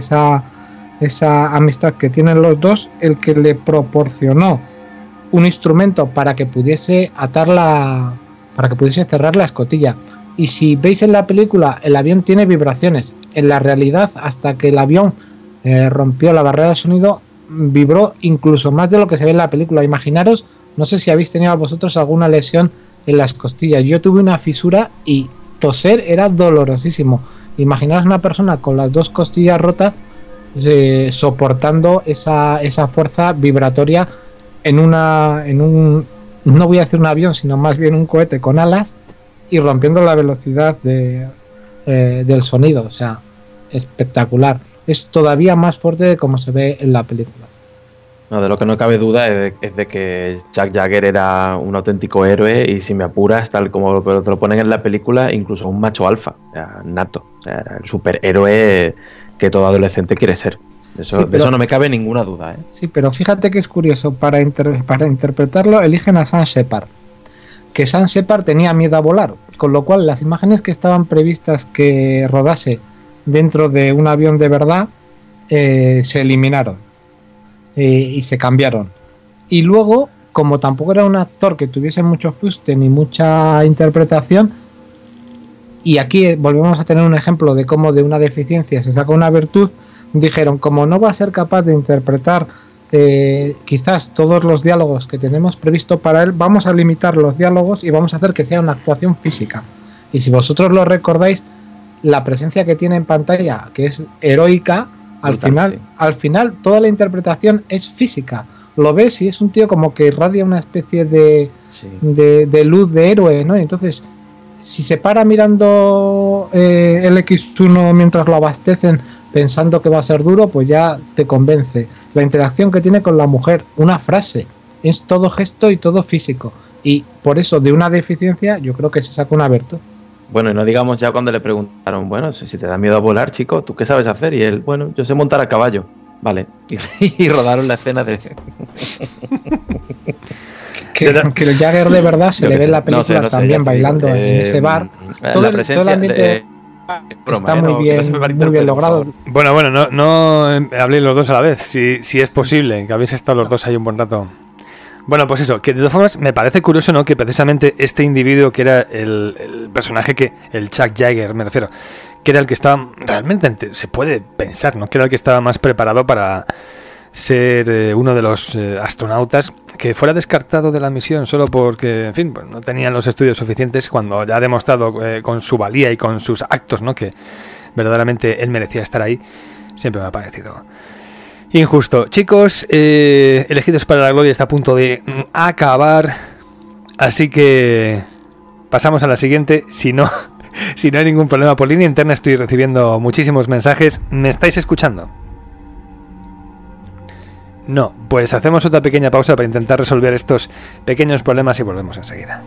esa amistad que tienen los dos, el que le proporcionó un instrumento para que pudiese cerrar la escotilla. Y si veis en la película, el avión tiene vibraciones. En la realidad, hasta que el avión rompió la barrera de sonido, vibró incluso más de lo que se ve en la película. Imaginaros, no sé si habéis tenido vosotros alguna lesión en las costillas. Yo tuve una fisura y toser era dolorosísimo. Imaginaros una persona con las 2 costillas rotas soportando esa fuerza vibratoria en un, no voy a decir un avión, sino más bien un cohete con alas, y rompiendo la velocidad del sonido. O sea, espectacular. Es todavía más fuerte de como se ve en la película. No, de lo que no cabe duda es de que Chuck Jagger era un auténtico héroe, y si me apuras, tal como te lo ponen en la película, incluso un macho alfa, o sea, nato. O sea, era el superhéroe que todo adolescente quiere ser. Eso, sí, de eso no me cabe ninguna duda, ¿eh? Sí, pero fíjate que es curioso, para interpretarlo eligen a Sam Shepard, que Sam Shepard tenía miedo a volar, con lo cual las imágenes que estaban previstas que rodase dentro de un avión de verdad se eliminaron y se cambiaron. Y luego, como tampoco era un actor que tuviese mucho fuste ni mucha interpretación, y aquí volvemos a tener un ejemplo de cómo de una deficiencia se saca una virtud, dijeron, como no va a ser capaz de interpretar quizás todos los diálogos que tenemos previsto para él, vamos a limitar los diálogos y vamos a hacer que sea una actuación física. Y si vosotros lo recordáis, la presencia que tiene en pantalla, que es heroica, al final toda la interpretación es física. Lo ves y es un tío como que irradia una especie de luz de héroe, ¿no? Y entonces, si se para mirando el X1 mientras lo abastecen, pensando que va a ser duro, pues ya te convence. La interacción que tiene con la mujer, una frase, es todo gesto y todo físico. Y por eso, de una deficiencia, yo creo que se saca una virtud. Bueno, y no digamos ya cuando le preguntaron, bueno, si te da miedo a volar, chico, ¿tú qué sabes hacer? Y él, bueno, yo sé montar a caballo. Vale. Y rodaron la escena de... que el Jagger de verdad se le ve en la película también bailando en ese bar. Todo el ambiente... Está muy bien logrado. Bueno, no habléis los dos a la vez, si es posible, que habéis estado los dos ahí un buen rato. Bueno, pues eso, que de todas formas me parece curioso, ¿no?, que precisamente este individuo que era el personaje el Chuck Jagger, me refiero, que era el que estaba, realmente se puede pensar, ¿no?, que era el que estaba más preparado para ser uno de los astronautas, que fuera descartado de la misión solo porque, en fin, pues no tenían los estudios suficientes, cuando ya ha demostrado con su valía y con sus actos, ¿no?, que verdaderamente él merecía estar ahí. Siempre me ha parecido injusto. Chicos, Elegidos para la Gloria está a punto de acabar, así que pasamos a la siguiente. Si no hay ningún problema, por línea interna estoy recibiendo muchísimos mensajes. ¿Me estáis escuchando? No, pues hacemos otra pequeña pausa para intentar resolver estos pequeños problemas y volvemos enseguida.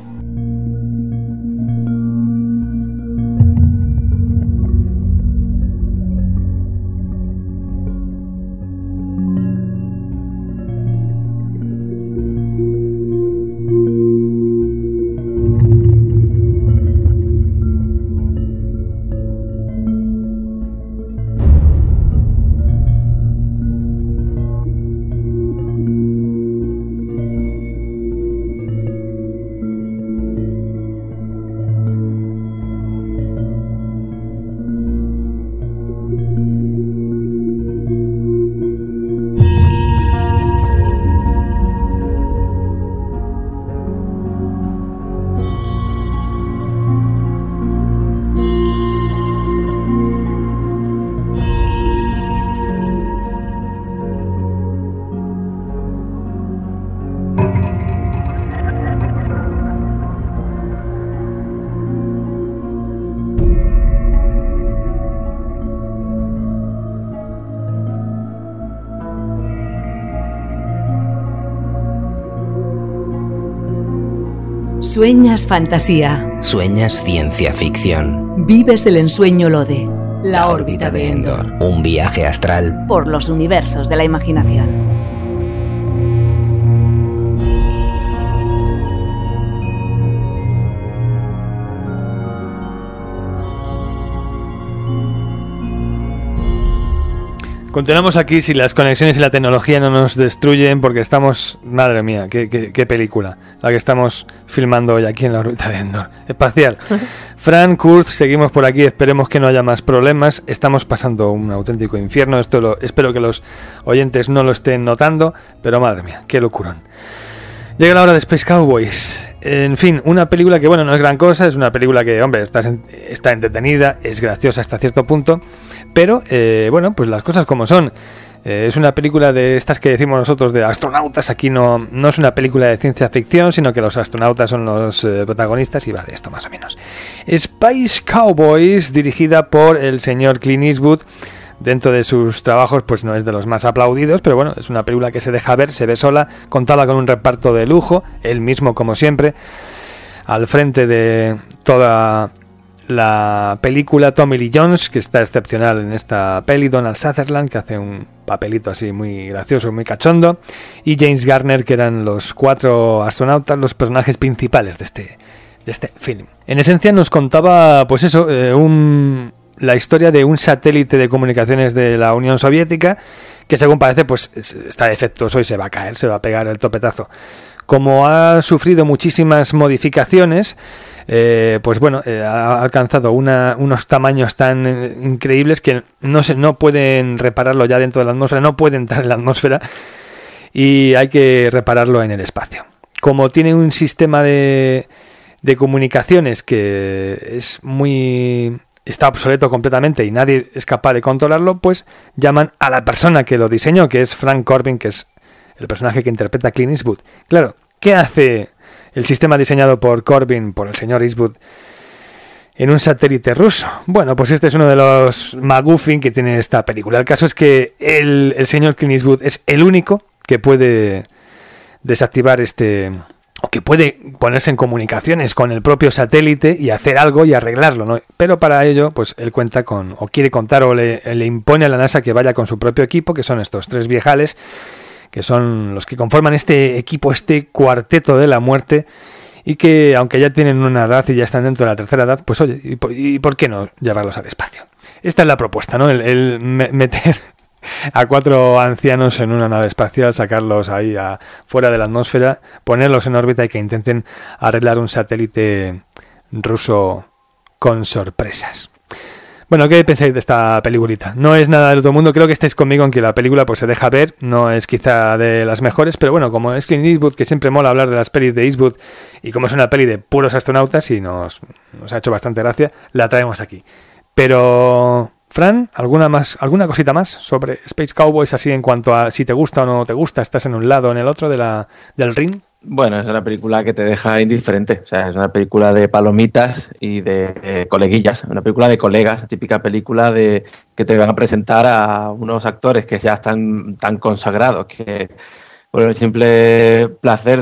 Sueñas fantasía. Sueñas ciencia ficción. Vives el ensueño Lode. La órbita de Endor. Un viaje astral por los universos de la imaginación. Continuamos aquí si las conexiones y la tecnología no nos destruyen, porque estamos... Madre mía, qué película la que estamos filmando hoy aquí en la órbita de Endor. Espacial. Fran, Kurt, seguimos por aquí, esperemos que no haya más problemas. Estamos pasando un auténtico infierno, espero que los oyentes no lo estén notando, pero madre mía, qué locurón. Llega la hora de Space Cowboys. En fin, una película que, bueno, no es gran cosa, es una película que, hombre, está entretenida, es graciosa hasta cierto punto, pero, bueno, pues las cosas como son. Es una película de estas que decimos nosotros de astronautas. Aquí no es una película de ciencia ficción, sino que los astronautas son los protagonistas, y va de esto más o menos. Space Cowboys, dirigida por el señor Clint Eastwood. Dentro de sus trabajos, pues no es de los más aplaudidos, pero bueno, es una película que se deja ver, se ve sola, contaba con un reparto de lujo, él mismo como siempre, al frente de toda la película. Tommy Lee Jones, que está excepcional en esta peli, Donald Sutherland, que hace un papelito así muy gracioso, muy cachondo, y James Garner, que eran los 4 astronautas, los personajes principales de este film. En esencia nos contaba, pues eso, la historia de un satélite de comunicaciones de la Unión Soviética que, según parece, pues está defectuoso y se va a caer, se va a pegar el topetazo. Como ha sufrido muchísimas modificaciones, pues bueno, ha alcanzado unos tamaños tan increíbles que no pueden repararlo ya dentro de la atmósfera, no puede entrar en la atmósfera, y hay que repararlo en el espacio. Como tiene un sistema de comunicaciones que está obsoleto completamente y nadie es capaz de controlarlo, pues llaman a la persona que lo diseñó, que es Frank Corbin, que es el personaje que interpreta Clint Eastwood. Claro, ¿qué hace el sistema diseñado por Corbin, por el señor Eastwood, en un satélite ruso? Bueno, pues este es uno de los MacGuffin que tiene esta película. El caso es que el señor Clint Eastwood es el único que puede desactivar o que puede ponerse en comunicaciones con el propio satélite y hacer algo y arreglarlo, ¿no? Pero para ello, pues él cuenta o quiere contar, o le impone a la NASA que vaya con su propio equipo, que son estos 3 viejales, que son los que conforman este equipo, este cuarteto de la muerte, y que, aunque ya tienen una edad y ya están dentro de la tercera edad, pues oye, ¿y por qué no llevarlos al espacio? Esta es la propuesta, ¿no? El meter a 4 ancianos en una nave espacial, sacarlos ahí fuera de la atmósfera, ponerlos en órbita y que intenten arreglar un satélite ruso con sorpresas. Bueno, ¿qué pensáis de esta peliculita? No es nada del otro mundo, creo que estáis conmigo en que la película pues se deja ver, no es quizá de las mejores, pero bueno, como es Clint Eastwood, que siempre mola hablar de las pelis de Eastwood, y como es una peli de puros astronautas y nos ha hecho bastante gracia, la traemos aquí. Pero... Fran, ¿alguna cosita más sobre Space Cowboys, así en cuanto a si te gusta o no te gusta, estás en un lado o en el otro del ring? Bueno, es una película que te deja indiferente, o sea, es una película de palomitas y de coleguillas, una película de colegas, típica película que te van a presentar a unos actores que ya están tan consagrados que... por el simple placer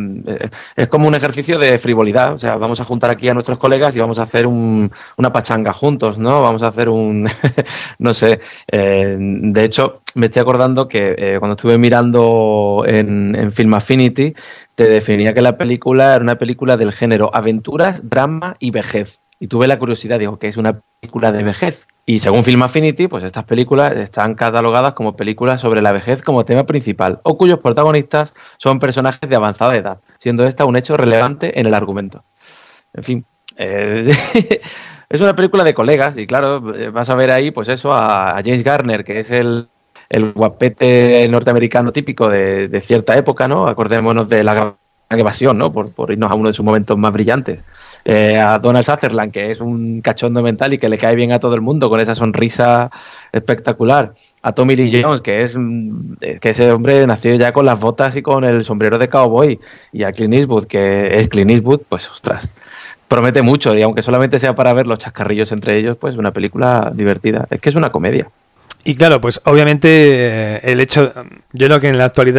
es como un ejercicio de frivolidad, o sea, vamos a juntar aquí a nuestros colegas y vamos a hacer una pachanga juntos, ¿no? Vamos a hacer no sé, de hecho, me estoy acordando que cuando estuve mirando en Film Affinity, te definía que la película era una película del género aventuras, drama y vejez. Y tuve la curiosidad, digo, ¿qué es una película de vejez? Y según Film Affinity, pues estas películas están catalogadas como películas sobre la vejez como tema principal, o cuyos protagonistas son personajes de avanzada edad, siendo esta un hecho relevante en el argumento. En fin, es una película de colegas, y claro, vas a ver ahí, pues eso, a James Garner, que es el guapete norteamericano típico de cierta época, ¿no? Acordémonos de La Gran Evasión, ¿no? Por irnos a uno de sus momentos más brillantes. A Donald Sutherland, que es un cachondo mental y que le cae bien a todo el mundo con esa sonrisa espectacular. A Tommy Lee Jones, que ese hombre nació ya con las botas y con el sombrero de cowboy. Y a Clint Eastwood, que es Clint Eastwood, pues ostras, promete mucho. Y aunque solamente sea para ver los chascarrillos entre ellos, pues una película divertida. Es que es una comedia. Y claro, pues obviamente el hecho, yo creo que en la actualidad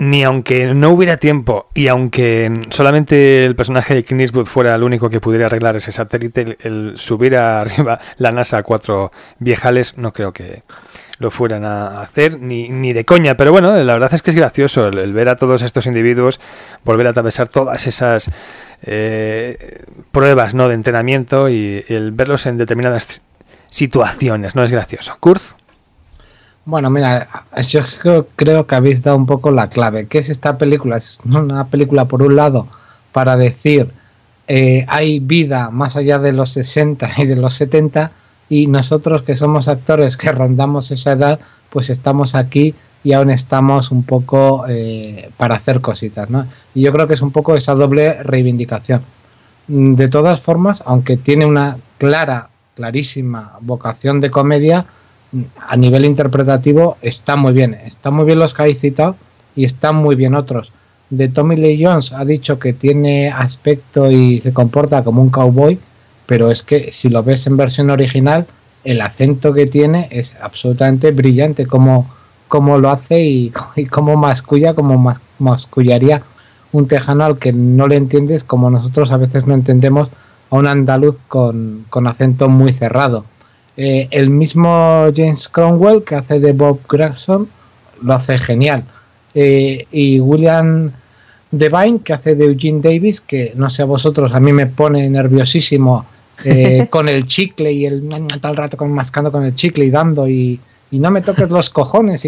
ni aunque no hubiera tiempo y aunque solamente el personaje de Clint Eastwood fuera el único que pudiera arreglar ese satélite, el subir arriba la NASA a 4 viejales no creo que lo fueran a hacer ni de coña, pero bueno, la verdad es que es gracioso el ver a todos estos individuos volver a atravesar todas esas pruebas, ¿no?, de entrenamiento y el verlos en determinadas situaciones, ¿no? Es gracioso. ¿Kurt? Bueno, mira, yo creo que habéis dado un poco la clave. ¿Qué es esta película? Es una película, por un lado, para decir hay vida más allá de los 60 y de los 70, y nosotros que somos actores que rondamos esa edad, pues estamos aquí y aún estamos un poco para hacer cositas, ¿no? Y yo creo que es un poco esa doble reivindicación. De todas formas, aunque tiene una clarísima vocación de comedia, a nivel interpretativo está muy bien los que habéis citado y están muy bien otros. De Tommy Lee Jones ha dicho que tiene aspecto y se comporta como un cowboy, pero es que si lo ves en versión original, el acento que tiene es absolutamente brillante, como lo hace y cómo masculla, como mascullaría un tejano al que no le entiendes, como nosotros a veces no entendemos a un andaluz con acento muy cerrado. El mismo James Cromwell, que hace de Bob Gregson, lo hace genial. Y William Devine, que hace de Eugene Davis, que no sé a vosotros, a mí me pone nerviosísimo con el chicle y el tal rato mascando con el chicle y dando y no me toques los cojones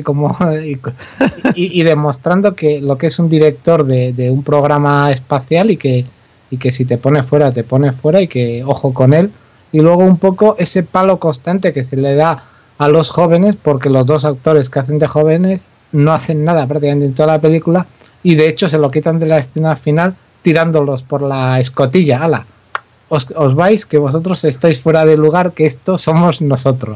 y demostrando que lo que es un director de un programa espacial y que si te pone fuera y que ojo con él. Y luego un poco ese palo constante que se le da a los jóvenes, porque los dos actores que hacen de jóvenes no hacen nada prácticamente en toda la película, y de hecho se lo quitan de la escena final tirándolos por la escotilla. ¡Hala! Os vais, que vosotros estáis fuera de lugar, que esto somos nosotros.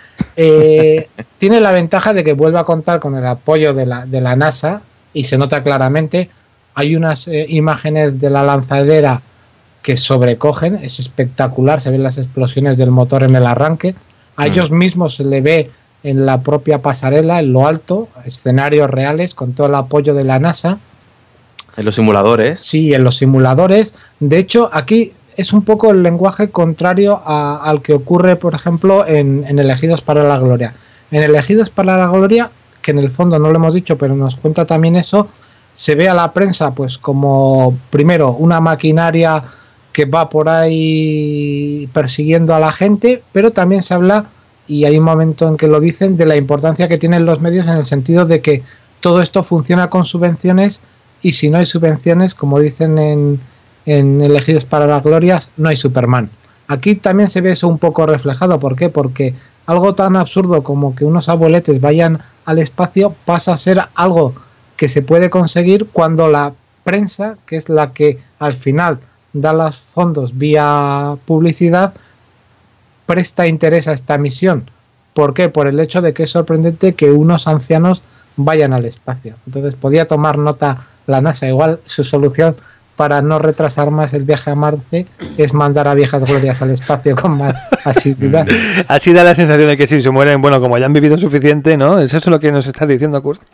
Tiene la ventaja de que vuelve a contar con el apoyo de la NASA, y se nota claramente. Hay unas imágenes de la lanzadera que sobrecogen, es espectacular, se ven las explosiones del motor en el arranque, a ellos mismos se le ve en la propia pasarela, en lo alto, escenarios reales con todo el apoyo de la NASA. En los simuladores. Sí, en los simuladores. De hecho, aquí es un poco el lenguaje contrario al que ocurre, por ejemplo, en Elegidos para la Gloria. En Elegidos para la Gloria, que en el fondo no lo hemos dicho, pero nos cuenta también eso, se ve a la prensa pues como, primero, una maquinaria que va por ahí persiguiendo a la gente, pero también se habla, y hay un momento en que lo dicen, de la importancia que tienen los medios en el sentido de que todo esto funciona con subvenciones, y si no hay subvenciones, como dicen en Elegidos para la Gloria, no hay Superman. Aquí también se ve eso un poco reflejado. ¿Por qué? Porque algo tan absurdo como que unos abueletes vayan al espacio pasa a ser algo que se puede conseguir cuando la prensa, que es la que al final da los fondos vía publicidad, presta interés a esta misión. ¿Por qué? Por el hecho de que es sorprendente que unos ancianos vayan al espacio. Entonces podía tomar nota la NASA. Igual su solución para no retrasar más el viaje a Marte es mandar a viejas glorias al espacio con más asiduidad. Así da la sensación de que si se mueren, bueno, como ya han vivido suficiente, ¿no? ¿Es eso lo que nos está diciendo, Kurt?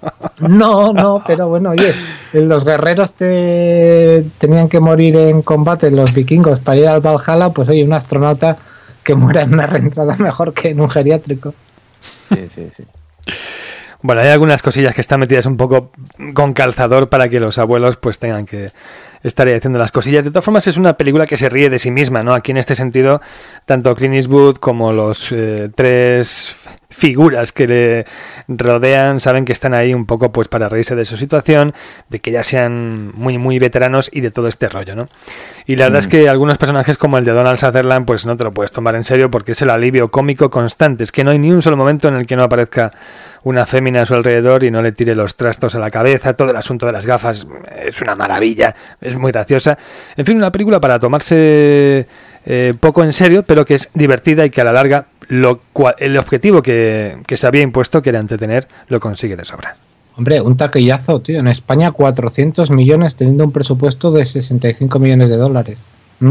No, pero bueno, oye, los guerreros tenían que morir en combate, los vikingos, para ir al Valhalla, pues oye, un astronauta que muera en una reentrada mejor que en un geriátrico. Sí. Bueno, hay algunas cosillas que están metidas un poco con calzador para que los abuelos pues tengan que estar ahí haciendo las cosillas. De todas formas, es una película que se ríe de sí misma, ¿no? Aquí en este sentido, tanto Clint Eastwood como los tres figuras que le rodean saben que están ahí un poco pues para reírse de su situación, de que ya sean muy muy veteranos y de todo este rollo, ¿no? Y la verdad es que algunos personajes como el de Donald Sutherland pues no te lo puedes tomar en serio porque es el alivio cómico constante, es que no hay ni un solo momento en el que no aparezca una fémina a su alrededor y no le tire los trastos a la cabeza. Todo el asunto de las gafas es una maravilla, es muy graciosa. En fin, una película para tomarse poco en serio, pero que es divertida y que a la larga el objetivo que se había impuesto, que era entretener, lo consigue de sobra. Hombre, un taquillazo, tío. En España 400 millones teniendo un presupuesto de 65 millones de dólares.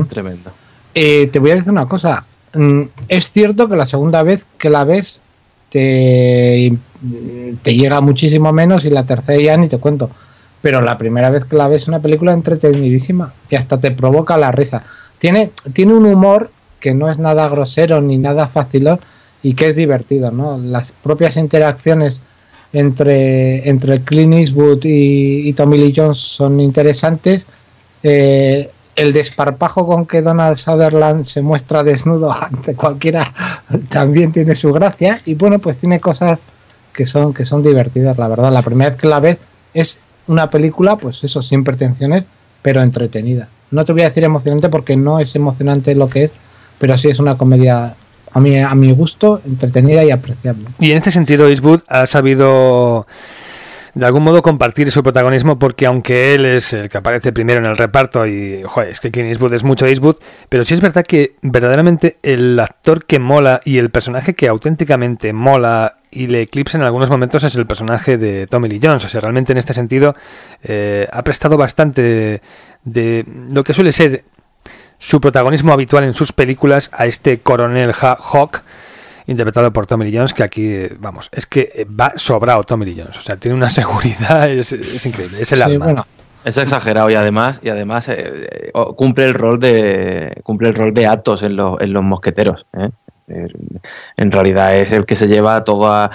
Tremendo. Te voy a decir una cosa. Es cierto que la segunda vez que la ves te llega muchísimo menos y la tercera ya ni te cuento. Pero la primera vez que la ves es una película entretenidísima y hasta te provoca la risa. Tiene un humor que no es nada grosero ni nada facilón y que es divertido, ¿no? Las propias interacciones entre Clint Eastwood y Tommy Lee Jones son interesantes. El desparpajo con que Donald Sutherland se muestra desnudo ante cualquiera también tiene su gracia y bueno, pues tiene cosas que son divertidas, la verdad. La primera vez que la ves es una película, pues eso, sin pretensiones, pero entretenida. No te voy a decir emocionante porque no es emocionante lo que es, pero sí es una comedia a mi gusto, entretenida y apreciable. Y en este sentido Eastwood ha sabido de algún modo compartir su protagonismo, porque aunque él es el que aparece primero en el reparto y joder, es que Clint Eastwood es mucho Eastwood, pero sí es verdad que verdaderamente el actor que mola y el personaje que auténticamente mola y le eclipsa en algunos momentos es el personaje de Tommy Lee Jones. O sea, realmente en este sentido ha prestado bastante de lo que suele ser su protagonismo habitual en sus películas a este coronel Hawk, interpretado por Tommy Lee Jones, que aquí, vamos, es que va sobrado Tommy Lee Jones. O sea, tiene una seguridad, es increíble, es el alma. Bueno. Es exagerado y además cumple el rol de Athos en los mosqueteros, ¿eh? En realidad es el que se lleva toda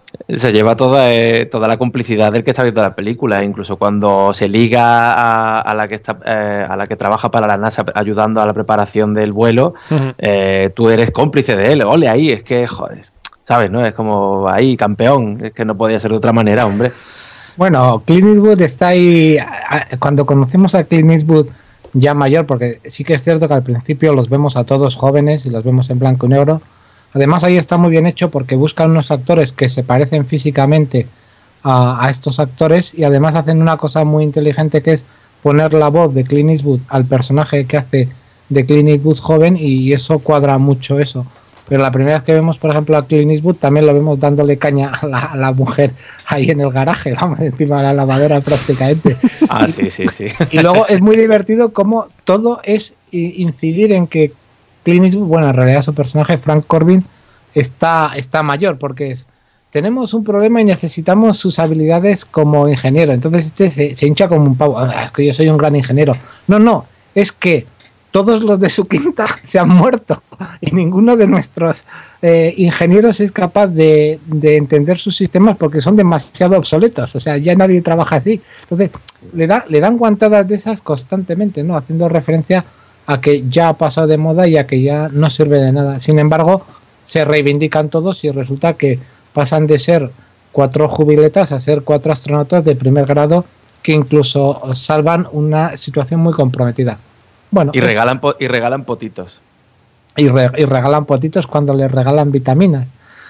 la complicidad del que está viendo la película. Incluso cuando se liga a la que trabaja para la NASA ayudando a la preparación del vuelo, tú eres cómplice de él. Ole ahí, es que joder, ¿sabes? ¿No? Es como ahí, campeón, es que no podía ser de otra manera, hombre. Bueno, Clint Eastwood está ahí. Cuando conocemos a Clint Eastwood ya mayor, porque sí que es cierto que al principio los vemos a todos jóvenes y los vemos en blanco y negro. Además ahí está muy bien hecho porque buscan unos actores que se parecen físicamente a estos actores y además hacen una cosa muy inteligente que es poner la voz de Clint Eastwood al personaje que hace de Clint Eastwood joven y eso cuadra mucho eso. Pero la primera vez que vemos, por ejemplo, a Clint Eastwood también lo vemos dándole caña a la mujer ahí en el garaje, vamos, encima de la lavadora prácticamente. Ah, sí. Y luego es muy divertido cómo todo es incidir en que Clint Eastwood, bueno, en realidad su personaje, Frank Corbin, está mayor, porque tenemos un problema y necesitamos sus habilidades como ingeniero. Entonces se hincha como un pavo. Es que yo soy un gran ingeniero. No, es que todos los de su quinta se han muerto y ninguno de nuestros ingenieros es capaz de entender sus sistemas porque son demasiado obsoletos. O sea, ya nadie trabaja así. Entonces le dan guantadas de esas constantemente, ¿no? Haciendo referencia a que ya ha pasado de moda y a que ya no sirve de nada. Sin embargo, se reivindican todos y resulta que pasan de ser 4 jubiletas a ser 4 astronautas de primer grado que incluso salvan una situación muy comprometida. Bueno, y regalan potitos. Y regalan potitos cuando les regalan vitaminas.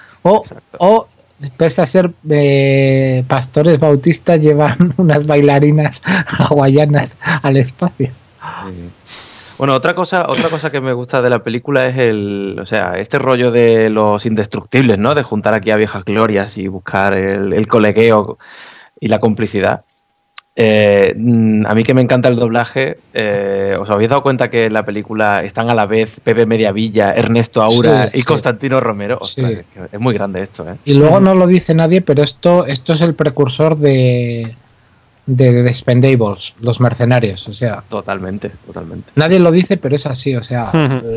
O pese a ser pastores bautistas, llevan unas bailarinas hawaianas al espacio. Sí. Bueno, otra cosa que me gusta de la película es este rollo de los indestructibles, ¿no? De juntar aquí a viejas glorias y buscar el colegueo y la complicidad. A mí que me encanta el doblaje, ¿os habéis dado cuenta que en la película están a la vez Pepe Mediavilla, Ernesto Aura y Constantino Romero? Ostras, es muy grande esto, ¿eh? Y luego no lo dice nadie, pero esto es el precursor de The Expendables, los mercenarios, o sea, totalmente. Nadie lo dice, pero es así, o sea,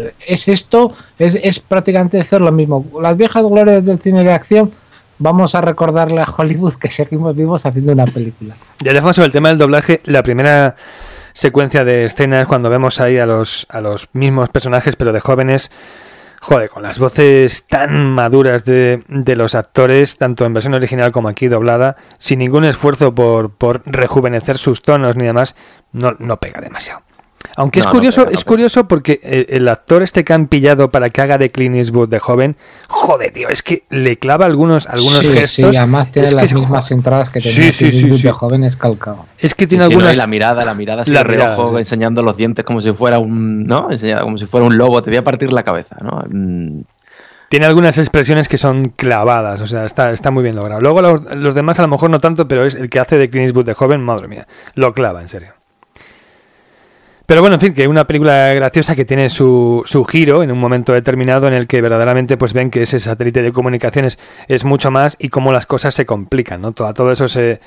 es prácticamente hacer lo mismo. Las viejas glorias del cine de acción, vamos a recordarle a Hollywood que seguimos vivos haciendo una película. Ya dejamos sobre el tema del doblaje, la primera secuencia de escenas cuando vemos ahí a los mismos personajes, pero de jóvenes. Joder, con las voces tan maduras de los actores, tanto en versión original como aquí doblada, sin ningún esfuerzo por rejuvenecer sus tonos ni demás, no pega demasiado. Aunque es curioso porque el actor que han pillado para que haga de Clint Eastwood de joven, joder, tío, es que le clava algunos gestos. Sí, además tiene las mismas entradas que tenía Clint Eastwood de joven, es calcado. Es que tiene algunas... No, y la mirada así de reojo, enseñando los dientes como si fuera como si fuera un lobo, te voy a partir la cabeza, ¿no? Tiene algunas expresiones que son clavadas, o sea, está muy bien logrado. Luego los demás a lo mejor no tanto, pero es el que hace de Clint Eastwood de joven, madre mía, lo clava, en serio. Pero bueno, en fin, que una película graciosa que tiene su giro en un momento determinado en el que verdaderamente pues ven que ese satélite de comunicaciones es mucho más y cómo las cosas se complican, ¿no? Todo eso se...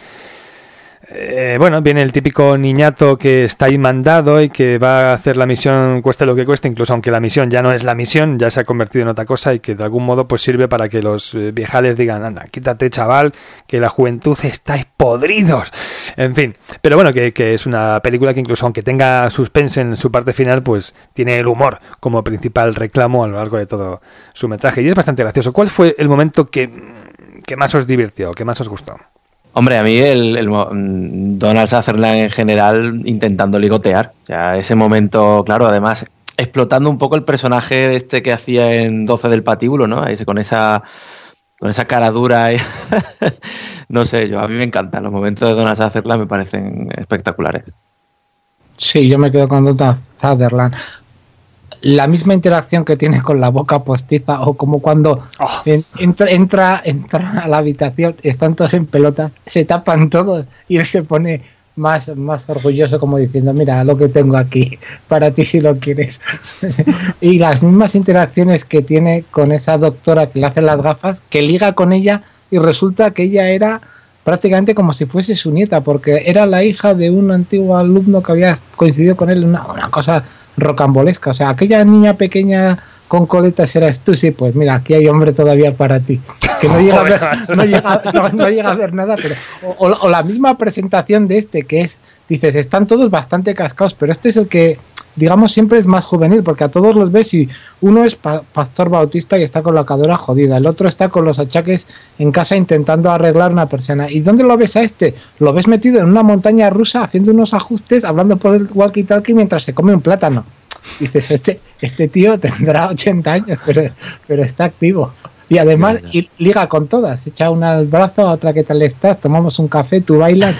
bueno, viene el típico niñato que está ahí mandado y que va a hacer la misión cueste lo que cueste, incluso aunque la misión ya no es la misión, ya se ha convertido en otra cosa y que de algún modo pues sirve para que los viejales digan, anda, quítate chaval, que la juventud estáis podridos. En fin, pero bueno, que es una película que incluso aunque tenga suspense en su parte final, pues tiene el humor como principal reclamo a lo largo de todo su metraje y es bastante gracioso. ¿Cuál fue el momento que más os divirtió, que más os gustó? Hombre, a mí el Donald Sutherland en general intentando ligotear. O sea, ese momento, claro, además explotando un poco el personaje este que hacía en 12 del patíbulo, ¿no? Con esa cara dura. No sé, a mí me encantan. Los momentos de Donald Sutherland me parecen espectaculares. Sí, yo me quedo con Donald Sutherland. La misma interacción que tiene con la boca postiza, o como cuando entra a la habitación, están todos en pelota, se tapan todos y él se pone más orgulloso como diciendo, mira lo que tengo aquí, para ti si lo quieres. Y las mismas interacciones que tiene con esa doctora que le hace las gafas, que liga con ella y resulta que ella era prácticamente como si fuese su nieta, porque era la hija de un antiguo alumno que había coincidido con él en una cosa rocambolesca. O sea, aquella niña pequeña con coletas eras tú, sí, pues mira, aquí hay hombre todavía para ti. Que no llega a ver, no llega a ver nada, pero o la misma presentación de este, que es, dices, están todos bastante cascados, pero este es el que, digamos, siempre es más juvenil, porque a todos los ves y uno es pastor bautista y está con la cadera jodida, el otro está con los achaques en casa intentando arreglar una persiana. ¿Y dónde lo ves a este? Lo ves metido en una montaña rusa haciendo unos ajustes, hablando por el walkie-talkie mientras se come un plátano. Y dices, este tío tendrá 80 años, pero está activo. Y además liga con todas, echa una al brazo, otra que tal estás, tomamos un café, tú bailas.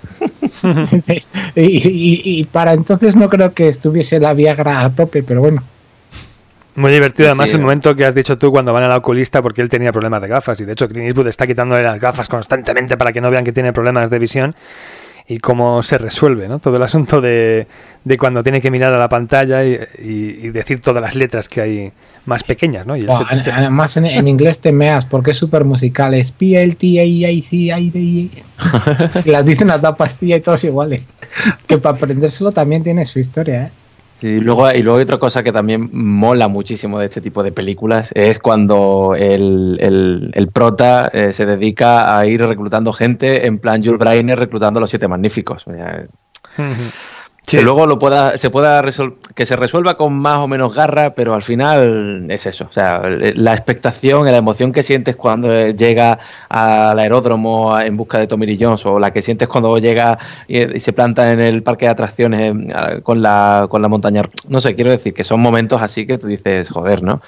y para entonces no creo que estuviese la Viagra a tope, pero bueno. Muy divertido, además, el momento que has dicho tú cuando van al oculista, porque él tenía problemas de gafas, y de hecho Clint Eastwood está quitándole las gafas constantemente para que no vean que tiene problemas de visión, y cómo se resuelve, ¿no? Todo el asunto de cuando tiene que mirar a la pantalla y decir todas las letras que hay más pequeñas, ¿no? Y además en inglés te meas, porque es súper musical, es P-L-T-A-I-C-I-D. Y las dicen a toda pastilla y todos iguales. Que para aprendérselo también tiene su historia, ¿eh? Sí, y luego hay otra cosa que también mola muchísimo de este tipo de películas, es cuando el prota se dedica a ir reclutando gente en plan Jules Briner reclutando a los 7 magníficos. Sí. Que luego que se resuelva con más o menos garra, pero al final es eso. O sea, la expectación, la emoción que sientes cuando llega al aeródromo en busca de Tommy Lee Jones, o la que sientes cuando llega y se planta en el parque de atracciones con la montaña. No sé, quiero decir que son momentos así que tú dices, joder, ¿no?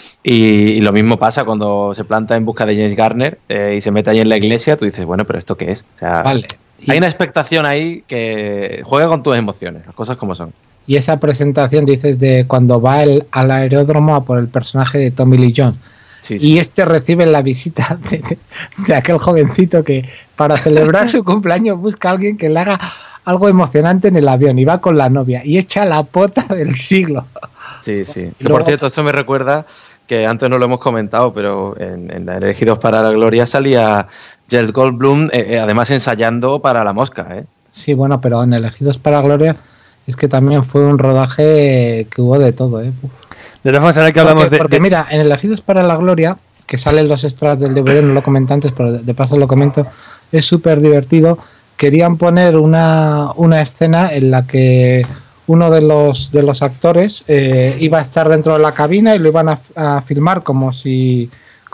Y lo mismo pasa cuando se planta en busca de James Garner y se mete ahí en la iglesia, tú dices, bueno, pero ¿esto qué es? O sea, vale. Hay una expectación ahí que juega con tus emociones, las cosas como son. Y esa presentación, dices, de cuando va al aeródromo a por el personaje de Tommy Lee Jones. Sí. Y este recibe la visita de aquel jovencito que para celebrar su cumpleaños busca a alguien que le haga algo emocionante en el avión y va con la novia y echa la pota del siglo. Sí, sí. Y luego, por cierto, esto me recuerda que antes no lo hemos comentado, pero en Elegidos para la Gloria salía Jeff Goldblum, además ensayando para La Mosca, ¿eh? Sí, bueno, pero en Elegidos para la Gloria es que también fue un rodaje que hubo de todo, ¿eh? Uf. De todas formas, que hablamos porque mira, en Elegidos para la Gloria, que salen los extras del DVD, no lo comenté antes, pero de paso lo comento, es súper divertido. Querían poner una escena en la que uno de los actores iba a estar dentro de la cabina y lo iban a filmar como si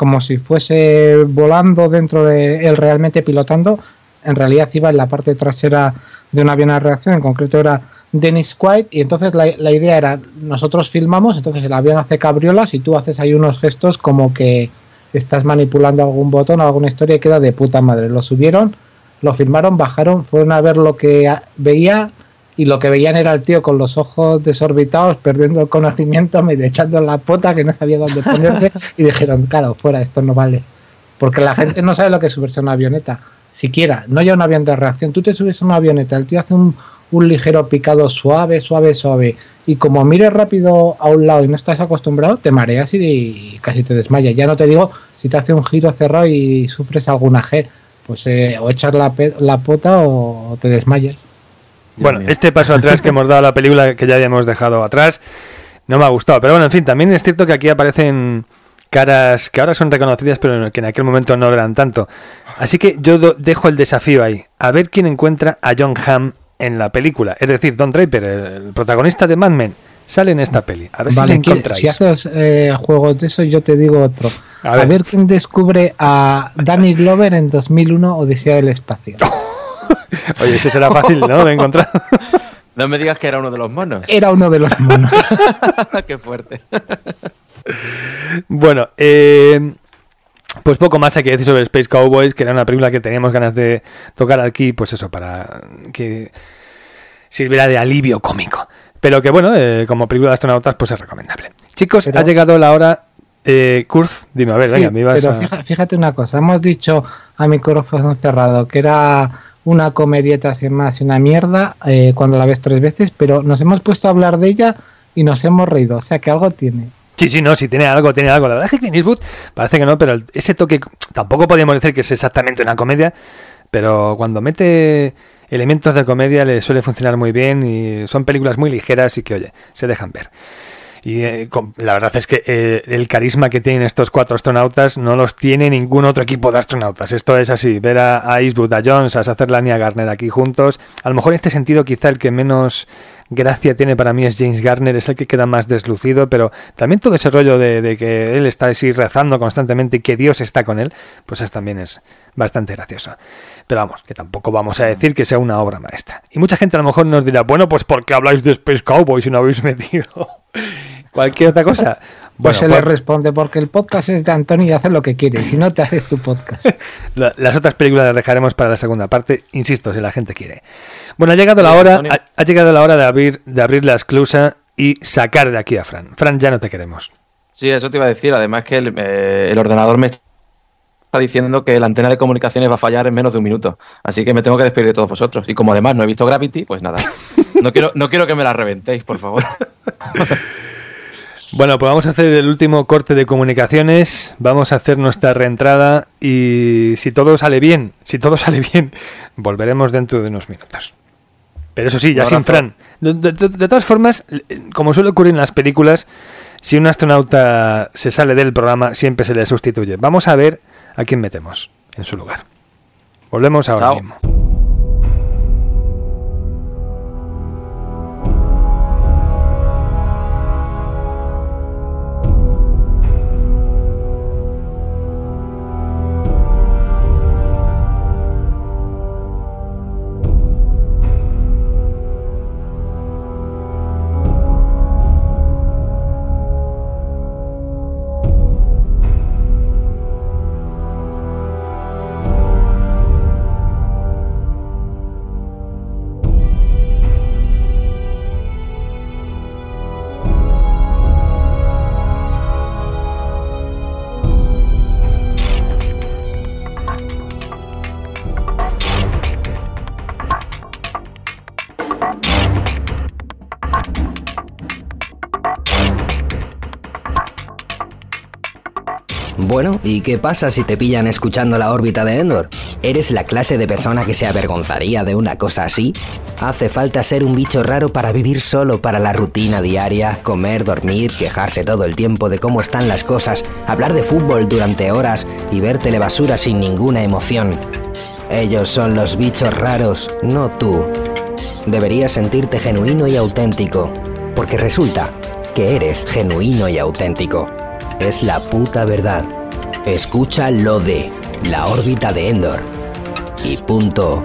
fuese volando dentro de él, realmente pilotando. En realidad iba en la parte trasera de un avión a reacción, en concreto era Dennis Quaid, y entonces la idea era, nosotros filmamos, entonces el avión hace cabriolas y tú haces ahí unos gestos como que estás manipulando algún botón o alguna historia y queda de puta madre. Lo subieron, lo filmaron, bajaron, fueron a ver lo que veía, y lo que veían era el tío con los ojos desorbitados, perdiendo el conocimiento, medio echando la pota, que no sabía dónde ponerse, y dijeron, claro, fuera, esto no vale. Porque la gente no sabe lo que es subirse a una avioneta, siquiera, no ya un avión de reacción. Tú te subes a una avioneta, el tío hace un un ligero picado suave, y como mires rápido a un lado y no estás acostumbrado, te mareas y casi te desmayas. Ya no te digo si te hace un giro cerrado y sufres alguna G, pues o echas la pota o te desmayas. Bueno, este paso atrás que hemos dado a la película, que ya habíamos dejado atrás, no me ha gustado. Pero bueno, en fin, también es cierto que aquí aparecen caras que ahora son reconocidas, pero que en aquel momento no eran tanto. Así que yo dejo el desafío ahí. A ver quién encuentra a Jon Hamm en la película. Es decir, Don Draper, el protagonista de Mad Men, sale en esta peli. A ver si lo encontráis. Si haces juegos de eso, yo te digo otro. A ver quién descubre a Danny Glover en 2001, Odisea del Espacio. Oye, ese será fácil, ¿no?, de encontrar. No me digas que era uno de los monos. Era uno de los monos. Qué fuerte. Bueno, pues poco más hay que decir sobre Space Cowboys, que era una película que teníamos ganas de tocar aquí, pues eso, para que sirviera de alivio cómico. Pero que bueno, como película de astronautas, pues es recomendable. Chicos, ha llegado la hora. Kurz, dime, a ver, sí, venga, me ibas pero fíjate una cosa, hemos dicho a micrófono cerrado que era una comedieta sin más y una mierda cuando la ves 3 veces, pero nos hemos puesto a hablar de ella y nos hemos reído, o sea que algo tiene. Sí, no, sí, tiene algo. La verdad es que Clint Eastwood parece que no, pero ese toque tampoco podríamos decir que es exactamente una comedia, pero cuando mete elementos de comedia le suele funcionar muy bien y son películas muy ligeras y que, oye, se dejan ver. Y la verdad es que el carisma que tienen estos 4 astronautas no los tiene ningún otro equipo de astronautas. Esto es así, ver a Eastwood, a Jones, a Sutherland y a Garner aquí juntos. A lo mejor en este sentido quizá el que menos gracia tiene para mí es James Garner, es el que queda más deslucido, pero también todo ese rollo de que él está así rezando constantemente y que Dios está con él, pues también es bastante gracioso. Pero vamos, que tampoco vamos a decir que sea una obra maestra. Y mucha gente a lo mejor nos dirá, bueno, pues ¿por qué habláis de Space Cowboys y no habéis metido cualquier otra cosa? Pues le responde, porque el podcast es de Antonio y hace lo que quiere, si no te haces tu podcast. Las otras películas las dejaremos para la segunda parte, insisto, si la gente quiere. Bueno, ha llegado la hora de abrir la esclusa y sacar de aquí a Fran. Fran, ya no te queremos. Sí, eso te iba a decir, además que el ordenador me está diciendo que la antena de comunicaciones va a fallar en menos de un minuto, así que me tengo que despedir de todos vosotros, y como además no he visto Gravity, pues nada, no quiero que me la reventéis, por favor. Bueno, pues vamos a hacer el último corte de comunicaciones, vamos a hacer nuestra reentrada y si todo sale bien, volveremos dentro de unos minutos. Pero eso sí, ya sin Fran. De todas formas, como suele ocurrir en las películas, si un astronauta se sale del programa, siempre se le sustituye. Vamos a ver a quién metemos en su lugar. Volvemos ahora mismo. Bueno, ¿y qué pasa si te pillan escuchando La órbita de Endor? ¿Eres la clase de persona que se avergonzaría de una cosa así? ¿Hace falta ser un bicho raro para vivir solo para la rutina diaria, comer, dormir, quejarse todo el tiempo de cómo están las cosas, hablar de fútbol durante horas y ver telebasura sin ninguna emoción? Ellos son los bichos raros, no tú. Deberías sentirte genuino y auténtico, porque resulta que eres genuino y auténtico. Es la puta verdad. Escucha lo de La órbita de Endor. Y punto.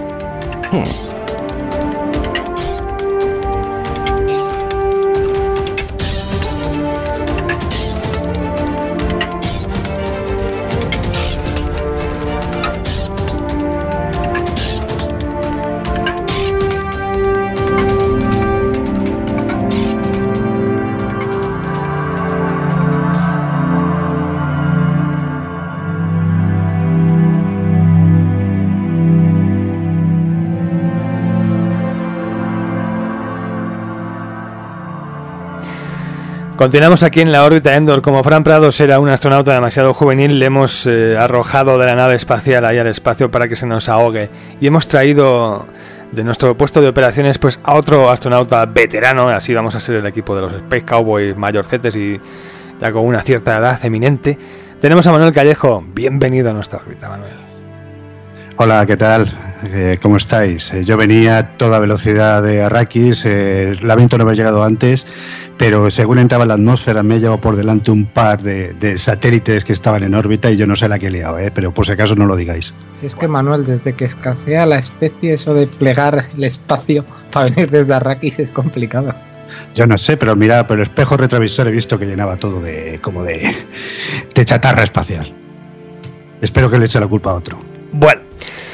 Continuamos aquí en la órbita Endor. Como Fran Prados era un astronauta demasiado juvenil, le hemos arrojado de la nave espacial ahí al espacio para que se nos ahogue. Y hemos traído de nuestro puesto de operaciones pues a otro astronauta veterano. Así vamos a ser el equipo de los Space Cowboys mayorcetes y ya con una cierta edad eminente. Tenemos a Manuel Callejo. Bienvenido a nuestra órbita, Manuel. Hola, ¿qué tal? ¿Cómo estáis? Yo venía a toda velocidad de Arrakis, lamento no haber llegado antes, pero según entraba en la atmósfera me he llevado por delante un par de satélites que estaban en órbita y yo no sé la que he liado, pero por si acaso no lo digáis. Si es que Manuel, desde que escasea la especie, eso de plegar el espacio para venir desde Arrakis es complicado. Yo no sé, pero mira, por el espejo retrovisor he visto que llenaba todo de chatarra espacial. Espero que le eche la culpa a otro. Bueno,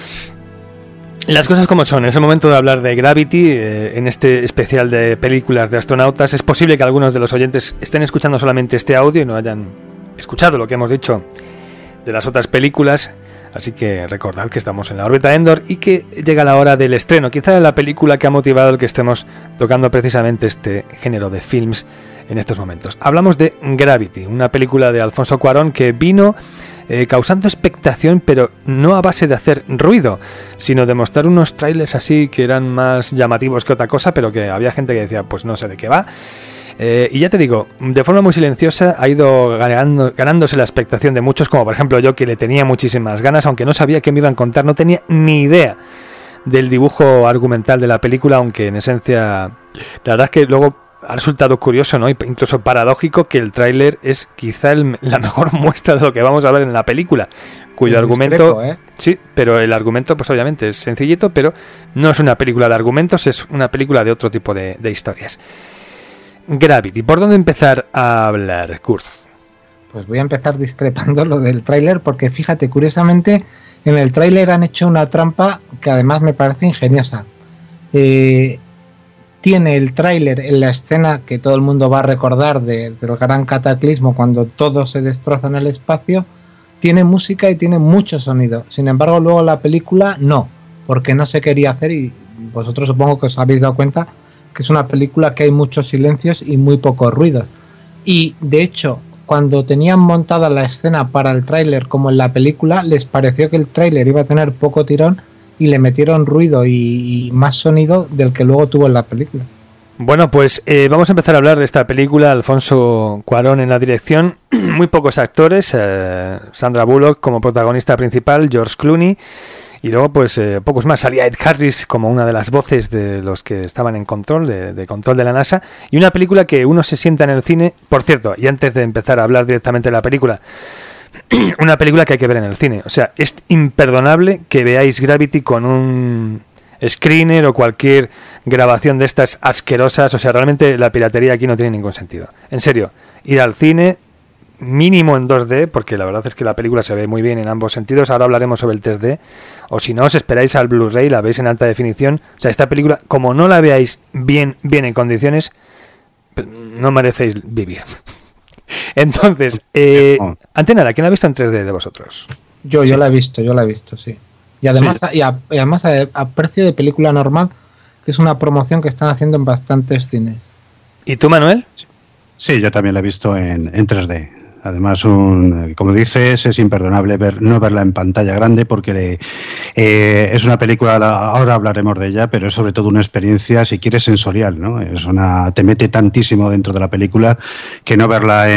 las cosas como son. Es el momento de hablar de Gravity en este especial de películas de astronautas. Es posible que algunos de los oyentes estén escuchando solamente este audio y no hayan escuchado lo que hemos dicho de las otras películas. Así que recordad que estamos en la órbita Endor y que llega la hora del estreno. Quizá la película que ha motivado el que estemos tocando precisamente este género de films en estos momentos. Hablamos de Gravity, una película de Alfonso Cuarón que vino causando expectación, pero no a base de hacer ruido, sino de mostrar unos trailers así que eran más llamativos que otra cosa, pero que había gente que decía, pues no sé de qué va. Y ya te digo, de forma muy silenciosa ha ido ganándose la expectación de muchos, como por ejemplo yo, que le tenía muchísimas ganas, aunque no sabía qué me iban a contar, no tenía ni idea del dibujo argumental de la película, aunque en esencia, la verdad es que luego ha resultado curioso, ¿no? Incluso paradójico, que el tráiler es quizá la mejor muestra de lo que vamos a ver en la película, cuyo es argumento... Sí, pero el argumento pues obviamente es sencillito, pero no es una película de argumentos, es una película de otro tipo de historias. Gravity, ¿por dónde empezar a hablar, Kurt? Pues voy a empezar discrepando lo del tráiler, porque fíjate, curiosamente en el tráiler han hecho una trampa que además me parece ingeniosa. Tiene el tráiler en la escena que todo el mundo va a recordar del gran cataclismo, cuando todo se destroza en el espacio, tiene música y tiene mucho sonido. Sin embargo, luego la película no, porque no se quería hacer, y vosotros supongo que os habéis dado cuenta que es una película que hay muchos silencios y muy pocos ruidos. Y de hecho, cuando tenían montada la escena para el tráiler como en la película, les pareció que el tráiler iba a tener poco tirón y le metieron ruido y más sonido del que luego tuvo en la película. Bueno, pues vamos a empezar a hablar de esta película. Alfonso Cuarón en la dirección, muy pocos actores, Sandra Bullock como protagonista principal, George Clooney, y luego pues pocos más. Salía Ed Harris como una de las voces de los que estaban en control, de control de la NASA, y una película que uno se sienta en el cine. Por cierto, y antes de empezar a hablar directamente de la película, una película que hay que ver en el cine. O sea, es imperdonable que veáis Gravity con un screener o cualquier grabación de estas asquerosas. O sea, realmente la piratería aquí no tiene ningún sentido. En serio, ir al cine mínimo en 2D, porque la verdad es que la película se ve muy bien en ambos sentidos. Ahora hablaremos sobre el 3D, o si no, os esperáis al Blu-ray, la veis en alta definición. O sea, esta película, como no la veáis bien en condiciones, no merecéis vivir. Entonces, antes nada, ¿quién ha visto en 3D de vosotros? Yo la he visto, sí. Y además, sí. además a precio de película normal, que es una promoción que están haciendo en bastantes cines. ¿Y tú, Manuel? Sí, yo también la he visto en 3D. Además, como dices, es imperdonable no verla en pantalla grande, porque es una película, ahora hablaremos de ella, pero es sobre todo una experiencia, si quieres, sensorial, ¿no? Te mete tantísimo dentro de la película que no verla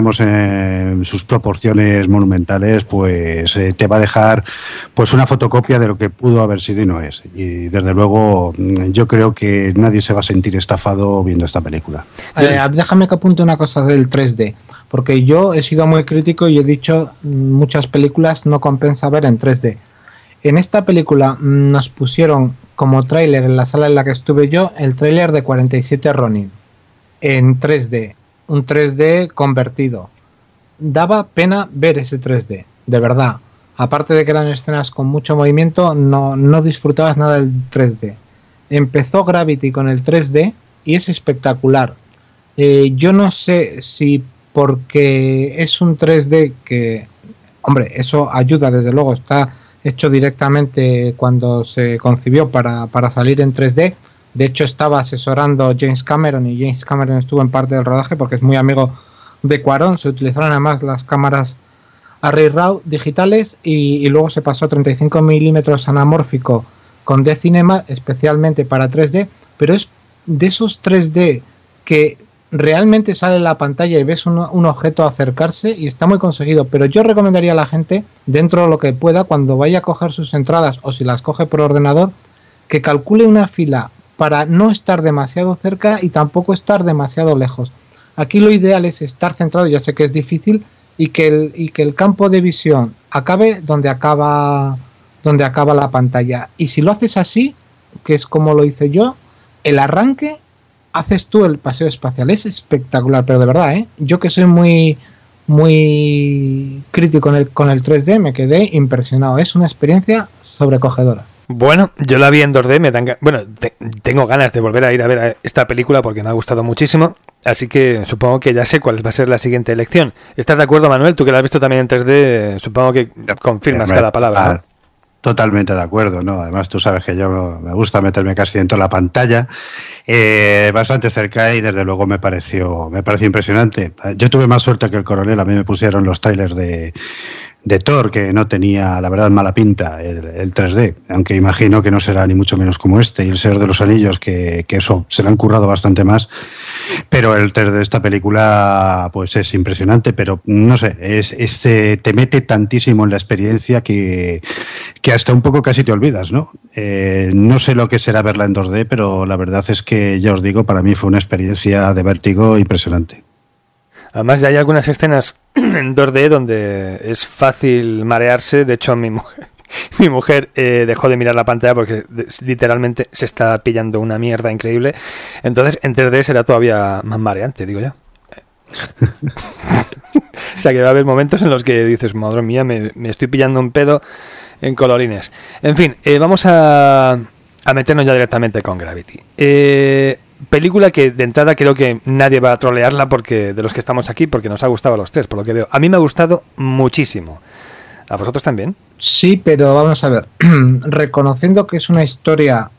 en sus proporciones monumentales, pues te va a dejar pues una fotocopia de lo que pudo haber sido y no es. Y desde luego yo creo que nadie se va a sentir estafado viendo esta película. Déjame que apunte una cosa del 3D. Porque yo he sido muy crítico y he dicho muchas películas no compensa ver en 3D. En esta película nos pusieron como tráiler en la sala en la que estuve yo el tráiler de 47 Ronin en 3D, un 3D convertido. Daba pena ver ese 3D, de verdad. Aparte de que eran escenas con mucho movimiento, no disfrutabas nada del 3D. Empezó Gravity con el 3D y es espectacular. Yo no sé si porque es un 3D que, hombre, eso ayuda desde luego, está hecho directamente cuando se concibió para salir en 3D, De hecho, estaba asesorando James Cameron y James Cameron estuvo en parte del rodaje porque es muy amigo de Cuarón. Se utilizaron además las cámaras Arri RAW digitales y luego se pasó a 35 milímetros anamórfico con D-Cinema especialmente para 3D, pero es de esos 3D que realmente sale en la pantalla y ves un objeto acercarse y está muy conseguido. Pero yo recomendaría a la gente, dentro de lo que pueda, cuando vaya a coger sus entradas o si las coge por ordenador, que calcule una fila para no estar demasiado cerca y tampoco estar demasiado lejos. Aquí lo ideal es estar centrado, ya sé que es difícil, y que el campo de visión acabe donde acaba la pantalla. Y si lo haces así, que es como lo hice yo, el arranque, haces tú el paseo espacial. Es espectacular, pero de verdad, yo que soy muy crítico con el 3D, me quedé impresionado. Es una experiencia sobrecogedora. Bueno, yo la vi en 2D, tengo ganas de volver a ir a ver esta película porque me ha gustado muchísimo, así que supongo que ya sé cuál va a ser la siguiente elección. ¿Estás de acuerdo, Manuel? Tú que la has visto también en 3D, supongo que confirmas cada palabra, ¿no? Totalmente de acuerdo, ¿no? Además, tú sabes que yo me gusta meterme casi dentro de la pantalla, bastante cerca, y desde luego me pareció impresionante. Yo tuve más suerte que el coronel. A mí me pusieron los trailers de Thor, que no tenía, la verdad, mala pinta el 3D, aunque imagino que no será ni mucho menos como este, y el Señor de los Anillos, que eso se le han currado bastante más, pero el 3D de esta película pues es impresionante, pero no sé, te mete tantísimo en la experiencia que hasta un poco casi te olvidas, ¿no? No sé lo que será verla en 2D, pero la verdad es que, ya os digo, para mí fue una experiencia de vértigo impresionante. Además, ya hay algunas escenas en 2D donde es fácil marearse. De hecho, mi mujer dejó de mirar la pantalla porque literalmente se está pillando una mierda increíble. Entonces, en 3D será todavía más mareante, digo yo. O sea, que va a haber momentos en los que dices, madre mía, me estoy pillando un pedo en colorines. En fin, vamos a meternos ya directamente con Gravity. Película que de entrada creo que nadie va a trolearla porque de los que estamos aquí, porque nos ha gustado a los tres, por lo que veo. A mí me ha gustado muchísimo. ¿A vosotros también? Sí, pero vamos a ver. Reconociendo que es una historia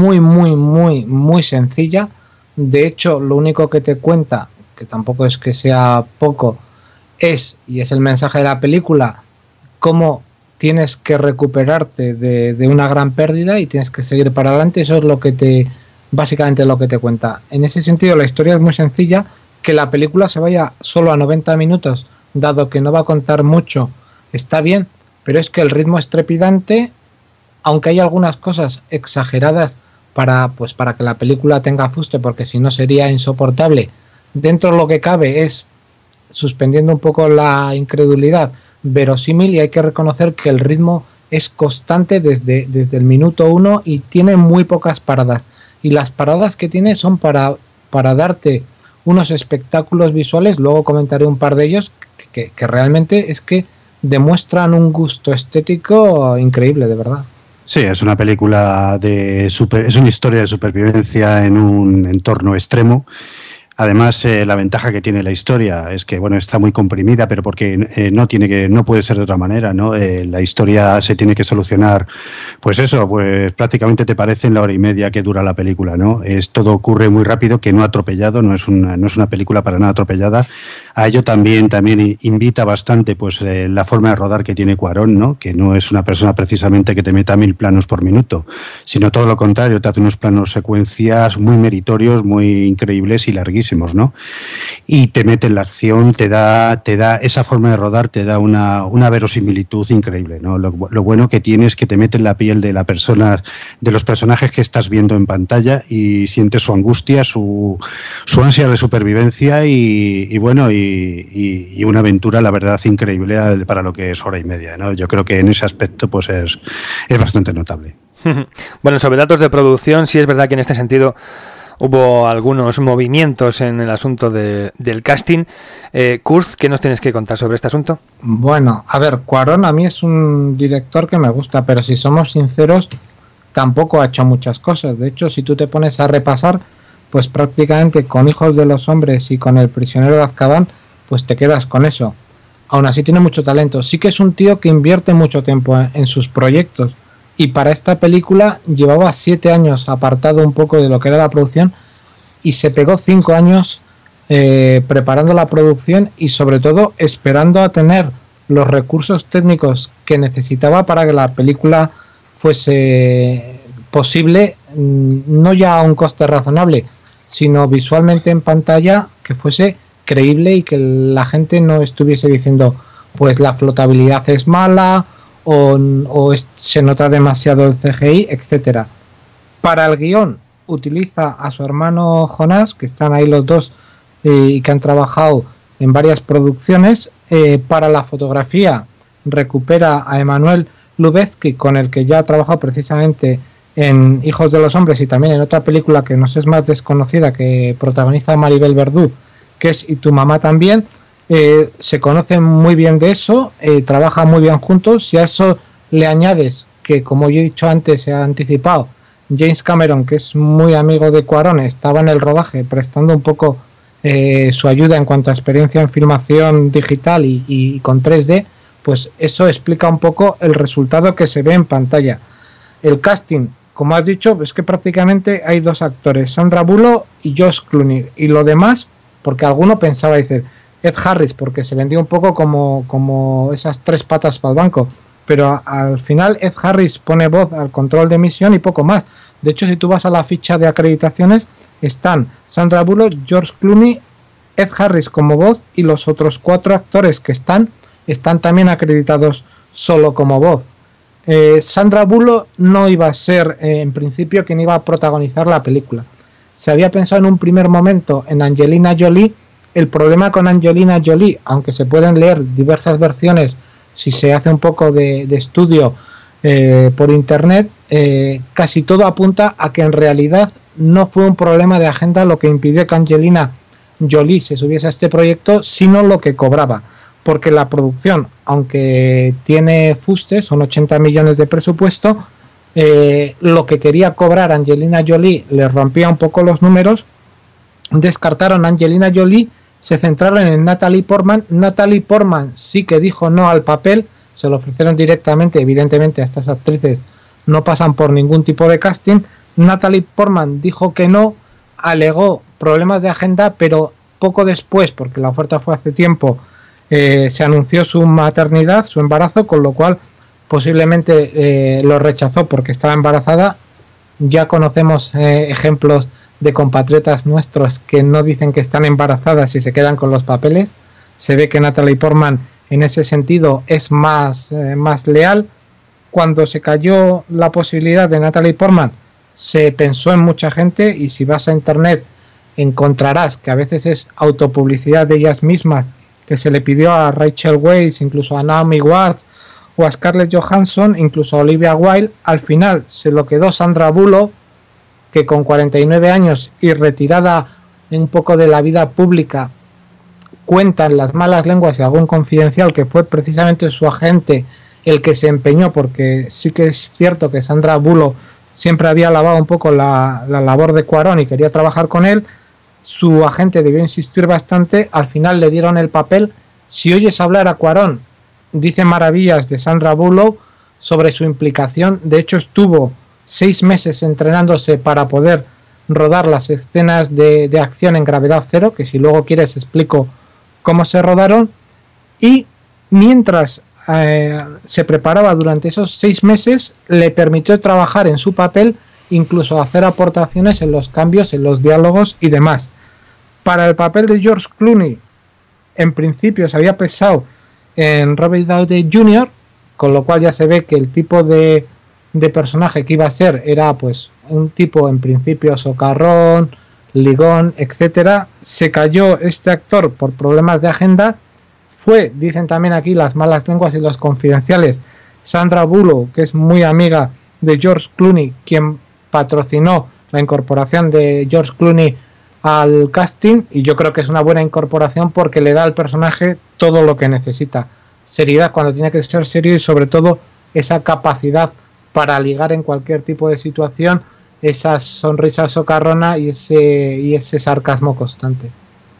muy sencilla. De hecho, lo único que te cuenta, que tampoco es que sea poco, y es el mensaje de la película, cómo tienes que recuperarte de una gran pérdida y tienes que seguir para adelante. Eso es básicamente lo que te cuenta. En ese sentido, la historia es muy sencilla. Que la película se vaya solo a 90 minutos, dado que no va a contar mucho, está bien, pero es que el ritmo es trepidante, aunque hay algunas cosas exageradas para que la película tenga fuste, porque si no sería insoportable. Dentro de lo que cabe es, suspendiendo un poco la incredulidad, verosímil, y hay que reconocer que el ritmo es constante desde el minuto 1 y tiene muy pocas paradas. Y las paradas que tiene son para darte unos espectáculos visuales. Luego comentaré un par de ellos que realmente es que demuestran un gusto estético increíble, de verdad. Sí, es una película es una historia de supervivencia en un entorno extremo. Además, la ventaja que tiene la historia es que, bueno, está muy comprimida, pero porque no puede ser de otra manera, ¿no? La historia se tiene que solucionar, pues prácticamente te parece en la hora y media que dura la película, ¿no? Todo ocurre muy rápido, que no atropellado, no es una película para nada atropellada. A ello también invita bastante, pues, la forma de rodar que tiene Cuarón, ¿no? Que no es una persona precisamente que te meta 1000 planos por minuto, sino todo lo contrario, te hace unos planos secuencias muy meritorios, muy increíbles y larguísimos, ¿no? Y te mete en la acción, te da esa forma de rodar, te da una verosimilitud increíble, ¿no? Lo bueno que tiene es que te mete en la piel de los personajes que estás viendo en pantalla y sientes su angustia, su ansia de supervivencia y una aventura, la verdad, increíble para lo que es hora y media, ¿no? Yo creo que en ese aspecto pues es bastante notable. Bueno, sobre datos de producción, sí es verdad que en este sentido hubo algunos movimientos en el asunto del casting. Kurz, ¿qué nos tienes que contar sobre este asunto? Bueno, a ver, Cuarón a mí es un director que me gusta, pero si somos sinceros, tampoco ha hecho muchas cosas. De hecho, si tú te pones a repasar, pues prácticamente con Hijos de los Hombres y con El prisionero de Azkaban, pues te quedas con eso. Aún así tiene mucho talento. Sí que es un tío que invierte mucho tiempo en sus proyectos y para esta película llevaba 7 años apartado un poco de lo que era la producción y se pegó 5 años preparando la producción y sobre todo esperando a tener los recursos técnicos que necesitaba para que la película fuese posible, no ya a un coste razonable, sino visualmente en pantalla que fuese creíble y que la gente no estuviese diciendo pues la flotabilidad es mala o se nota demasiado el CGI, etcétera. Para el guión utiliza a su hermano Jonás, que están ahí los dos y que han trabajado en varias producciones. Para la fotografía recupera a Emmanuel Lubezki, con el que ya ha trabajado precisamente en Hijos de los Hombres y también en otra película que nos es más desconocida que protagoniza Maribel Verdú, que es Y tu mamá también. Se conocen muy bien de eso, trabajan muy bien juntos. Y a eso le añades que, como yo he dicho antes, se ha anticipado, James Cameron, que es muy amigo de Cuarón, estaba en el rodaje prestando un poco su ayuda en cuanto a experiencia en filmación digital y con 3D, pues eso explica un poco el resultado que se ve en pantalla. El casting, como has dicho, es que prácticamente hay 2 actores, Sandra Bullock y George Clooney, y lo demás, porque alguno pensaba decir Ed Harris, porque se vendió un poco como esas 3 patas para el banco, pero al final Ed Harris pone voz al control de emisión y poco más. De hecho, si tú vas a la ficha de acreditaciones, están Sandra Bullock, George Clooney, Ed Harris como voz, y los otros 4 actores que están también acreditados solo como voz. Sandra Bullock no iba a ser en principio quien iba a protagonizar la película. Se había pensado en un primer momento en Angelina Jolie. El problema con Angelina Jolie, aunque se pueden leer diversas versiones si se hace un poco de estudio por internet, casi todo apunta a que en realidad no fue un problema de agenda lo que impidió que Angelina Jolie se subiese a este proyecto, sino lo que cobraba, porque la producción, aunque tiene fuste, son 80 millones de presupuesto, lo que quería cobrar Angelina Jolie le rompía un poco los números. Descartaron a Angelina Jolie, se centraron en Natalie Portman. Natalie Portman sí que dijo no al papel, se lo ofrecieron directamente. Evidentemente a estas actrices no pasan por ningún tipo de casting. Natalie Portman dijo que no, alegó problemas de agenda, pero poco después, porque la oferta fue hace tiempo, se anunció su maternidad, su embarazo, con lo cual posiblemente lo rechazó porque estaba embarazada. Ya conocemos ejemplos de compatriotas nuestros que no dicen que están embarazadas y se quedan con los papeles. Se ve que Natalie Portman en ese sentido es más leal. Cuando se cayó la posibilidad de Natalie Portman, se pensó en mucha gente, y si vas a internet encontrarás que a veces es autopublicidad de ellas mismas, que se le pidió a Rachel Weisz, incluso a Naomi Watts o a Scarlett Johansson, incluso a Olivia Wilde. Al final se lo quedó Sandra Bullock, que con 49 años y retirada un poco de la vida pública, cuentan las malas lenguas y algún confidencial que fue precisamente su agente el que se empeñó, porque sí que es cierto que Sandra Bullock siempre había alabado un poco la labor de Cuarón y quería trabajar con él. Su agente debió insistir bastante, al final le dieron el papel. Si oyes hablar a Cuarón, dice maravillas de Sandra Bullock sobre su implicación. De hecho, estuvo 6 meses entrenándose para poder rodar las escenas de acción en gravedad cero, que si luego quieres explico cómo se rodaron. Y mientras se preparaba durante esos 6 meses, le permitió trabajar en su papel, incluso hacer aportaciones en los cambios, en los diálogos y demás. Para el papel de George Clooney, en principio se había pensado en Robert Downey Jr., con lo cual ya se ve que el tipo de personaje que iba a ser era pues un tipo en principio socarrón, ligón, etcétera. Se cayó este actor por problemas de agenda. Fue, dicen también aquí las malas lenguas y los confidenciales, Sandra Bullock, que es muy amiga de George Clooney, quien patrocinó la incorporación de George Clooney al casting, y yo creo que es una buena incorporación porque le da al personaje todo lo que necesita: seriedad cuando tiene que ser serio y sobre todo esa capacidad para ligar en cualquier tipo de situación, esa sonrisa socarrona y ese sarcasmo constante.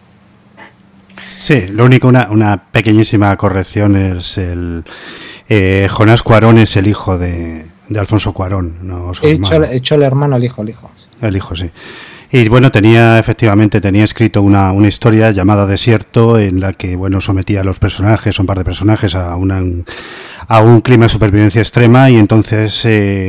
Sí, lo único, una pequeñísima corrección es Jonás Cuarón es el hijo de de Alfonso Cuarón. No, he hecho el hermano, el hijo. El hijo, sí. Y bueno, efectivamente tenía escrito una historia llamada Desierto, en la que, bueno, sometía a los personajes, un par de personajes, a un clima de supervivencia extrema, y entonces,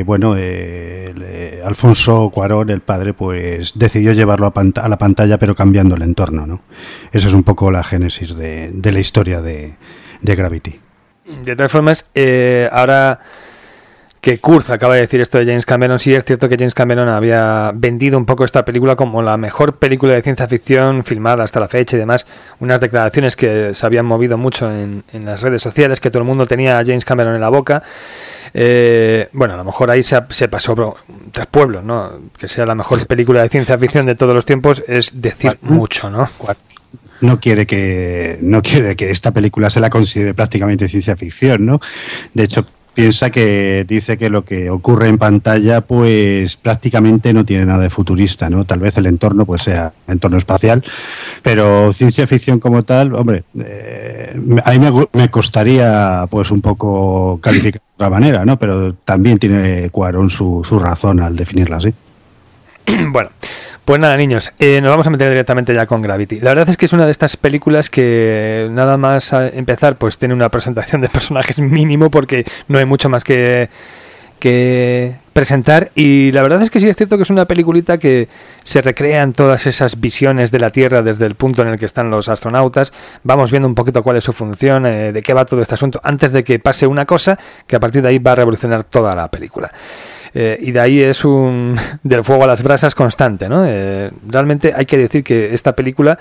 Alfonso Cuarón, el padre, pues decidió llevarlo a la pantalla, pero cambiando el entorno, ¿no? Esa es un poco la génesis de la historia de Gravity. De todas formas, ahora que Kurz acaba de decir esto de James Cameron, sí es cierto que James Cameron había vendido un poco esta película como la mejor película de ciencia ficción filmada hasta la fecha y demás, unas declaraciones que se habían movido mucho en las redes sociales, que todo el mundo tenía a James Cameron en la boca. Bueno, a lo mejor ahí se pasó Tres Pueblos, ¿no? Que sea la mejor película de ciencia ficción de todos los tiempos es decir mucho, ¿no? No quiere que esta película se la considere prácticamente ciencia ficción, ¿no? De hecho, dice que lo que ocurre en pantalla pues prácticamente no tiene nada de futurista, ¿no? Tal vez el entorno pues sea entorno espacial, pero ciencia ficción como tal, hombre, a mí me costaría pues un poco calificar de otra manera, ¿no? Pero también tiene Cuarón su razón al definirla así. Bueno, pues nada, niños, nos vamos a meter directamente ya con Gravity. La verdad es que es una de estas películas que nada más a empezar pues tiene una presentación de personajes mínimo, porque no hay mucho más que presentar, y la verdad es que sí es cierto que es una peliculita que se recrean todas esas visiones de la Tierra desde el punto en el que están los astronautas. Vamos viendo un poquito cuál es su función, de qué va todo este asunto, antes de que pase una cosa que a partir de ahí va a revolucionar toda la película. Y de ahí es un del fuego a las brasas constante, ¿no? Realmente hay que decir que esta película,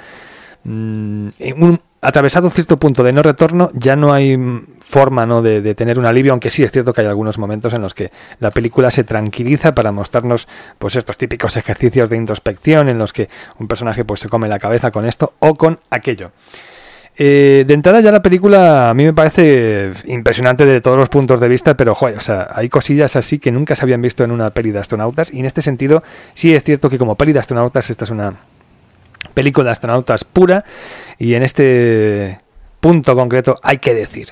atravesado cierto punto de no retorno, ya no hay forma, ¿no?, de tener un alivio, aunque sí es cierto que hay algunos momentos en los que la película se tranquiliza para mostrarnos pues estos típicos ejercicios de introspección en los que un personaje pues se come la cabeza con esto o con aquello. De entrada ya la película a mí me parece impresionante de todos los puntos de vista, pero joder, o sea, hay cosillas así que nunca se habían visto en una peli de astronautas, y en este sentido sí es cierto que como peli de astronautas esta es una película de astronautas pura, y en este punto concreto hay que decir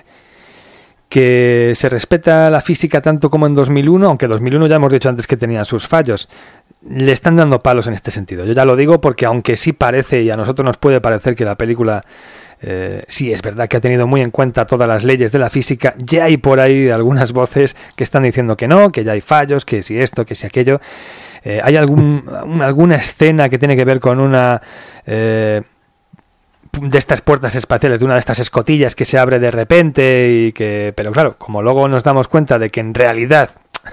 que se respeta la física tanto como en 2001, aunque 2001 ya hemos dicho antes que tenía sus fallos. Le están dando palos en este sentido. Yo ya lo digo porque aunque sí parece, y a nosotros nos puede parecer que la película sí es verdad que ha tenido muy en cuenta todas las leyes de la física, ya hay por ahí algunas voces que están diciendo que no, que ya hay fallos, que si esto, que si aquello. Hay alguna escena que tiene que ver con una de estas puertas espaciales, de una de estas escotillas que se abre de repente, pero claro, como luego nos damos cuenta de que en realidad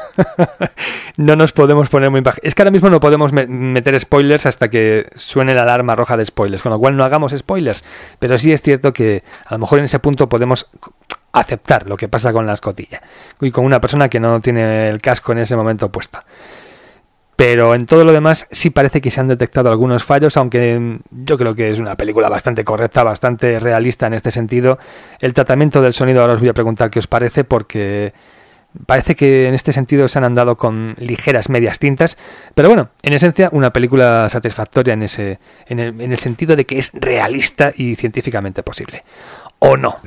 no nos podemos poner muy bajo. Es que ahora mismo no podemos meter spoilers hasta que suene la alarma roja de spoilers, con lo cual no hagamos spoilers, pero sí es cierto que a lo mejor en ese punto podemos aceptar lo que pasa con la escotilla y con una persona que no tiene el casco en ese momento puesto. Pero en todo lo demás sí parece que se han detectado algunos fallos, aunque yo creo que es una película bastante correcta, bastante realista en este sentido. El tratamiento del sonido, ahora os voy a preguntar qué os parece, porque parece que en este sentido se han andado con ligeras medias tintas, pero bueno, en esencia una película satisfactoria en el sentido de que es realista y científicamente posible. ¿O no?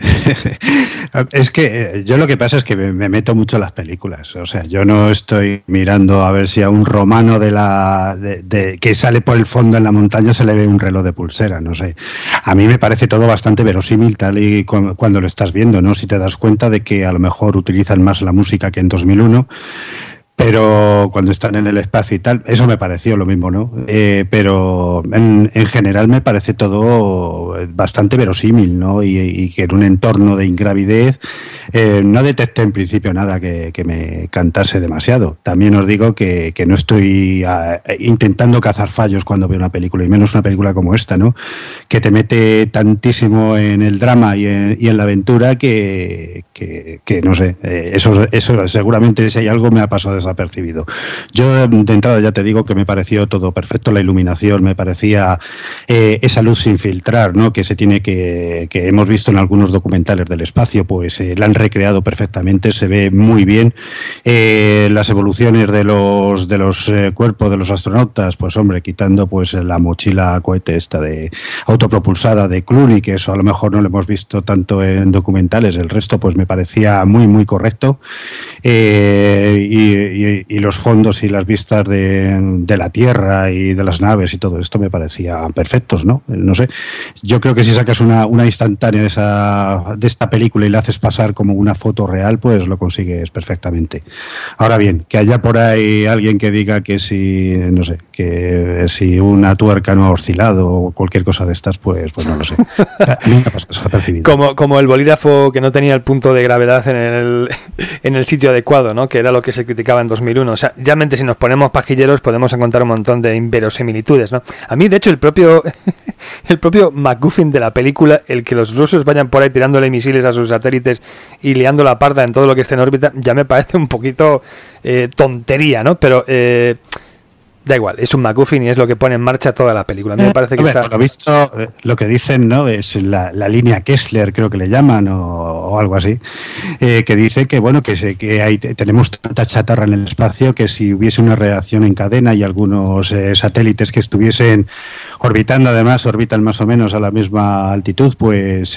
Es que yo lo que pasa es que me meto mucho en las películas. O sea, yo no estoy mirando a ver si a un romano que sale por el fondo en la montaña se le ve un reloj de pulsera, no sé. A mí me parece todo bastante verosímil tal y cuando lo estás viendo, ¿no? Si te das cuenta de que a lo mejor utilizan más la música que en 2001, pero cuando están en el espacio y tal, eso me pareció lo mismo, ¿no? Pero en general me parece todo bastante verosímil, ¿no? Y que en un entorno de ingravidez no detecté en principio nada que me cantase demasiado. También os digo que no estoy intentando cazar fallos cuando veo una película, y menos una película como esta, ¿no? Que te mete tantísimo en el drama y en la aventura que no sé, eso seguramente si hay algo me ha pasado desapercibido. Yo de entrada ya te digo que me pareció todo perfecto, la iluminación, me parecía esa luz sin filtrar, ¿no? Que se tiene que hemos visto en algunos documentales del espacio, pues la han recreado perfectamente, se ve muy bien. Las evoluciones de los cuerpos de los astronautas, pues hombre, quitando pues la mochila cohete esta de autopropulsada de Clooney, que eso a lo mejor no lo hemos visto tanto en documentales, el resto pues me parecía muy muy correcto, y los fondos y las vistas de la Tierra y de las naves y todo esto me parecían perfectos, ¿no? No sé, yo creo que si sacas una instantánea de esta película y la haces pasar como una foto real, pues lo consigues perfectamente. Ahora bien, que haya por ahí alguien que diga que si, no sé, que si una tuerca no ha oscilado o cualquier cosa de estas, pues no lo sé. Como el bolígrafo que no tenía el punto de gravedad en el sitio adecuado, ¿no? Que era lo que se criticaba en 2001. O sea, ya si nos ponemos pajilleros podemos encontrar un montón de inverosimilitudes, ¿no? A mí, de hecho, el propio MacGuffin de la película, el que los rusos vayan por ahí tirándole misiles a sus satélites y liando la parda en todo lo que esté en órbita, ya me parece un poquito tontería, ¿no? Pero da igual, es un MacGuffin y es lo que pone en marcha toda la película. A mí me parece que está... Por lo visto, lo que dicen, ¿no? Es la línea Kessler, creo que le llaman, o algo así, que dice que, bueno, que tenemos tanta chatarra en el espacio que si hubiese una reacción en cadena y algunos satélites que estuviesen orbitando, además orbitan más o menos a la misma altitud, pues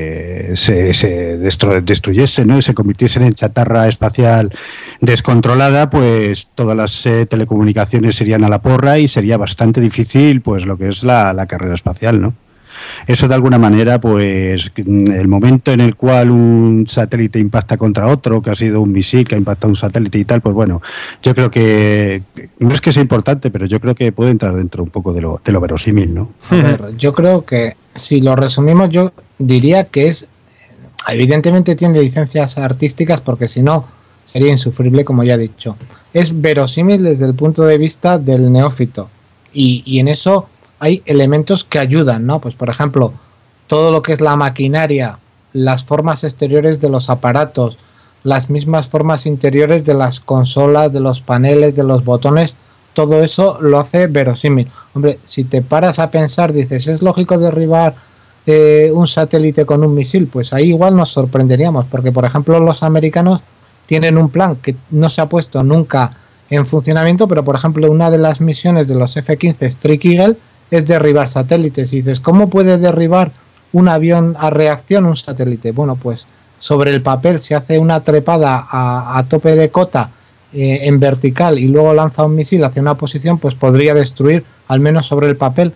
se destruyesen, ¿no? Y se convirtiesen en chatarra espacial descontrolada, pues todas las telecomunicaciones serían a la porra y sería bastante difícil pues lo que es la carrera espacial, ¿no? Eso de alguna manera, pues el momento en el cual un satélite impacta contra otro, que ha sido un misil que ha impactado un satélite y tal, pues bueno, yo creo que no es que sea importante, pero yo creo que puede entrar dentro un poco de lo verosímil, ¿no? A ver, yo creo que si lo resumimos, yo diría que evidentemente tiene licencias artísticas, porque si no sería insufrible, como ya he dicho. Es verosímil desde el punto de vista del neófito, y en eso hay elementos que ayudan, ¿no? Pues por ejemplo, todo lo que es la maquinaria, las formas exteriores de los aparatos, las mismas formas interiores de las consolas, de los paneles, de los botones, todo eso lo hace verosímil. Hombre, si te paras a pensar, dices, ¿es lógico derribar un satélite con un misil? Pues ahí igual nos sorprenderíamos, porque por ejemplo los americanos tienen un plan que no se ha puesto nunca en funcionamiento, pero por ejemplo una de las misiones de los F-15 Strike Eagle es derribar satélites. Y dices, ¿cómo puede derribar un avión a reacción un satélite? Bueno, pues sobre el papel, se hace una trepada a tope de cota en vertical y luego lanza un misil hacia una posición, pues podría destruir, al menos sobre el papel,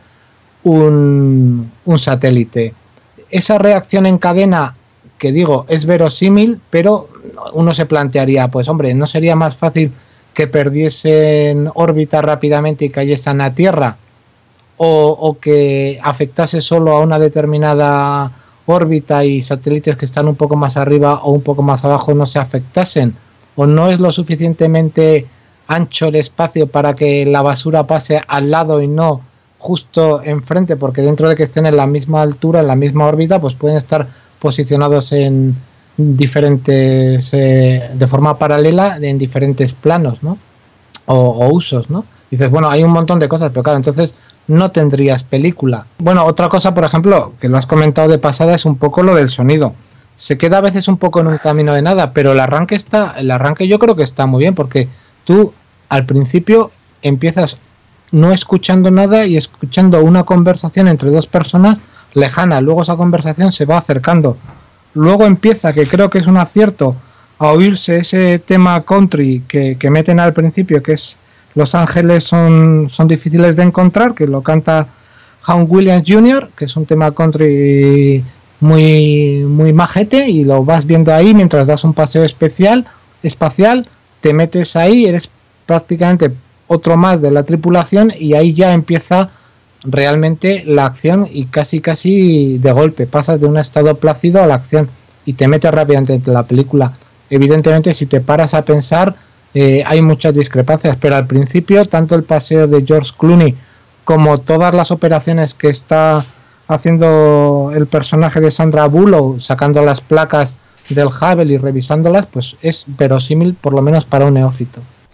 un satélite. Esa reacción en cadena, que digo, es verosímil, pero uno se plantearía, pues hombre, ¿no sería más fácil que perdiesen órbita rápidamente y cayesen a Tierra? O que afectase solo a una determinada órbita y satélites que están un poco más arriba o un poco más abajo no se afectasen, o no es lo suficientemente ancho el espacio para que la basura pase al lado y no justo enfrente, porque dentro de que estén en la misma altura, en la misma órbita, pues pueden estar posicionados en diferentes de forma paralela en diferentes planos, ¿no? O usos, ¿no? Dices, bueno, hay un montón de cosas, pero claro, entonces no tendrías película. Bueno, otra cosa, por ejemplo, que lo has comentado de pasada, es un poco lo del sonido. Se queda a veces un poco en un camino de nada, pero el arranque yo creo que está muy bien, porque tú al principio empiezas no escuchando nada y escuchando una conversación entre dos personas lejana, luego esa conversación se va acercando, luego empieza, que creo que es un acierto, a oírse ese tema country que meten al principio, que es Los Ángeles son difíciles de encontrar, que lo canta Hank Williams Jr., que es un tema country muy, muy majete, y lo vas viendo ahí mientras das un paseo espacial, te metes ahí, eres prácticamente otro más de la tripulación, y ahí ya empieza realmente la acción, y casi de golpe pasas de un estado plácido a la acción y te metes rápidamente en la película. Evidentemente, si te paras a pensar, hay muchas discrepancias, pero al principio tanto el paseo de George Clooney como todas las operaciones que está haciendo el personaje de Sandra Bullock, sacando las placas del Hubble y revisándolas, pues es verosímil, por lo menos para un neófito.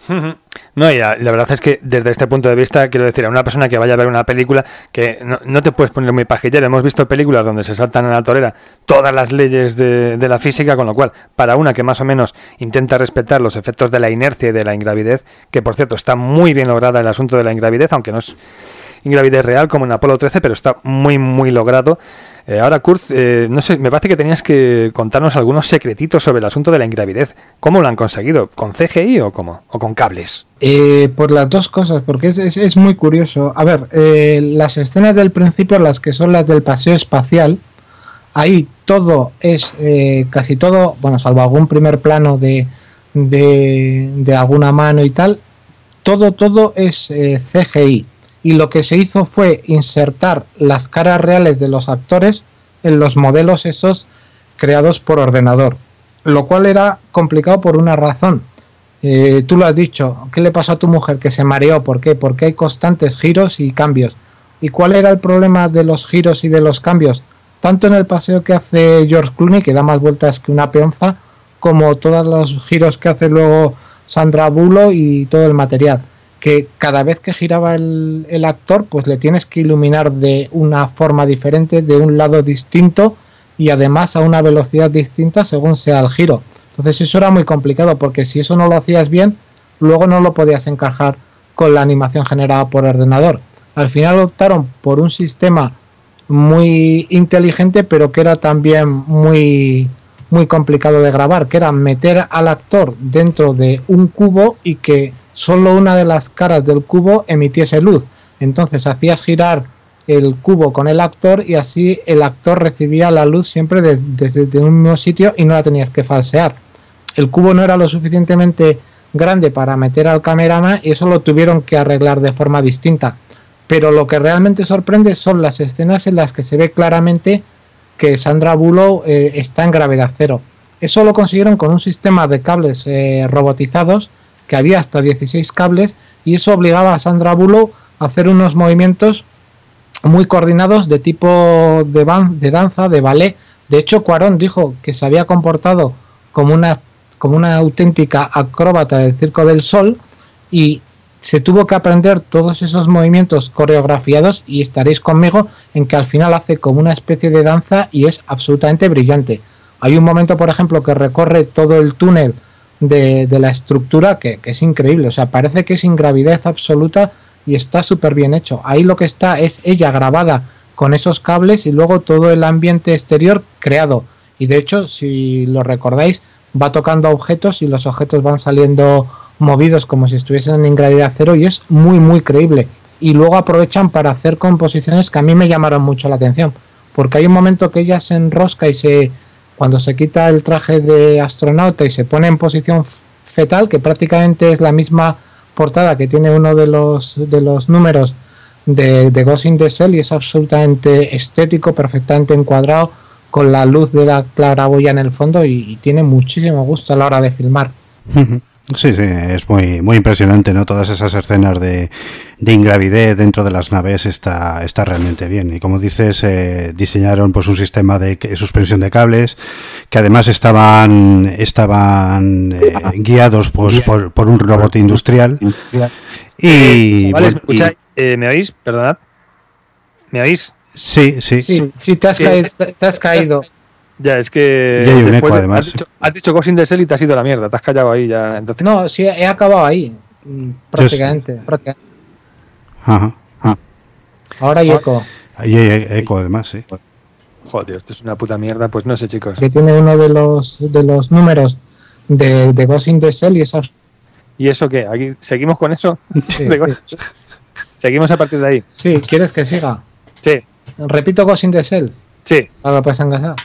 No, y la verdad es que desde este punto de vista, quiero decir, a una persona que vaya a ver una película que no te puedes poner muy pajillero. Hemos visto películas donde se saltan a la torera todas las leyes de la física, con lo cual, para una que más o menos intenta respetar los efectos de la inercia y de la ingravidez, que por cierto está muy bien lograda el asunto de la ingravidez, aunque no es ingravidez real como en Apolo 13, pero está muy muy logrado. Ahora, Kurt, no sé, me parece que tenías que contarnos algunos secretitos sobre el asunto de la ingravidez. ¿Cómo lo han conseguido? ¿Con CGI o cómo? ¿O con cables? Por las dos cosas, porque es muy curioso. A ver, las escenas del principio, las que son las del paseo espacial, ahí todo es, casi todo, bueno, salvo algún primer plano de alguna mano y tal, todo es CGI. Y lo que se hizo fue insertar las caras reales de los actores en los modelos esos creados por ordenador, lo cual era complicado por una razón. Tú lo has dicho, ¿qué le pasó a tu mujer? Que se mareó, ¿por qué? Porque hay constantes giros y cambios. ¿Y cuál era el problema de los giros y de los cambios? Tanto en el paseo que hace George Clooney, que da más vueltas que una peonza, como todos los giros que hace luego Sandra Bullock y todo el material. Que cada vez que giraba el actor, pues le tienes que iluminar de una forma diferente, de un lado distinto y además a una velocidad distinta según sea el giro. Entonces eso era muy complicado, porque si eso no lo hacías bien, luego no lo podías encajar con la animación generada por ordenador. Al final optaron por un sistema muy inteligente, pero que era también muy complicado de grabar, que era meter al actor dentro de un cubo y que solo una de las caras del cubo emitiese luz. Entonces hacías girar el cubo con el actor y así el actor recibía la luz siempre desde un mismo sitio y no la tenías que falsear. El cubo no era lo suficientemente grande para meter al cameraman y eso lo tuvieron que arreglar de forma distinta. Pero lo que realmente sorprende son las escenas en las que se ve claramente que Sandra Bullock está en gravedad cero. Eso lo consiguieron con un sistema de cables robotizados, que había hasta 16 cables, y eso obligaba a Sandra Bullock a hacer unos movimientos muy coordinados de tipo de danza, de ballet. De hecho, Cuarón dijo que se había comportado como una auténtica acróbata del Circo del Sol y se tuvo que aprender todos esos movimientos coreografiados, y estaréis conmigo en que al final hace como una especie de danza y es absolutamente brillante. Hay un momento, por ejemplo, que recorre todo el túnel de la estructura que es increíble, o sea, parece que es ingravidez absoluta y está súper bien hecho. Ahí lo que está es ella grabada con esos cables y luego todo el ambiente exterior creado, y de hecho, si lo recordáis, va tocando objetos y los objetos van saliendo movidos como si estuviesen en ingravidez cero, y es muy creíble. Y luego aprovechan para hacer composiciones que a mí me llamaron mucho la atención, porque hay un momento que ella se enrosca y cuando se quita el traje de astronauta y se pone en posición fetal, que prácticamente es la misma portada que tiene uno de los números de Ghost in the Shell, y es absolutamente estético, perfectamente encuadrado, con la luz de la claraboya en el fondo, y tiene muchísimo gusto a la hora de filmar. Sí, es muy impresionante, ¿no? Todas esas escenas de ingravidez dentro de las naves está realmente bien. Y como dices, diseñaron pues un sistema de suspensión de cables que además estaban guiados pues por un robot industrial. Y vale, ¿me escucháis? ¿Me oís? Perdonad. ¿Me oís? Sí, te has caído. Ya, es que ya hay un eco, además. Has dicho Ghost in the Shell y te has ido a la mierda, te has callado ahí ya. Entonces... No, sí, he acabado ahí, prácticamente. Ajá. Ahora hay eco. Ahí hay eco, además, sí. Joder, esto es una puta mierda, pues no sé, chicos. Que tiene uno de los números de Ghost in the Shell y esas. ¿Y eso qué? ¿Aquí seguimos con eso? Sí. ¿Seguimos a partir de ahí? Sí, ¿quieres que siga? Sí. Repito Ghost in the Shell. Sí. Ahora puedes engasar.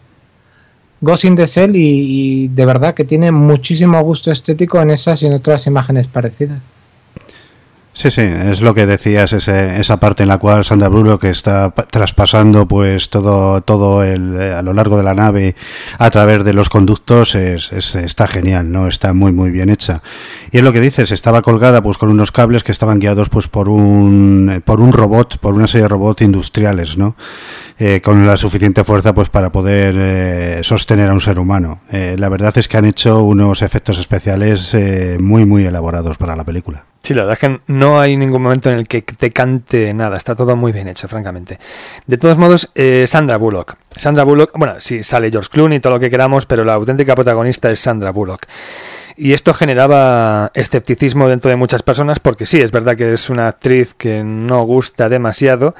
Ghost in the Shell y de verdad que tiene muchísimo gusto estético en esas y en otras imágenes parecidas. Sí, sí, es lo que decías, esa parte en la cual Sandra Bullock está traspasando pues todo a lo largo de la nave a través de los conductos, está genial, ¿no? Está muy muy bien hecha. Y es lo que dices, estaba colgada pues con unos cables que estaban guiados pues por un robot, por una serie de robots industriales, ¿no? Con la suficiente fuerza pues para poder sostener a un ser humano. La verdad es que han hecho unos efectos especiales muy muy elaborados para la película. Sí, la verdad es que no hay ningún momento en el que te cante nada, está todo muy bien hecho, francamente. De todos modos, Sandra Bullock, bueno, sí, sale George Clooney y todo lo que queramos, pero la auténtica protagonista es Sandra Bullock. Y esto generaba escepticismo dentro de muchas personas, porque sí, es verdad que es una actriz que no gusta demasiado,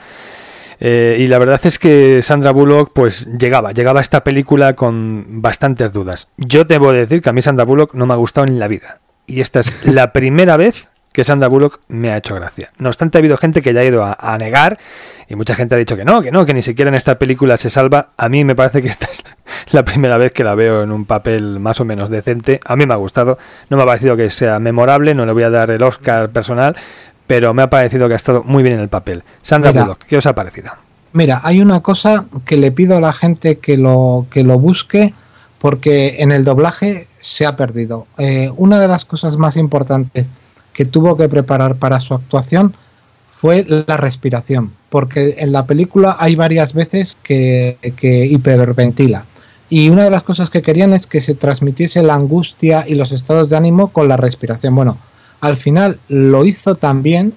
y la verdad es que Sandra Bullock pues llegaba a esta película con bastantes dudas. Yo debo decir que a mí Sandra Bullock no me ha gustado en la vida, y esta es la primera vez que Sandra Bullock me ha hecho gracia. No obstante, ha habido gente que ya ha ido a negar, y mucha gente ha dicho que ni siquiera en esta película se salva. A mí me parece que esta es la primera vez que la veo en un papel más o menos decente. A mí me ha gustado, no me ha parecido que sea memorable, no le voy a dar el Oscar personal, pero me ha parecido que ha estado muy bien en el papel. Sandra Bullock, ¿qué os ha parecido? Mira, hay una cosa que le pido a la gente que lo busque, porque en el doblaje se ha perdido. Una de las cosas más importantes que tuvo que preparar para su actuación fue la respiración, porque en la película hay varias veces que hiperventila, y una de las cosas que querían es que se transmitiese la angustia y los estados de ánimo con la respiración. Bueno, al final lo hizo tan bien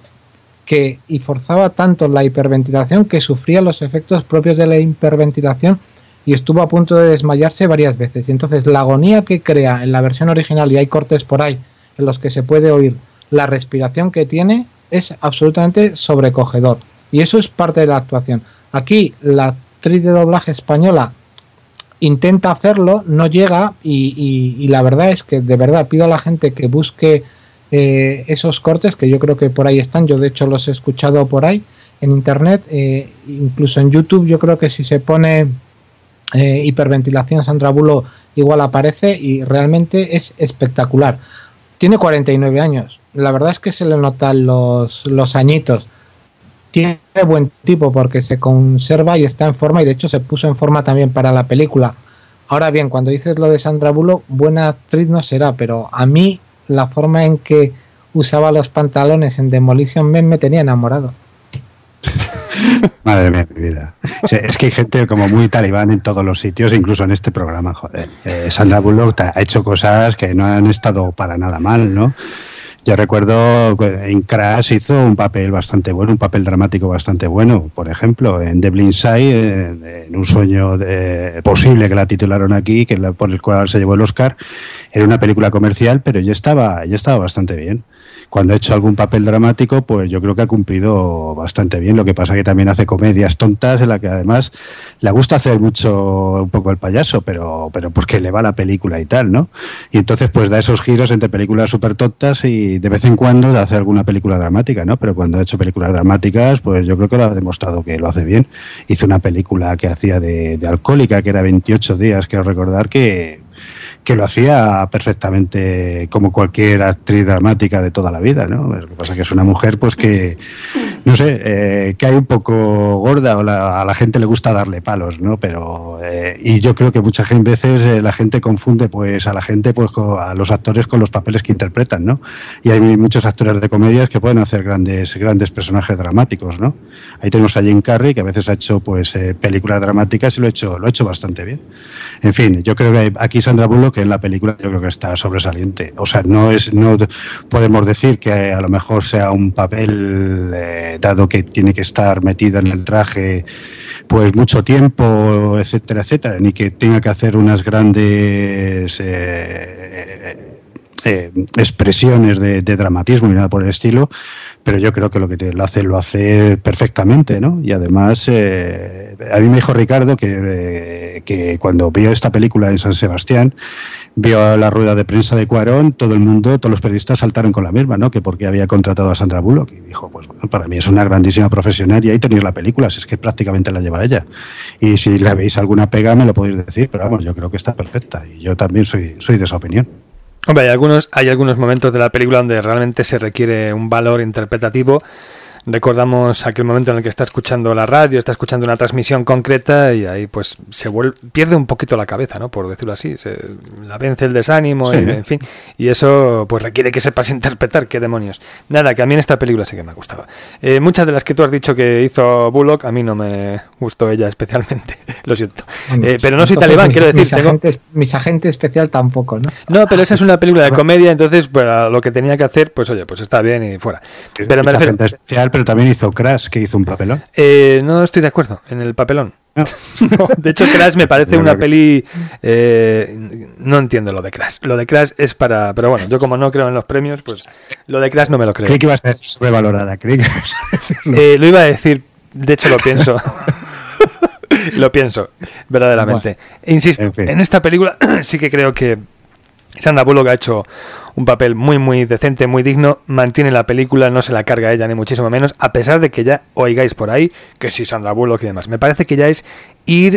y forzaba tanto la hiperventilación que sufría los efectos propios de la hiperventilación y estuvo a punto de desmayarse varias veces. Y entonces la agonía que crea en la versión original, y hay cortes por ahí en los que se puede oír la respiración que tiene, es absolutamente sobrecogedor, y eso es parte de la actuación. Aquí la actriz de doblaje española intenta hacerlo, no llega, y la verdad es que de verdad pido a la gente que busque esos cortes, que yo creo que por ahí están. Yo de hecho los he escuchado por ahí en internet, incluso en YouTube. Yo creo que si se pone hiperventilación Sandra Bullock igual aparece, y realmente es espectacular. Tiene 49 años, la verdad es que se le notan los añitos. Tiene buen tipo porque se conserva y está en forma, y de hecho se puso en forma también para la película. Ahora bien, cuando dices lo de Sandra Bullock, buena actriz no será, pero a mí la forma en que usaba los pantalones en Demolition Man me tenía enamorado. Madre mía, mi vida. O sea, es que hay gente como muy talibán en todos los sitios, incluso en este programa, joder. Sandra Bullock ha hecho cosas que no han estado para nada mal, ¿no? Yo recuerdo que en Crash hizo un papel bastante bueno, un papel dramático bastante bueno. Por ejemplo, en The Blind Side, en Un sueño posible, que la titularon aquí, por el cual se llevó el Oscar, era una película comercial, pero ya estaba bastante bien. Cuando ha hecho algún papel dramático, pues yo creo que ha cumplido bastante bien. Lo que pasa que también hace comedias tontas, en la que además le gusta hacer mucho un poco el payaso, pero porque le va la película y tal, ¿no? Y entonces pues da esos giros entre películas súper tontas y de vez en cuando hace alguna película dramática, ¿no? Pero cuando ha hecho películas dramáticas, pues yo creo que lo ha demostrado que lo hace bien. Hizo una película que hacía de alcohólica, que era 28 días, quiero recordar, que lo hacía perfectamente como cualquier actriz dramática de toda la vida, ¿no? Lo que pasa es que es una mujer, pues que, no sé, que hay un poco gorda, o a la gente le gusta darle palos, ¿no? Pero, y yo creo que muchas veces la gente confunde, pues, a los actores con los papeles que interpretan, ¿no? Y hay muchos actores de comedias que pueden hacer grandes personajes dramáticos, ¿no? Ahí tenemos a Jim Carrey, que a veces ha hecho, pues, películas dramáticas y lo ha hecho bastante bien. En fin, yo creo que aquí Sandra Bullock, que en la película yo creo que está sobresaliente. O sea, no podemos decir que a lo mejor sea un papel dado que tiene que estar metida en el traje pues mucho tiempo, etcétera, etcétera, ni que tenga que hacer unas grandes expresiones de dramatismo ni nada por el estilo, pero yo creo que lo que lo hace perfectamente, ¿no? Y además a mí me dijo Ricardo que cuando vio esta película en San Sebastián, vio la rueda de prensa de Cuarón, todos los periodistas saltaron con la misma, ¿no? Que porque había contratado a Sandra Bullock, y dijo, pues bueno, para mí es una grandísima profesional, y ahí tenéis la película, si es que prácticamente la lleva ella, y si le veis alguna pega me lo podéis decir, pero vamos, yo creo que está perfecta, y yo también soy de esa opinión. Hombre, hay algunos momentos de la película donde realmente se requiere un valor interpretativo. Recordamos aquel momento en el que está escuchando la radio, está escuchando una transmisión concreta y ahí pues pierde un poquito la cabeza, ¿no? Por decirlo así, la vence el desánimo, sí. En fin, y eso pues requiere que sepas interpretar, qué demonios. Nada, que a mí en esta película sí que me ha gustado. Muchas de las que tú has dicho que hizo Bullock, a mí no me gustó ella especialmente, lo siento. Pero no soy talibán, quiero decir. Mis agentes especial tampoco, ¿no? No, pero esa es una película de comedia, entonces pues lo que tenía que hacer, pues oye, pues está bien y fuera. Pero me refiero... especial, pero también hizo Crash, que hizo un papelón. No estoy de acuerdo en el papelón. No. No, de hecho, Crash me parece una peli... no entiendo lo de Crash. Lo de Crash es para... Pero bueno, yo como no creo en los premios, pues lo de Crash no me lo creo. Creí que iba a ser sobrevalorada. Lo iba a decir, de hecho lo pienso. Lo pienso, verdaderamente. Bueno, insisto, en esta película sí que creo que Sandra Bullock ha hecho un papel muy muy decente, muy digno, mantiene la película, no se la carga ella ni muchísimo menos, a pesar de que ya oigáis por ahí que sí, Sandra Bullock y demás. Me parece que ya es ir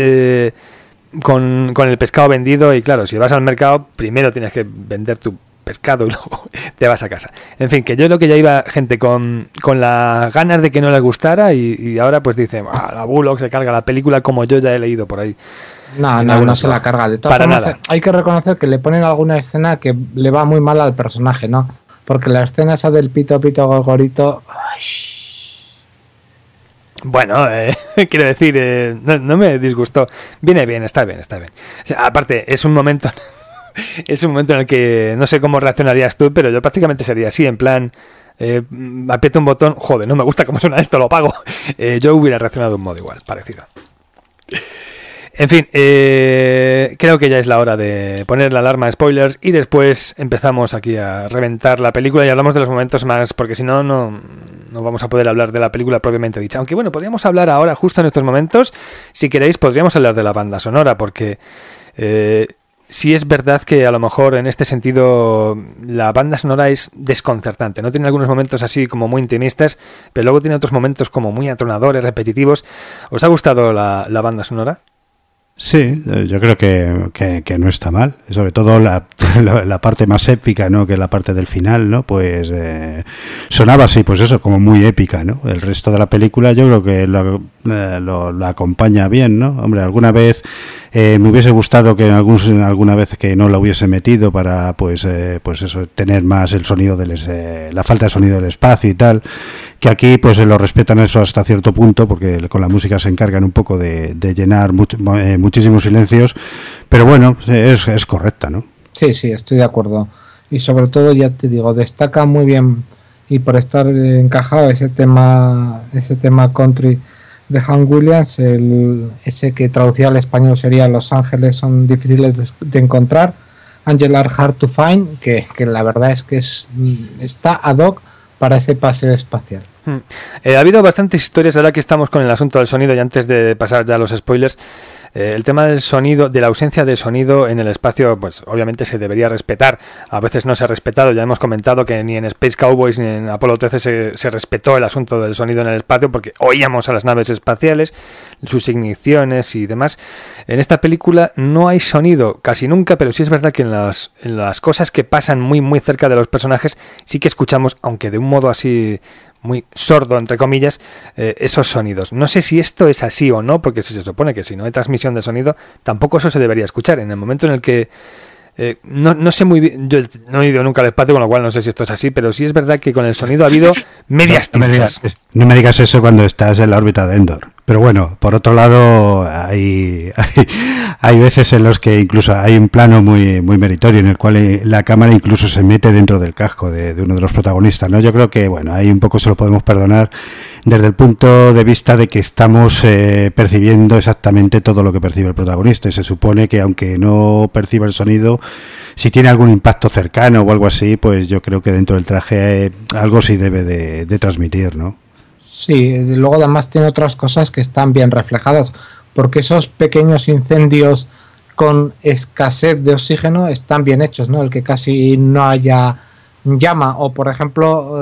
con el pescado vendido y claro, si vas al mercado primero tienes que vender tu pescado y luego te vas a casa. En fin, que yo creo que ya iba gente con las ganas de que no les gustara y ahora pues dice, la Bullock se carga la película como yo ya he leído por ahí. No se la carga. De todas formas, hay que reconocer que le ponen alguna escena que le va muy mal al personaje, ¿no? Porque la escena esa del pito gorgorito... Bueno, quiero decir, no me disgustó. Viene bien, está bien. O sea, aparte, es un momento en el que no sé cómo reaccionarías tú, pero yo prácticamente sería así, en plan... aprieto un botón, joder, no me gusta cómo suena esto, lo apago. Yo hubiera reaccionado de un modo igual, parecido. En fin, creo que ya es la hora de poner la alarma de spoilers y después empezamos aquí a reventar la película y hablamos de los momentos más, porque si no, no vamos a poder hablar de la película propiamente dicha. Aunque bueno, podríamos hablar ahora, justo en estos momentos, si queréis, podríamos hablar de la banda sonora, porque sí es verdad que a lo mejor en este sentido la banda sonora es desconcertante, ¿no? Tiene algunos momentos así como muy intimistas, pero luego tiene otros momentos como muy atronadores, repetitivos. ¿Os ha gustado la banda sonora? Sí, yo creo que no está mal, sobre todo la parte más épica, ¿no? Que la parte del final, ¿no? Pues sonaba así, pues eso, como muy épica, ¿no? El resto de la película yo creo que lo acompaña bien, ¿no? Hombre, alguna vez me hubiese gustado que alguna vez que no la hubiese metido para pues eso, tener más el sonido la falta de sonido del espacio y tal, que aquí pues lo respetan eso hasta cierto punto, porque con la música se encargan un poco de llenar muchísimos silencios, pero bueno, es correcta, ¿no? Sí, estoy de acuerdo. Y sobre todo, ya te digo, destaca muy bien, y por estar encajado ese tema country de Hank Williams, ese que traducido al español sería Los Ángeles son difíciles de encontrar, Angels are hard to find, que la verdad es que está ad hoc para ese paseo espacial. Ha habido bastantes historias ahora que estamos con el asunto del sonido y antes de pasar ya a los spoilers. El tema del sonido, de la ausencia de sonido en el espacio, pues obviamente se debería respetar. A veces no se ha respetado. Ya hemos comentado que ni en Space Cowboys ni en Apolo 13 se respetó el asunto del sonido en el espacio porque oíamos a las naves espaciales, sus igniciones y demás. En esta película no hay sonido casi nunca, pero sí es verdad que en las cosas que pasan muy muy cerca de los personajes sí que escuchamos, aunque de un modo así muy sordo, entre comillas, esos sonidos. No sé si esto es así o no, porque se supone que si no hay transmisión de sonido, tampoco eso se debería escuchar. En el momento en el que no sé muy bien, yo no he ido nunca al espacio, con lo cual no sé si esto es así, pero sí es verdad que con el sonido ha habido medias tintas. No me digas eso cuando estás en la órbita de Endor. Pero bueno, por otro lado, hay veces en los que incluso hay un plano muy muy meritorio en el cual la cámara incluso se mete dentro del casco de uno de los protagonistas, ¿no? Yo creo que, bueno, ahí un poco se lo podemos perdonar desde el punto de vista de que estamos percibiendo exactamente todo lo que percibe el protagonista. Y se supone que aunque no perciba el sonido, si tiene algún impacto cercano o algo así, pues yo creo que dentro del traje algo sí debe de transmitir, ¿no? Sí, luego además tiene otras cosas que están bien reflejadas, porque esos pequeños incendios con escasez de oxígeno están bien hechos, ¿no? El que casi no haya llama, o por ejemplo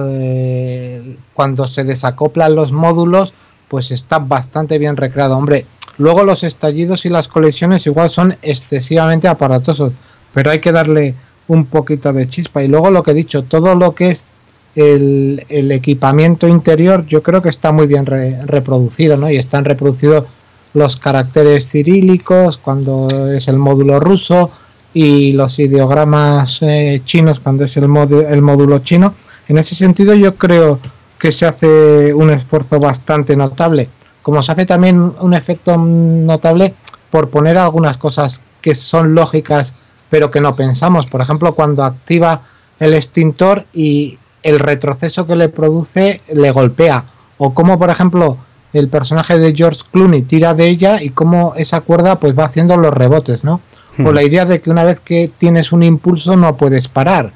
cuando se desacoplan los módulos, pues está bastante bien recreado. Hombre, luego los estallidos y las colisiones igual son excesivamente aparatosos, pero hay que darle un poquito de chispa. Y luego lo que he dicho, todo lo que es el equipamiento interior, yo creo que está muy bien reproducido, ¿no? Y están reproducidos los caracteres cirílicos cuando es el módulo ruso y los ideogramas chinos cuando es el módulo chino. En ese sentido yo creo que se hace un esfuerzo bastante notable, como se hace también un efecto notable por poner algunas cosas que son lógicas pero que no pensamos. Por ejemplo, cuando activa el extintor y el retroceso que le produce le golpea, o como por ejemplo el personaje de George Clooney tira de ella y cómo esa cuerda pues va haciendo los rebotes, ¿no? O la idea de que una vez que tienes un impulso no puedes parar,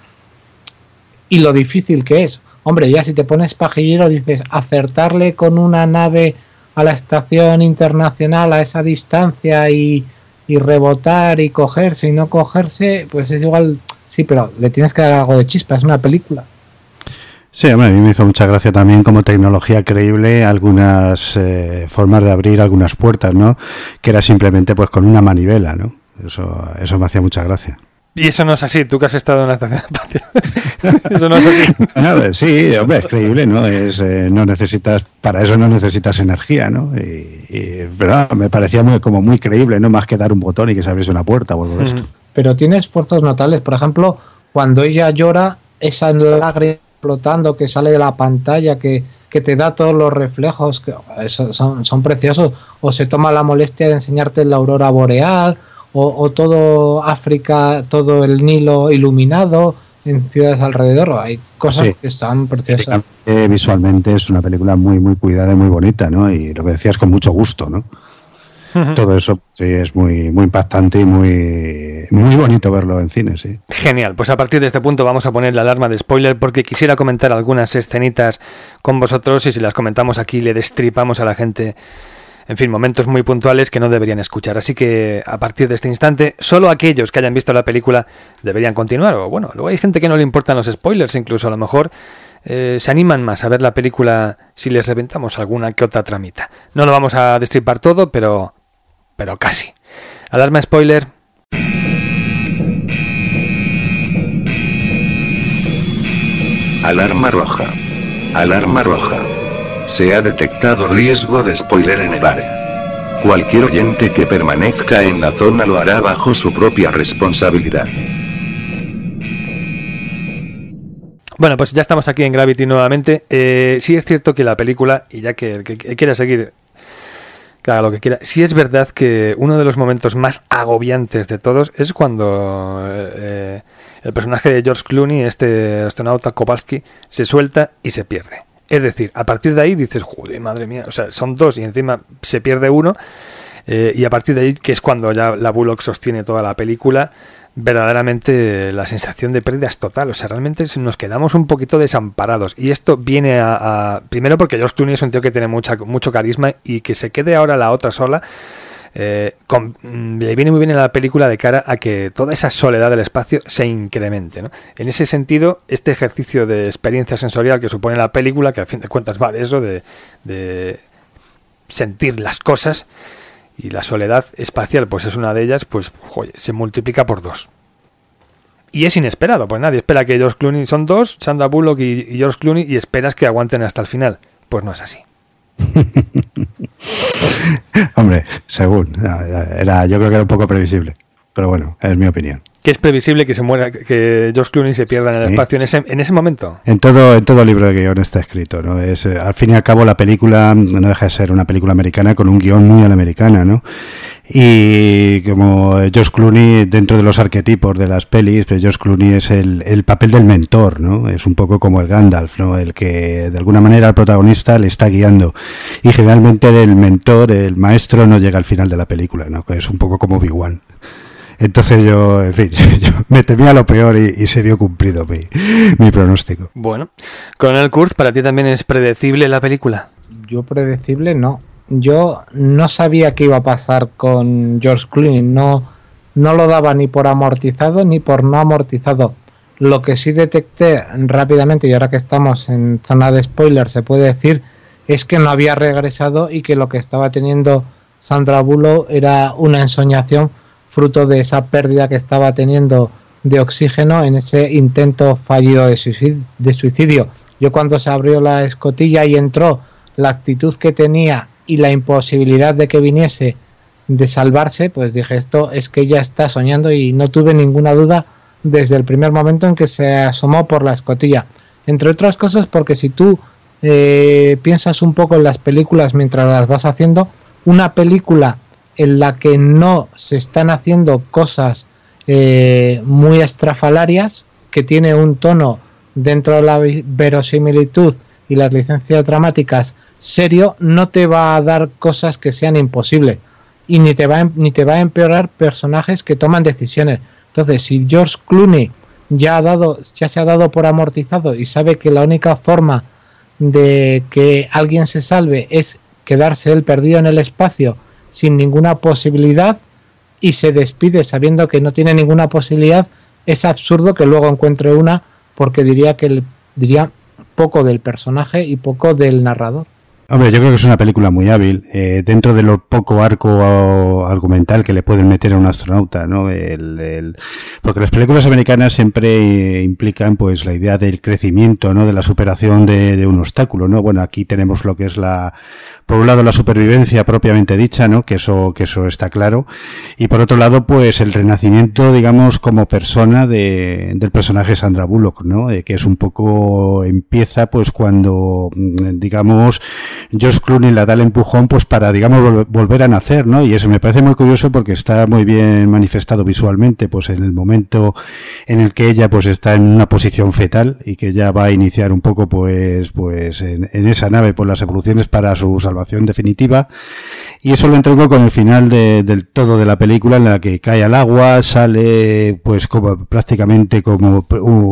y lo difícil que es. Hombre, ya si te pones pajillero dices, acertarle con una nave a la estación internacional a esa distancia y rebotar y cogerse y no cogerse, pues es igual, sí, pero le tienes que dar algo de chispa, es una película. Sí, hombre, a mí me hizo mucha gracia también como tecnología creíble algunas formas de abrir algunas puertas, ¿no? Que era simplemente pues con una manivela, ¿no? Eso me hacía mucha gracia. Y eso no es así, tú que has estado en la estación espacial. Eso no es así. No, sí, hombre, es creíble, ¿no? No necesitas, para eso no necesitas energía, ¿no? Pero me parecía muy creíble, ¿no? Más que dar un botón y que se abriese una puerta o algo de esto. Pero tiene esfuerzos notables, por ejemplo, cuando ella llora, esa lágrima explotando que sale de la pantalla, que te da todos los reflejos, que son preciosos, o se toma la molestia de enseñarte la aurora boreal, o todo África, todo el Nilo iluminado en ciudades alrededor. Hay cosas que están preciosas. Sí, visualmente es una película muy muy cuidada y muy bonita, ¿no? Y lo que decías, con mucho gusto, ¿no? Todo eso sí es muy muy impactante y muy bonito verlo en cine, sí. Genial, pues a partir de este punto vamos a poner la alarma de spoiler, porque quisiera comentar algunas escenitas con vosotros, y si las comentamos aquí le destripamos a la gente, en fin, momentos muy puntuales que no deberían escuchar. Así que a partir de este instante, solo aquellos que hayan visto la película deberían continuar. O bueno, luego hay gente que no le importan los spoilers, incluso a lo mejor se animan más a ver la película si les reventamos alguna que otra tramita. No lo vamos a destripar todo, pero casi. Alarma spoiler. Alarma roja. Alarma roja. Se ha detectado riesgo de spoiler en el área. Cualquier oyente que permanezca en la zona lo hará bajo su propia responsabilidad. Bueno, pues ya estamos aquí en Gravity nuevamente. Sí es cierto que la película, y ya que el que quiera seguir, que haga lo que quiera, sí es verdad que uno de los momentos más agobiantes de todos es cuando el personaje de George Clooney, este astronauta Kowalski, se suelta y se pierde. Es decir, a partir de ahí dices, joder, madre mía, o sea, son dos y encima se pierde uno, y a partir de ahí, que es cuando ya la Bullock sostiene toda la película, verdaderamente la sensación de pérdida es total. O sea, realmente nos quedamos un poquito desamparados, y esto viene primero porque George Clooney es un tío que tiene mucho carisma, y que se quede ahora la otra sola, le viene muy bien a la película de cara a que toda esa soledad del espacio se incremente, ¿no? En ese sentido, este ejercicio de experiencia sensorial que supone la película, que a fin de cuentas va de eso, de sentir las cosas, y la soledad espacial pues es una de ellas, pues joder, se multiplica por 2. Y es inesperado, pues nadie espera que George Clooney, son dos, Sandra Bullock y George Clooney, y esperas que aguanten hasta el final. Pues no es así. Hombre, según yo creo que era un poco previsible, pero bueno, es mi opinión. Que es previsible que se muera, que George Clooney se pierda en el espacio en ese momento. En todo libro de guión está escrito, ¿no? Al fin y al cabo la película no deja de ser una película americana con un guión muy a la americana, ¿no? Y como George Clooney, dentro de los arquetipos de las pelis, pues George Clooney es el papel del mentor, ¿no? Es un poco como el Gandalf, ¿no? El que de alguna manera al protagonista le está guiando. Y generalmente el mentor, el maestro, no llega al final de la película, ¿no? Que es un poco como Obi-Wan. Entonces yo me temía lo peor y se vio cumplido mi pronóstico. Bueno, Coronel Kurtz, ¿para ti también es predecible la película? Yo predecible no. Yo no sabía qué iba a pasar con George Clooney. No lo daba ni por amortizado ni por no amortizado. Lo que sí detecté rápidamente, y ahora que estamos en zona de spoiler se puede decir, es que no había regresado y que lo que estaba teniendo Sandra Bullock era una ensoñación fruto de esa pérdida que estaba teniendo de oxígeno en ese intento fallido de suicidio. Yo cuando se abrió la escotilla y entró, la actitud que tenía y la imposibilidad de que viniese de salvarse, pues dije, esto es que ella está soñando, y no tuve ninguna duda desde el primer momento en que se asomó por la escotilla. Entre otras cosas porque si tú piensas un poco en las películas mientras las vas haciendo, una película en la que no se están haciendo cosas muy estrafalarias, que tiene un tono dentro de la verosimilitud y las licencias dramáticas serio, no te va a dar cosas que sean imposibles, y ni te va a empeorar personajes que toman decisiones. Entonces, si George Clooney ya se ha dado por amortizado y sabe que la única forma de que alguien se salve es quedarse él perdido en el espacio sin ninguna posibilidad, y se despide sabiendo que no tiene ninguna posibilidad, es absurdo que luego encuentre una, porque diría poco del personaje y poco del narrador. Hombre, yo creo que es una película muy hábil, dentro de lo poco arco argumental que le pueden meter a un astronauta, ¿no? Porque las películas americanas siempre implican, pues, la idea del crecimiento, ¿no? De la superación de un obstáculo, ¿no? Bueno, aquí tenemos lo que es por un lado la supervivencia propiamente dicha, ¿no? Que eso está claro, y por otro lado, pues, el renacimiento, digamos, como persona del personaje Sandra Bullock, ¿no? Que es un poco, empieza, pues, cuando, digamos, George Clooney la da el empujón, pues, para, digamos, volver a nacer, ¿no? Y eso me parece muy curioso porque está muy bien manifestado visualmente, pues, en el momento en el que ella, pues, está en una posición fetal y que ya va a iniciar un poco, pues en esa nave, pues, las evoluciones para su salvación definitiva. Y eso lo entronco con el final del todo de la película, en la que cae al agua, sale, pues, como prácticamente como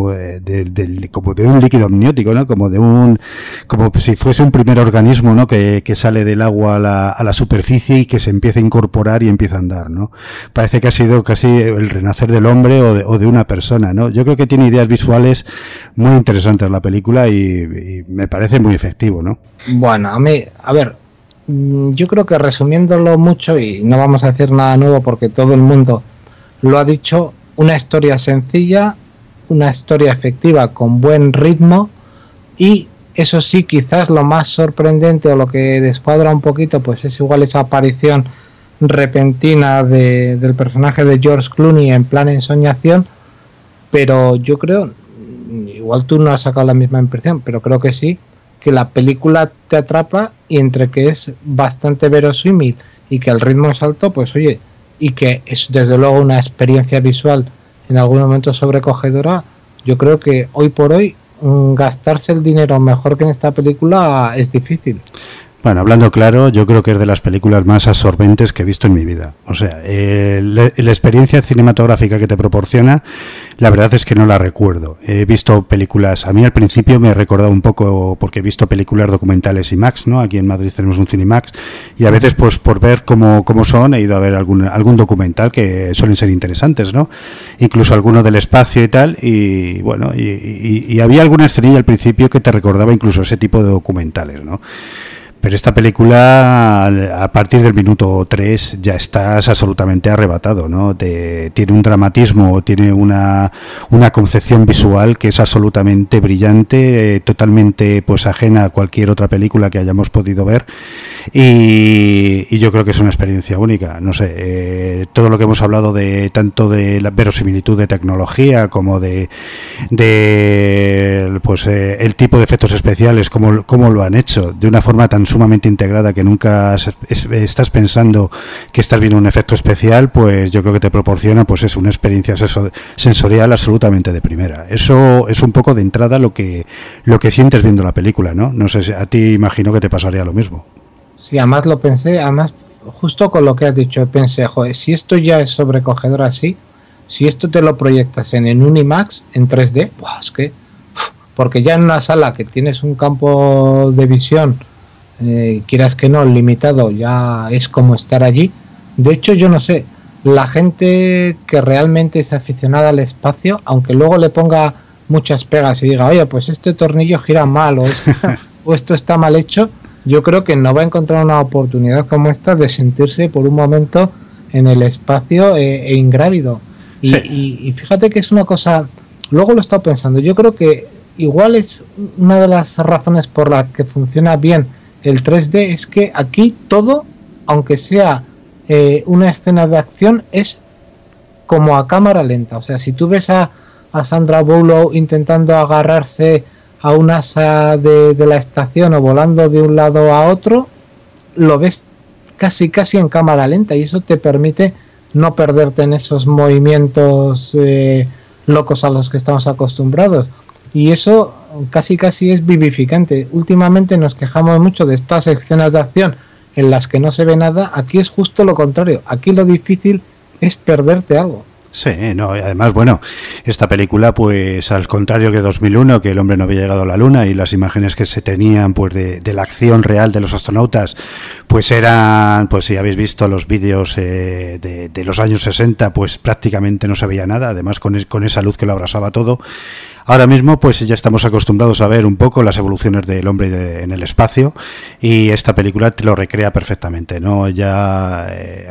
de un líquido amniótico, ¿no? Como si fuese un primer organismo, ¿no? Que sale del agua a la superficie y que se empieza a incorporar y empieza a andar, ¿no? Parece que ha sido casi el renacer del hombre o de una persona, ¿no? Yo creo que tiene ideas visuales muy interesantes la película y me parece muy efectivo, ¿no? Bueno, a ver, yo creo que resumiéndolo mucho, y no vamos a decir nada nuevo porque todo el mundo lo ha dicho, una historia sencilla, una historia efectiva con buen ritmo, y eso sí, quizás lo más sorprendente o lo que descuadra un poquito, pues es igual esa aparición repentina del personaje de George Clooney en plan ensoñación, pero yo creo, igual tú no has sacado la misma impresión, pero creo que sí, que la película te atrapa, y entre que es bastante verosímil y que el ritmo es alto, pues oye, y que es desde luego una experiencia visual en algún momento sobrecogedora, yo creo que hoy por hoy gastarse el dinero mejor que en esta película es difícil. Bueno, hablando claro, yo creo que es de las películas más absorbentes que he visto en mi vida. O sea, la experiencia cinematográfica que te proporciona, la verdad es que no la recuerdo. He visto películas, a mí al principio me he recordado un poco, porque he visto películas documentales IMAX, ¿no? Aquí en Madrid tenemos un Cinemax, y a veces, pues, por ver cómo son, he ido a ver algún documental que suelen ser interesantes, ¿no? Incluso alguno del espacio y tal, y bueno, y había alguna escenilla al principio que te recordaba incluso ese tipo de documentales, ¿no? Pero esta película, a partir del minuto 3, ya estás absolutamente arrebatado, ¿no? Tiene un dramatismo, tiene una concepción visual que es absolutamente brillante, totalmente, pues, ajena a cualquier otra película que hayamos podido ver, y yo creo que es una experiencia única. No sé, todo lo que hemos hablado tanto de la verosimilitud de tecnología como de pues el tipo de efectos especiales, cómo lo han hecho de una forma tan sumamente integrada que nunca estás pensando que estás viendo un efecto especial, pues yo creo que te proporciona, pues, es una experiencia sensorial absolutamente de primera. Eso es un poco de entrada lo que sientes viendo la película, ¿no? No sé, si a ti imagino que te pasaría lo mismo. Sí, además lo pensé, justo con lo que has dicho, pensé, joder, si esto ya es sobrecogedor así, si esto te lo proyectas en un IMAX, en 3D, ¡buah! Es que, porque ya en una sala que tienes un campo de visión, quieras que no, limitado, ya es como estar allí. De hecho, yo no sé, la gente que realmente es aficionada al espacio, aunque luego le ponga muchas pegas y diga, oye, pues este tornillo gira mal o esto está mal hecho, yo creo que no va a encontrar una oportunidad como esta de sentirse por un momento en el espacio e ingrávido. Y fíjate que es una cosa, luego lo he estado pensando, yo creo que igual es una de las razones por las que funciona bien el 3D, es que aquí todo, aunque sea una escena de acción, es como a cámara lenta. O sea, si tú ves a Sandra Bullock intentando agarrarse a un asa de la estación o volando de un lado a otro, lo ves casi en cámara lenta, y eso te permite no perderte en esos movimientos locos a los que estamos acostumbrados, y eso casi es vivificante. Últimamente nos quejamos mucho de estas escenas de acción en las que no se ve nada. Aquí es justo lo contrario, aquí lo difícil es perderte algo. Sí, no, y además, bueno, esta película, pues al contrario que 2001, que el hombre no había llegado a la luna y las imágenes que se tenían pues de la acción real de los astronautas, pues eran, pues si habéis visto los vídeos de los años 60, pues prácticamente no se veía nada, además con esa luz que lo abrasaba todo. Ahora mismo pues ya estamos acostumbrados a ver un poco las evoluciones del hombre en el espacio, y esta película te lo recrea perfectamente, ¿no? Ya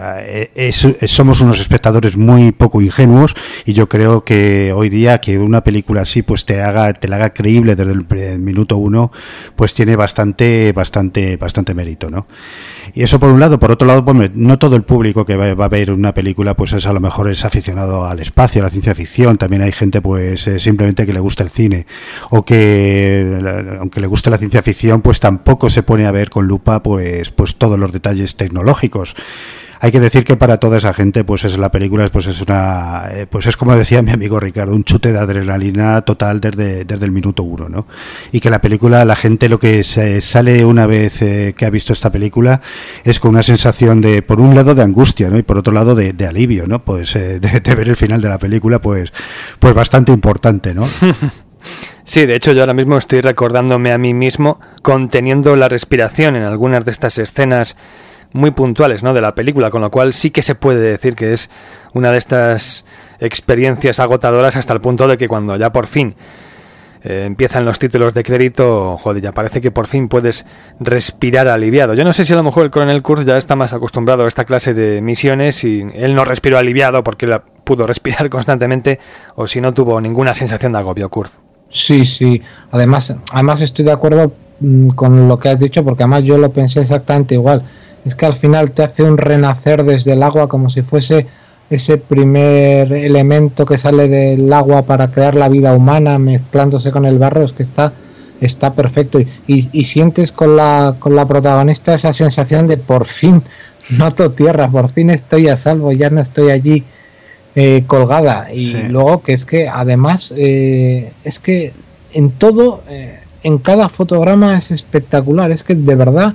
somos unos espectadores muy poco ingenuos, y yo creo que hoy día que una película así pues te la haga creíble desde el minuto uno, pues tiene bastante mérito, ¿no? Y eso por un lado. Por otro lado, pues, no todo el público que va a ver una película pues a lo mejor es aficionado al espacio, a la ciencia ficción. También hay gente pues simplemente que le gusta el cine, o que aunque le guste la ciencia ficción pues tampoco se pone a ver con lupa pues todos los detalles tecnológicos. Hay que decir que para toda esa gente pues es la película pues es una pues es, como decía mi amigo Ricardo, un chute de adrenalina total desde el minuto uno, ¿no? Y que la película, la gente lo que se sale una vez que ha visto esta película es con una sensación de, por un lado, de angustia, ¿no? Y por otro lado de alivio, ¿no? Pues de ver el final de la película pues bastante importante, ¿no? Sí, de hecho yo ahora mismo estoy recordándome a mí mismo conteniendo la respiración en algunas de estas escenas muy puntuales, ¿no?, de la película, con lo cual sí que se puede decir que es una de estas experiencias agotadoras, hasta el punto de que cuando ya por fin empiezan los títulos de crédito, joder, ya parece que por fin puedes respirar aliviado. Yo no sé si a lo mejor el coronel Kurtz ya está más acostumbrado a esta clase de misiones y él no respiró aliviado porque él pudo respirar constantemente, o si no tuvo ninguna sensación de agobio, Kurtz. Sí, además estoy de acuerdo con lo que has dicho, porque además yo lo pensé exactamente igual. Es que al final te hace un renacer desde el agua, como si fuese ese primer elemento que sale del agua para crear la vida humana, mezclándose con el barro. Es que está perfecto, y sientes con la protagonista esa sensación de por fin noto tierra, por fin estoy a salvo, ya no estoy allí colgada. Y sí. Luego que es que además es que en todo, en cada fotograma es espectacular. Es que de verdad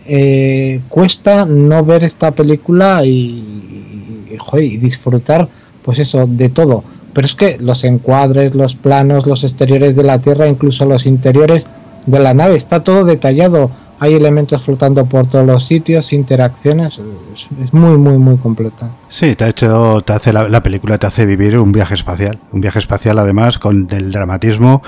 cuesta no ver esta película y disfrutar pues eso de todo. Pero es que los encuadres, los planos, los exteriores de la Tierra, incluso los interiores de la nave, está todo detallado. Hay elementos flotando por todos los sitios, interacciones, es muy completa. Sí, la película te hace vivir un viaje espacial además con el dramatismo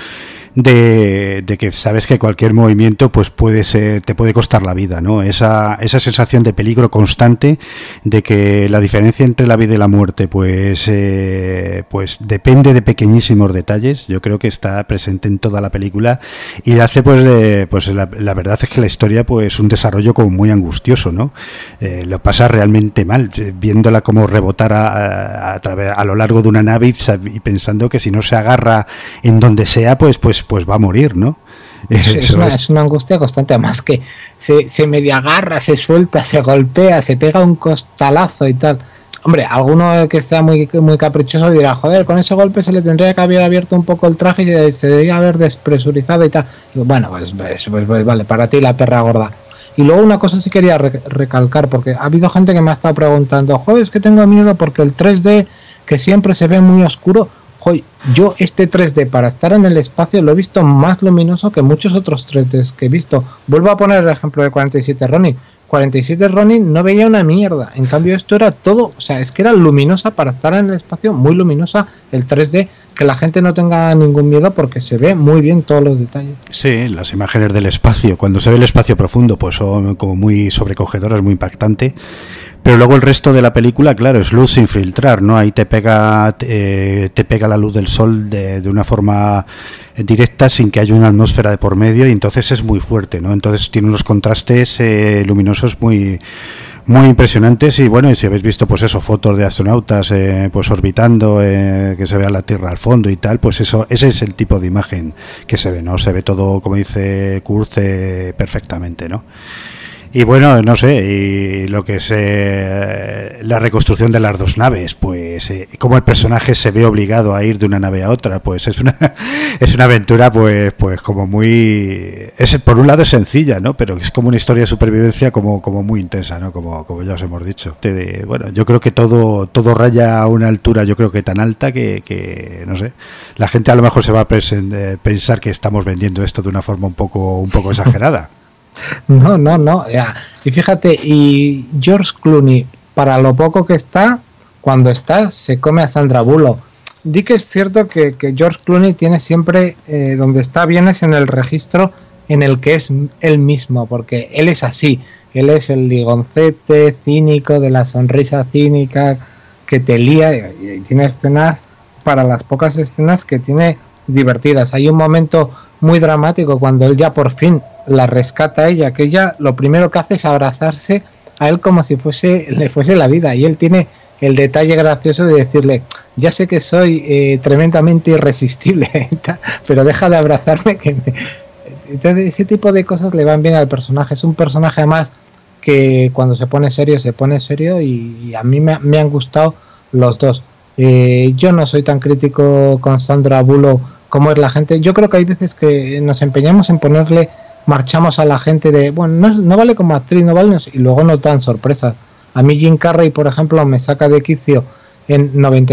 de que sabes que cualquier movimiento pues te puede costar la vida, ¿no? Esa sensación de peligro constante, de que la diferencia entre la vida y la muerte pues depende de pequeñísimos detalles. Yo creo que está presente en toda la película, y hace la verdad es que la historia pues un desarrollo como muy angustioso, ¿no? Lo pasa realmente mal viéndola como rebotar a lo largo de una nave y pensando que si no se agarra en donde sea pues va a morir, ¿no? Es una angustia constante, además que se medio agarra, se suelta, se golpea, se pega un costalazo y tal. Hombre, alguno que sea muy caprichoso dirá, joder, con ese golpe se le tendría que haber abierto un poco el traje y se debería haber despresurizado y tal. Y bueno, pues vale, para ti la perra gorda. Y luego una cosa sí quería recalcar, porque ha habido gente que me ha estado preguntando, joder, es que tengo miedo porque el 3D, que siempre se ve muy oscuro. Joder, yo este 3D para estar en el espacio lo he visto más luminoso que muchos otros 3Ds que he visto. Vuelvo a poner el ejemplo de 47 Ronin. 47 Ronin no veía una mierda. En cambio esto era todo, o sea, es que era luminosa para estar en el espacio, muy luminosa el 3D, que la gente no tenga ningún miedo porque se ve muy bien todos los detalles. Sí, las imágenes del espacio, cuando se ve el espacio profundo, pues son como muy sobrecogedoras, muy impactante. Pero luego el resto de la película, claro, es luz sin filtrar, ¿no? Ahí te pega la luz del sol de una forma directa sin que haya una atmósfera de por medio, y entonces es muy fuerte, ¿no? Entonces tiene unos contrastes luminosos muy impresionantes. Y bueno, y si habéis visto pues eso, fotos de astronautas pues orbitando, que se vea la Tierra al fondo y tal, pues ese es el tipo de imagen que se ve, ¿no? Se ve todo, como dice Kurz, perfectamente, ¿no? Y bueno, no sé, y lo que es la reconstrucción de las dos naves, pues cómo el personaje se ve obligado a ir de una nave a otra, pues es una aventura pues como muy, por un lado es sencilla, ¿no? Pero es como una historia de supervivencia como muy intensa, ¿no? Como ya os hemos dicho. Bueno, yo creo que todo raya a una altura, yo creo que tan alta que no sé, la gente a lo mejor se va a pensar que estamos vendiendo esto de una forma un poco exagerada. No. Y fíjate, y George Clooney, para lo poco que está, cuando está, se come a Sandra Bullock. Di que es cierto que George Clooney tiene siempre, donde está bien es en el registro en el que es él mismo, porque él es así. Él es el ligoncete cínico, de la sonrisa cínica, que te lía, y tiene escenas, para las pocas escenas que tiene divertidas. Hay un momento muy dramático cuando él ya por fin la rescata a ella, que ella lo primero que hace es abrazarse a él como si le fuese la vida, y él tiene el detalle gracioso de decirle: ya sé que soy tremendamente irresistible, pero deja de abrazarme Entonces ese tipo de cosas le van bien al personaje. Es un personaje además que cuando se pone serio, y a mí me han gustado los dos. Yo no soy tan crítico con Sandra Bullock como es la gente. Yo creo que hay veces que nos empeñamos en marchamos a la gente de, bueno, no vale como actriz, no vale, y luego nos dan sorpresas. A mí Jim Carrey, por ejemplo, me saca de quicio en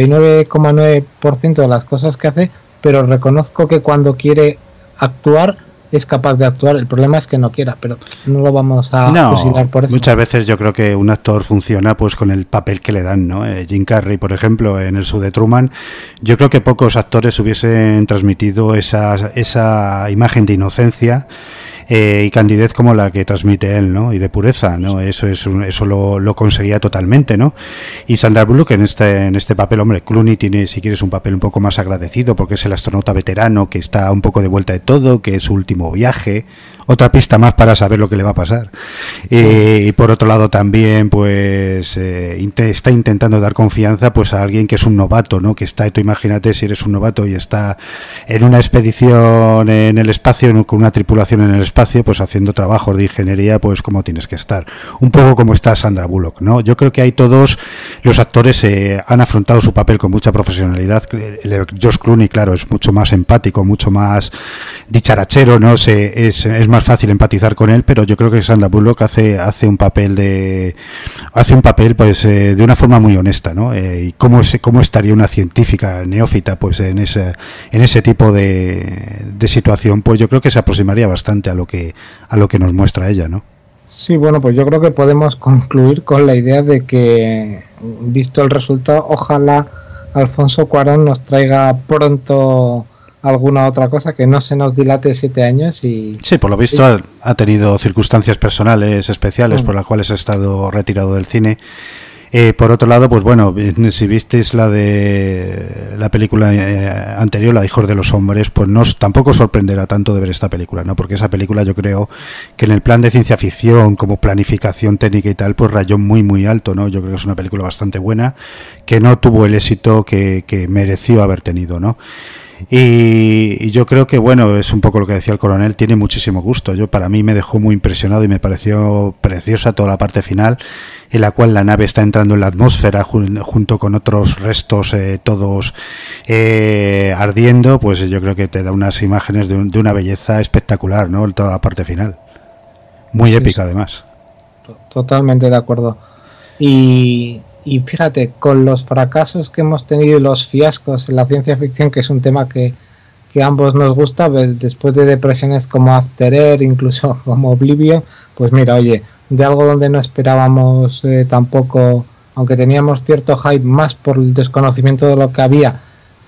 99,9% de las cosas que hace, pero reconozco que cuando quiere actuar es capaz de actuar. El problema es que no quiera, pero no lo vamos a fusilar por eso. Muchas veces yo creo que un actor funciona pues con el papel que le dan, ¿no? Jim Carrey, por ejemplo, en El show de Truman, yo creo que pocos actores hubiesen transmitido esa imagen de inocencia y candidez como la que transmite él, ¿no? Y de pureza, ¿no? Eso lo conseguía totalmente, ¿no? Y Sandra Bullock en este papel, hombre, Clooney tiene, si quieres, un papel un poco más agradecido porque es el astronauta veterano que está un poco de vuelta de todo, que es su último viaje, otra pista más para saber lo que le va a pasar. Y por otro lado también pues está intentando dar confianza pues a alguien que es un novato, ¿no? Que está, tú imagínate si eres un novato y está en una expedición en el espacio, con una tripulación en el espacio, pues haciendo trabajos de ingeniería, pues como tienes que estar. Un poco como está Sandra Bullock, ¿no? Yo creo que ahí todos los actores han afrontado su papel con mucha profesionalidad. George Clooney, claro, es mucho más empático, mucho más dicharachero, ¿no? Es más fácil empatizar con él, pero yo creo que Sandra Bullock hace un papel pues de una forma muy honesta, ¿no? Y cómo estaría una científica neófita pues en ese tipo de situación, pues yo creo que se aproximaría bastante a lo que nos muestra ella, ¿no? Sí, bueno, pues yo creo que podemos concluir con la idea de que, visto el resultado, ojalá Alfonso Cuarón nos traiga pronto alguna otra cosa, que no se nos dilate 7 años. Y sí, por lo visto ha tenido circunstancias personales especiales por las cuales ha estado retirado del cine. Por otro lado, pues bueno, si visteis la película anterior, la de Hijos de los Hombres, pues tampoco sorprenderá tanto de ver esta película, ¿no? Porque esa película yo creo que en el plan de ciencia ficción, como planificación técnica y tal, pues rayó muy muy alto, ¿no? Yo creo que es una película bastante buena, que no tuvo el éxito que mereció haber tenido, ¿no? Y yo creo que, bueno, es un poco lo que decía el coronel, tiene muchísimo gusto. Para mí me dejó muy impresionado y me pareció preciosa toda la parte final, en la cual la nave está entrando en la atmósfera junto con otros restos todos ardiendo. Pues yo creo que te da unas imágenes de una belleza espectacular, ¿no? Toda la parte final, muy épica además. Totalmente de acuerdo. Y fíjate, con los fracasos que hemos tenido y los fiascos en la ciencia ficción, que es un tema que a ambos nos gusta, después de depresiones como After Earth, incluso como Oblivion, pues mira, oye, de algo donde no esperábamos tampoco, aunque teníamos cierto hype más por el desconocimiento de lo que había,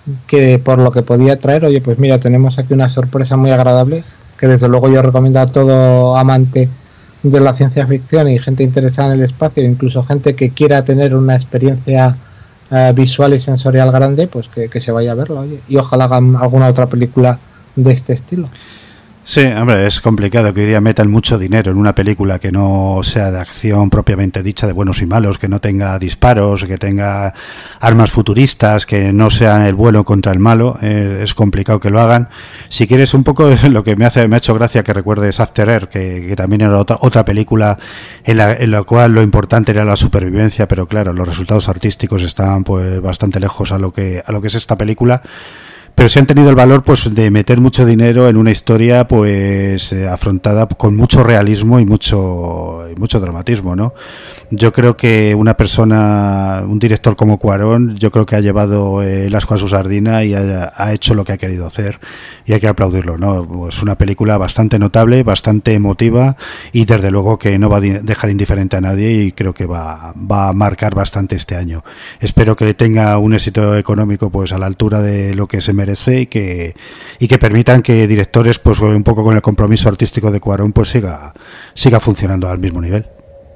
que por lo que podía traer, oye, pues mira, tenemos aquí una sorpresa muy agradable, que desde luego yo recomiendo a todo amante de la ciencia ficción y gente interesada en el espacio, incluso gente que quiera tener una experiencia visual y sensorial grande, pues que se vaya a verla, oye, y ojalá hagan alguna otra película de este estilo. Sí, hombre, es complicado que hoy día metan mucho dinero en una película que no sea de acción propiamente dicha, de buenos y malos, que no tenga disparos, que tenga armas futuristas, que no sean el bueno contra el malo. Es complicado que lo hagan. Si quieres un poco lo que me ha hecho gracia que recuerdes After Earth, que también era otra película en la cual lo importante era la supervivencia, pero claro, los resultados artísticos estaban pues bastante lejos a lo que es esta película. Pero sí han tenido el valor pues de meter mucho dinero en una historia pues afrontada con mucho realismo y mucho dramatismo, ¿no? Yo creo que un director como Cuarón, yo creo que ha llevado el ascua a su sardina y ha hecho lo que ha querido hacer y hay que aplaudirlo, ¿no? Es una película bastante notable, bastante emotiva y desde luego que no va a dejar indiferente a nadie y creo que va a marcar bastante este año. Espero que tenga un éxito económico pues a la altura de lo que se merece y que permitan que directores pues un poco con el compromiso artístico de Cuarón pues siga funcionando al mismo nivel.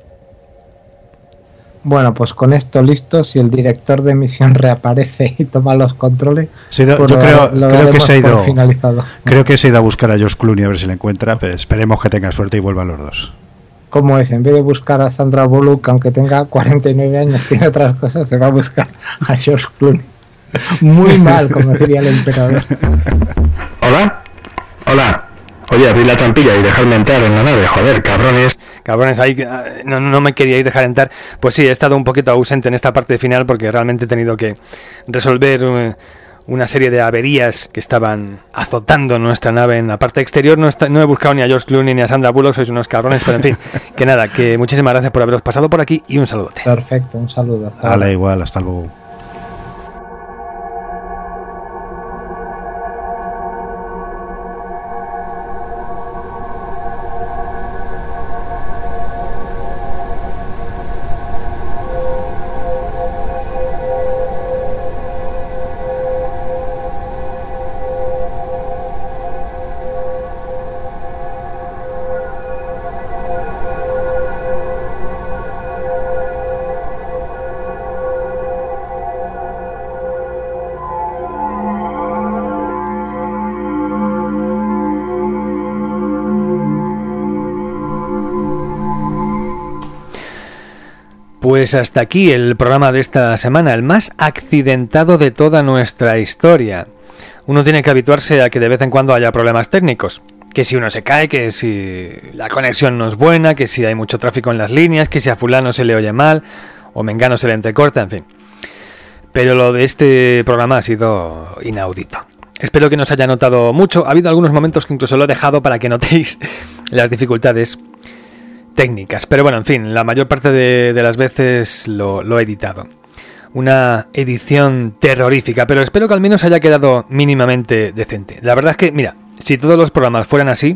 Bueno, pues con esto listo, si el director de Misión reaparece y toma los controles, sí, pues yo creo que se ha ido finalizado. Creo que se ha ido a buscar a George Clooney a ver si le encuentra, pero esperemos que tenga suerte y vuelvan los dos. ¿Cómo es? En vez de buscar a Sandra Bullock, aunque tenga 49 años, tiene otras cosas, se va a buscar a George Clooney. Muy mal, como diría el emperador. Hola. Oye, abrid la trampilla y dejarme entrar en la nave, joder, cabrones, ahí no me queríais dejar entrar. Pues sí, he estado un poquito ausente en esta parte final porque realmente he tenido que resolver una serie de averías que estaban azotando nuestra nave en la parte exterior. No he buscado ni a George Clooney ni a Sandra Bullock, sois unos cabrones, pero en fin, que nada, que muchísimas gracias por haberos pasado por aquí y un saludote. Perfecto, un saludo. Igual, hasta luego. Pues hasta aquí el programa de esta semana, el más accidentado de toda nuestra historia. Uno tiene que habituarse a que de vez en cuando haya problemas técnicos. Que si uno se cae, que si la conexión no es buena, que si hay mucho tráfico en las líneas, que si a fulano se le oye mal, o mengano se le entrecorta, en fin. Pero lo de este programa ha sido inaudito. Espero que no os haya notado mucho. Ha habido algunos momentos que incluso lo he dejado para que notéis las dificultades técnicas, pero bueno, en fin, la mayor parte de las veces lo he editado. Una edición terrorífica, pero espero que al menos haya quedado mínimamente decente. La verdad es que, mira, si todos los programas fueran así,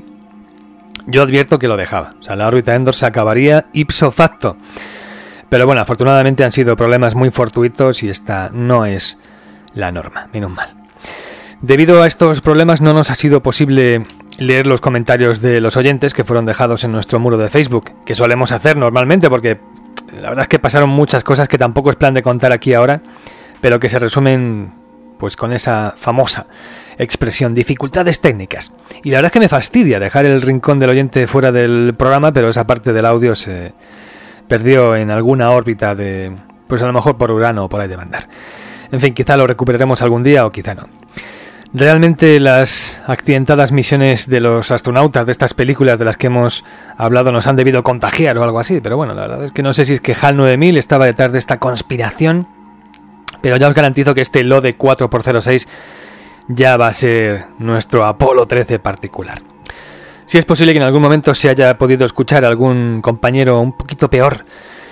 yo advierto que lo dejaba. O sea, la órbita Endor se acabaría ipso facto. Pero bueno, afortunadamente han sido problemas muy fortuitos y esta no es la norma, menos mal. Debido a estos problemas no nos ha sido posible leer los comentarios de los oyentes que fueron dejados en nuestro muro de Facebook, que solemos hacer normalmente porque la verdad es que pasaron muchas cosas que tampoco es plan de contar aquí ahora, pero que se resumen pues con esa famosa expresión, dificultades técnicas. Y la verdad es que me fastidia dejar el rincón del oyente fuera del programa, pero esa parte del audio se perdió en alguna órbita de, pues a lo mejor por Urano o por ahí de mandar. En fin, quizá lo recuperaremos algún día o quizá no. Realmente las accidentadas misiones de los astronautas de estas películas de las que hemos hablado nos han debido contagiar o algo así, pero bueno, la verdad es que no sé si es que HAL 9000 estaba detrás de esta conspiración, pero ya os garantizo que este LODE 4x06 ya va a ser nuestro Apolo 13 particular. Si es posible que en algún momento se haya podido escuchar a algún compañero un poquito peor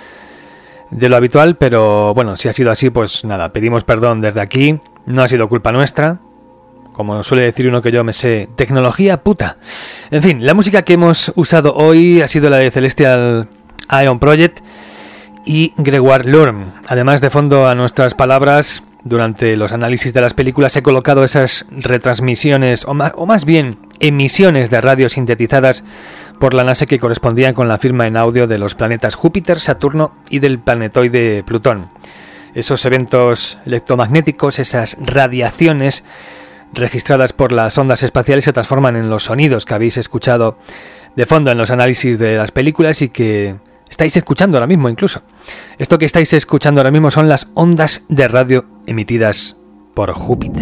de lo habitual, pero bueno, si ha sido así, pues nada, pedimos perdón desde aquí, no ha sido culpa nuestra. Como suele decir uno que yo me sé, tecnología puta. En fin, la música que hemos usado hoy ha sido la de Celestial Ion Project y Gregoire Lorme. Además, de fondo a nuestras palabras durante los análisis de las películas he colocado esas retransmisiones, o más bien emisiones de radio sintetizadas por la NASA que correspondían con la firma en audio de los planetas Júpiter, Saturno y del planetoide Plutón. Esos eventos electromagnéticos, esas radiaciones registradas por las ondas espaciales se transforman en los sonidos que habéis escuchado de fondo en los análisis de las películas y que estáis escuchando ahora mismo incluso. Esto que estáis escuchando ahora mismo son las ondas de radio emitidas por Júpiter.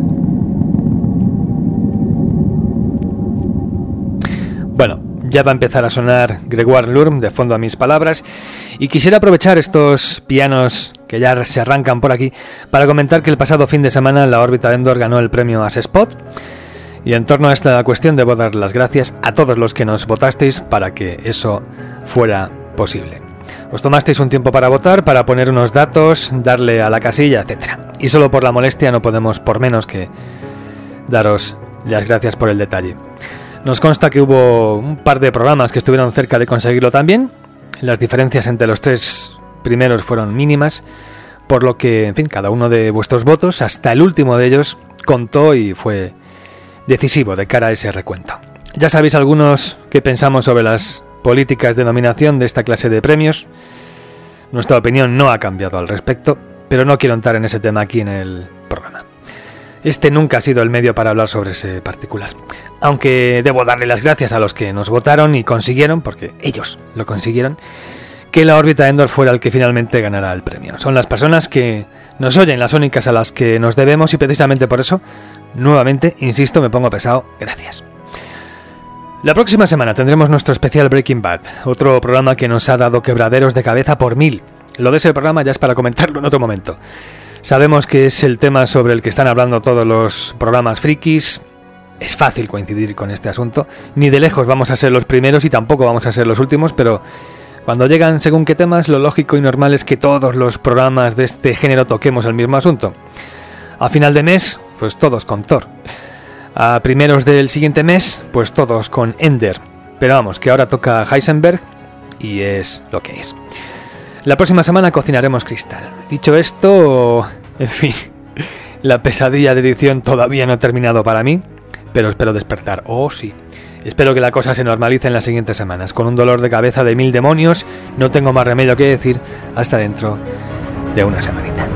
Bueno, ya va a empezar a sonar Grégoire Lurm de fondo a mis palabras y quisiera aprovechar estos pianos que ya se arrancan por aquí para comentar que el pasado fin de semana la órbita de Endor ganó el premio As-Spot y en torno a esta cuestión debo dar las gracias a todos los que nos votasteis para que eso fuera posible. Os tomasteis un tiempo para votar, para poner unos datos, darle a la casilla, etc. Y solo por la molestia no podemos por menos que daros las gracias por el detalle. Nos consta que hubo un par de programas que estuvieron cerca de conseguirlo también. Las diferencias entre los 3 primeros fueron mínimas, por lo que, en fin, cada uno de vuestros votos, hasta el último de ellos, contó y fue decisivo de cara a ese recuento. Ya sabéis algunos qué pensamos sobre las políticas de nominación de esta clase de premios. Nuestra opinión no ha cambiado al respecto, pero no quiero entrar en ese tema aquí en el programa. Este nunca ha sido el medio para hablar sobre ese particular. Aunque debo darle las gracias a los que nos votaron y consiguieron, porque ellos lo consiguieron, que la órbita de Endor fuera el que finalmente ganara el premio. Son las personas que nos oyen, las únicas a las que nos debemos y precisamente por eso, nuevamente, insisto, me pongo pesado, gracias. La próxima semana tendremos nuestro especial Breaking Bad, otro programa que nos ha dado quebraderos de cabeza por 1000. Lo de ese programa ya es para comentarlo en otro momento. Sabemos que es el tema sobre el que están hablando todos los programas frikis. Es fácil coincidir con este asunto. Ni de lejos vamos a ser los primeros y tampoco vamos a ser los últimos, pero cuando llegan según qué temas, lo lógico y normal es que todos los programas de este género toquemos el mismo asunto. A final de mes, pues todos con Thor. A primeros del siguiente mes, pues todos con Ender. Pero vamos, que ahora toca Heisenberg y es lo que es. La próxima semana cocinaremos Crystal. Dicho esto, en fin, la pesadilla de edición todavía no ha terminado para mí, pero espero despertar. Oh, sí. Espero que la cosa se normalice en las siguientes semanas. Con un dolor de cabeza de 1000 demonios, no tengo más remedio que decir hasta dentro de una semanita.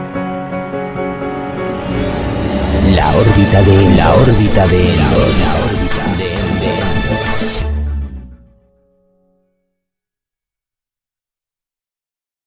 La órbita de Endor.